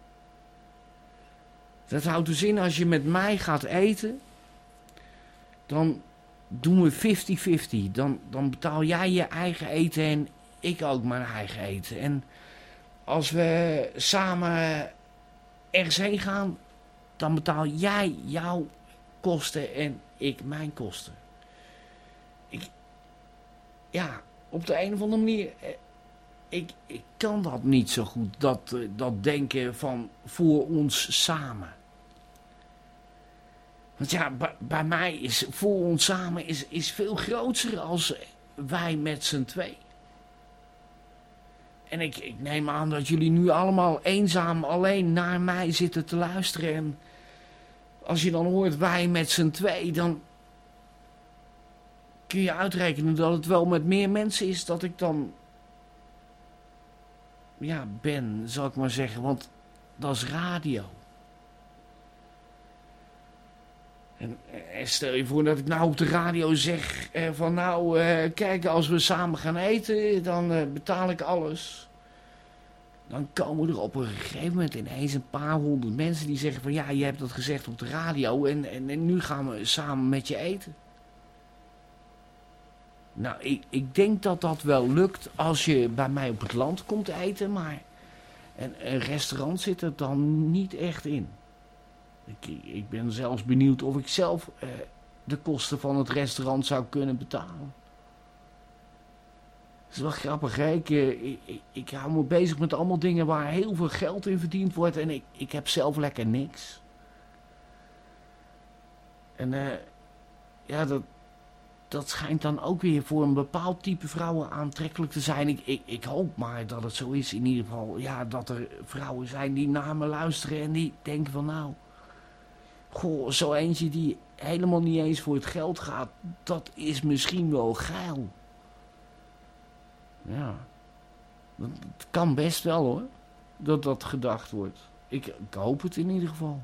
[SPEAKER 2] Dat houdt dus in, als je met mij gaat eten, dan doen we vijftig vijftig. Dan, dan betaal jij je eigen eten en ik ook mijn eigen eten. En als we samen ergens heen gaan, dan betaal jij jouw kosten en ik mijn kosten. Ik, ja, op de een of andere manier, ik, ik kan dat niet zo goed, dat, dat denken van voor ons samen. Want ja, bij, bij mij is voor ons samen is, is veel groter als wij met z'n twee. En ik, ik neem aan dat jullie nu allemaal eenzaam alleen naar mij zitten te luisteren. En als je dan hoort wij met z'n twee, dan kun je uitrekenen dat het wel met meer mensen is dat ik dan ja, ben, zal ik maar zeggen. Want dat is radio. En, en stel je voor dat ik nou op de radio zeg eh, van nou, eh, kijk, als we samen gaan eten, dan eh, betaal ik alles. Dan komen er op een gegeven moment ineens een paar honderd mensen die zeggen van ja, je hebt dat gezegd op de radio en, en, en nu gaan we samen met je eten. Nou, ik, ik denk dat dat wel lukt als je bij mij op het land komt eten, maar een, een restaurant zit er dan niet echt in. Ik, ik ben zelfs benieuwd of ik zelf eh, de kosten van het restaurant zou kunnen betalen. Dat is wel grappig, hè? Ik, ik, ik, ik hou me bezig met allemaal dingen waar heel veel geld in verdiend wordt en ik, ik heb zelf lekker niks. En uh, ja, dat, dat schijnt dan ook weer voor een bepaald type vrouwen aantrekkelijk te zijn. Ik, ik, ik hoop maar dat het zo is in ieder geval. Ja, dat er vrouwen zijn die naar me luisteren en die denken van nou, goh, zo eentje die helemaal niet eens voor het geld gaat, dat is misschien wel geil. Ja, dat, dat kan best wel hoor, dat dat gedacht wordt. Ik, ik hoop het in ieder geval.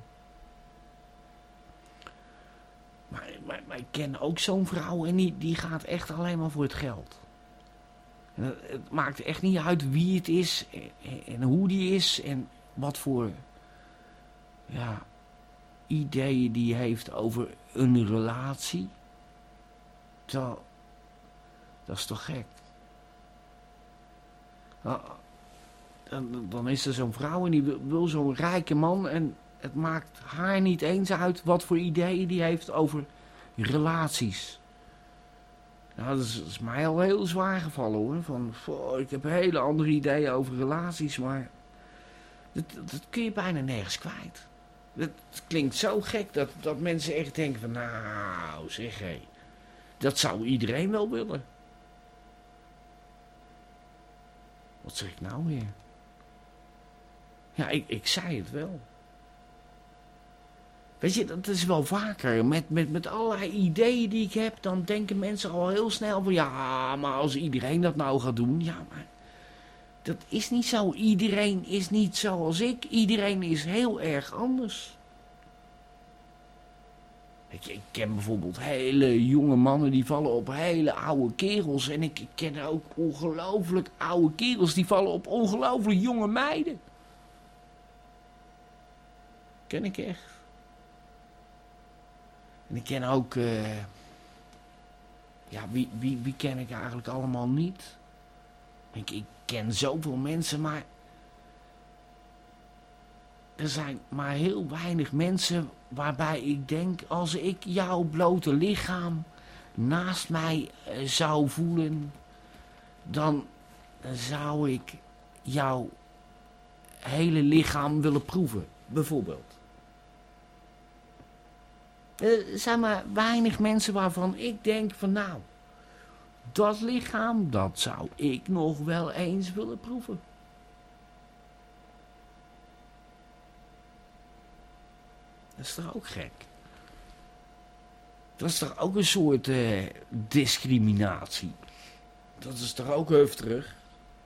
[SPEAKER 2] Maar, maar, maar ik ken ook zo'n vrouw en die, die gaat echt alleen maar voor het geld. En het, het maakt echt niet uit wie het is en, en hoe die is en wat voor ja, ideeën die heeft over een relatie. Dat, dat is toch gek? Nou, dan, dan is er zo'n vrouw en die wil, wil zo'n rijke man en het maakt haar niet eens uit wat voor ideeën die heeft over relaties. Nou, dat is, dat is mij al heel zwaar gevallen hoor. Van, oh, ik heb hele andere ideeën over relaties, maar dat, dat kun je bijna nergens kwijt. Dat, dat klinkt zo gek dat, dat mensen echt denken van, nou zeg hé, dat zou iedereen wel willen. Wat zeg ik nou weer? Ja, ik, ik zei het wel. Weet je, dat is wel vaker. Met, met, met allerlei ideeën die ik heb, dan denken mensen al heel snel van, ja, maar als iedereen dat nou gaat doen, ja, maar dat is niet zo. Iedereen is niet zoals ik. Iedereen is heel erg anders. Ik, ik ken bijvoorbeeld hele jonge mannen die vallen op hele oude kerels. En ik, ik ken ook ongelooflijk oude kerels die vallen op ongelooflijk jonge meiden. Ken ik echt. En ik ken ook, uh, ja, wie, wie, wie ken ik eigenlijk allemaal niet? Ik, ik ken zoveel mensen, maar er zijn maar heel weinig mensen waarbij ik denk, als ik jouw blote lichaam naast mij uh, zou voelen, dan zou ik jouw hele lichaam willen proeven, bijvoorbeeld. Er zijn maar weinig mensen waarvan ik denk van nou, dat lichaam, dat zou ik nog wel eens willen proeven. Dat is toch ook gek? Dat is toch ook een soort uh, discriminatie? Dat is toch ook heftig?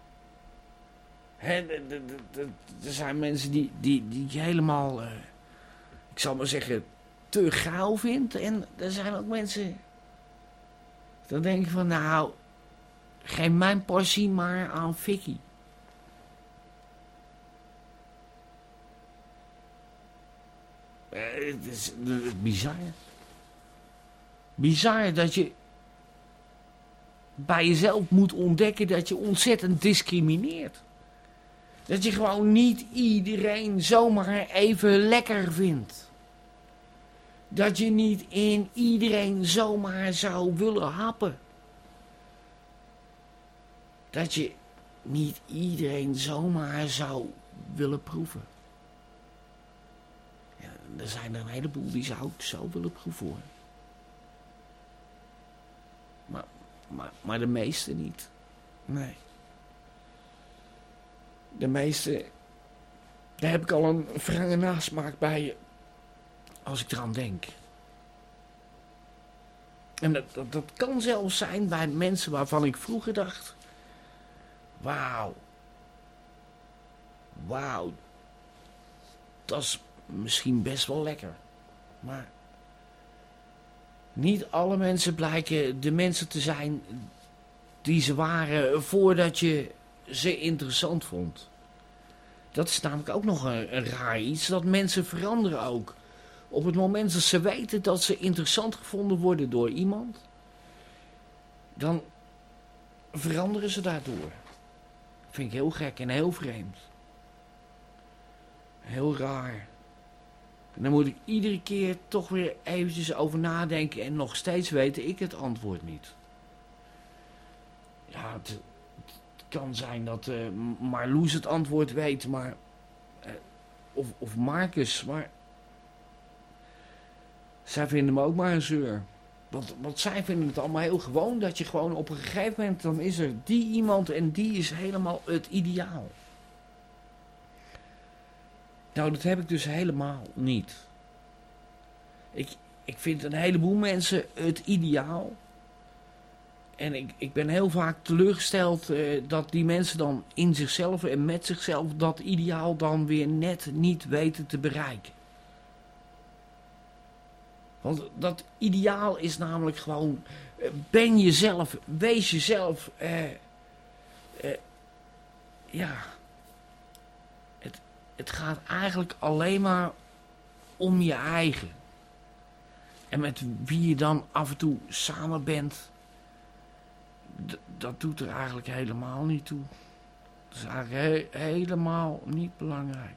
[SPEAKER 2] Er zijn mensen die, die, die je helemaal, uh, ik zal maar zeggen, te gauw vindt. En er zijn ook mensen, dan denk je van nou, geef mijn portie maar aan Vicky. Uh, het is uh, bizar. Bizar dat je bij jezelf moet ontdekken dat je ontzettend discrimineert. Dat je gewoon niet iedereen zomaar even lekker vindt. Dat je niet in iedereen zomaar zou willen happen. Dat je niet iedereen zomaar zou willen proeven. Ja, er zijn er een heleboel die zou ik zo willen proeven hoor. Maar, maar, maar de meeste niet. Nee. De meeste, daar heb ik al een wrange nasmaak bij als ik eraan denk. En dat, dat, dat kan zelfs zijn bij mensen waarvan ik vroeger dacht, wauw, wauw, dat is misschien best wel lekker. Maar niet alle mensen blijken de mensen te zijn die ze waren voordat je ze interessant vond. Dat is namelijk ook nog een, een raar iets, dat mensen veranderen ook. Op het moment dat ze weten dat ze interessant gevonden worden door iemand, dan veranderen ze daardoor. Vind ik heel gek en heel vreemd. Heel raar. En dan moet ik iedere keer toch weer eventjes over nadenken en nog steeds weet ik het antwoord niet. Ja, het, het kan zijn dat uh, Marloes het antwoord weet, maar uh, of, of Marcus, maar zij vinden me ook maar een zeur. Want, want zij vinden het allemaal heel gewoon dat je gewoon op een gegeven moment, dan is er die iemand en die is helemaal het ideaal. Nou, dat heb ik dus helemaal niet. Ik, ik vind een heleboel mensen het ideaal. en ik, ik ben heel vaak teleurgesteld uh, dat die mensen dan in zichzelf en met zichzelf dat ideaal dan weer net niet weten te bereiken. Want dat ideaal is namelijk gewoon, uh, ben jezelf, wees jezelf, uh, uh, ja, het, het gaat eigenlijk alleen maar om je eigen. En met wie je dan af en toe samen bent, d- dat doet er eigenlijk helemaal niet toe. Dat is eigenlijk he- helemaal niet belangrijk.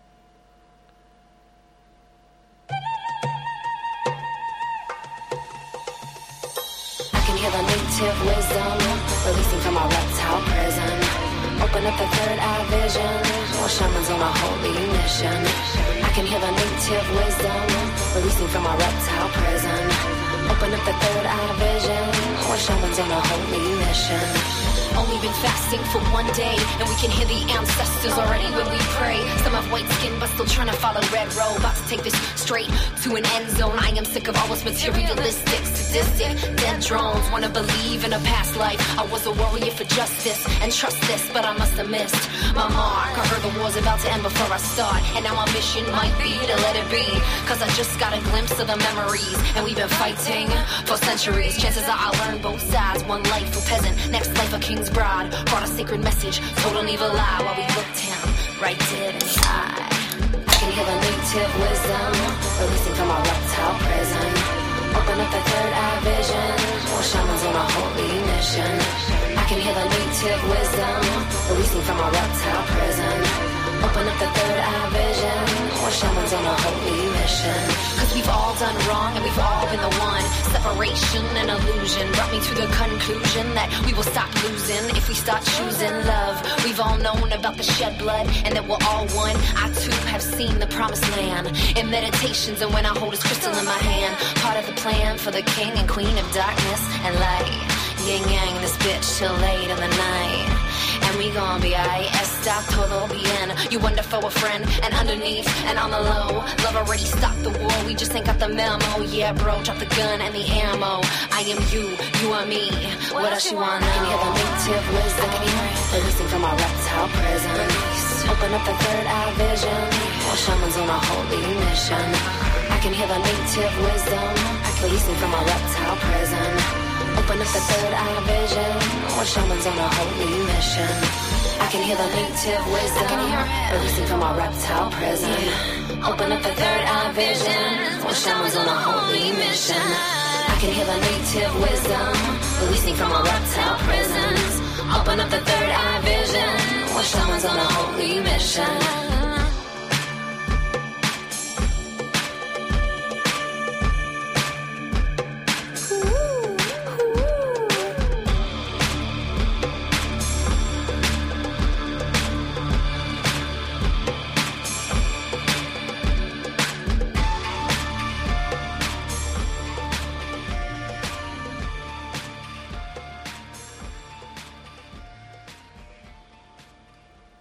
[SPEAKER 9] I can hear the native wisdom releasing from our reptile prison. Open up the third eye vision, while shamans on a holy mission. I can hear the native wisdom releasing from our reptile prison. Open up the third eye vision, while shamans on a holy mission. Only been fasting for one day, and we can hear the ancestors already when we pray. Some have white skin, but still trying to follow red road. About to take this straight to an end zone. I am sick of all this materialistic, sadistic, dead drones. Wanna believe in a past life. I was a warrior for justice, and trust this, but I must have missed my mark. I heard the war's about to end before I start, and now my mission might be to let it be. Cause I just got a glimpse of the memories, and we've been fighting for centuries. Chances are I'll learn both sides. One life for peasant, next life a king's bride. Brought a sacred message, told an evil lie while we looked him right dead in the eye. I can hear the native wisdom releasing from our reptile prison. Open up the third eye vision, while shamans on a holy mission. I can hear the native wisdom releasing from our reptile prison. Open up the third eye vision, while shamans on a holy mission. Cause we've all done wrong and we've all been the one. Separation and illusion brought me to the conclusion that we will stop losing if we start choosing love. We've all known about the shed blood and that we're all one. I too have seen the promised land in meditations and when I hold this crystal in my hand. Part of the plan for the king and queen of darkness and light. Yin yang this bitch till late in the night. And we gon' be aight, está todo bien. You wonder for a friend, and underneath, and on the low, love already stopped the war, we just ain't got the memo. Yeah bro, drop the gun and the ammo. I am you, you are me, what else you wanna know? I can hear the native wisdom, I can hear it releasing from our reptile prison. Open up the third eye vision, while shamans on a holy mission. I can hear the native wisdom releasing from our reptile prison. Open up the third eye vision, while shamans on a holy mission. I can hear the native wisdom releasing from our reptile prison. Open up the third eye vision, while shamans on a holy mission. I can hear the native wisdom releasing from our reptile prisons. Open up the third eye vision, while shamans on a holy mission.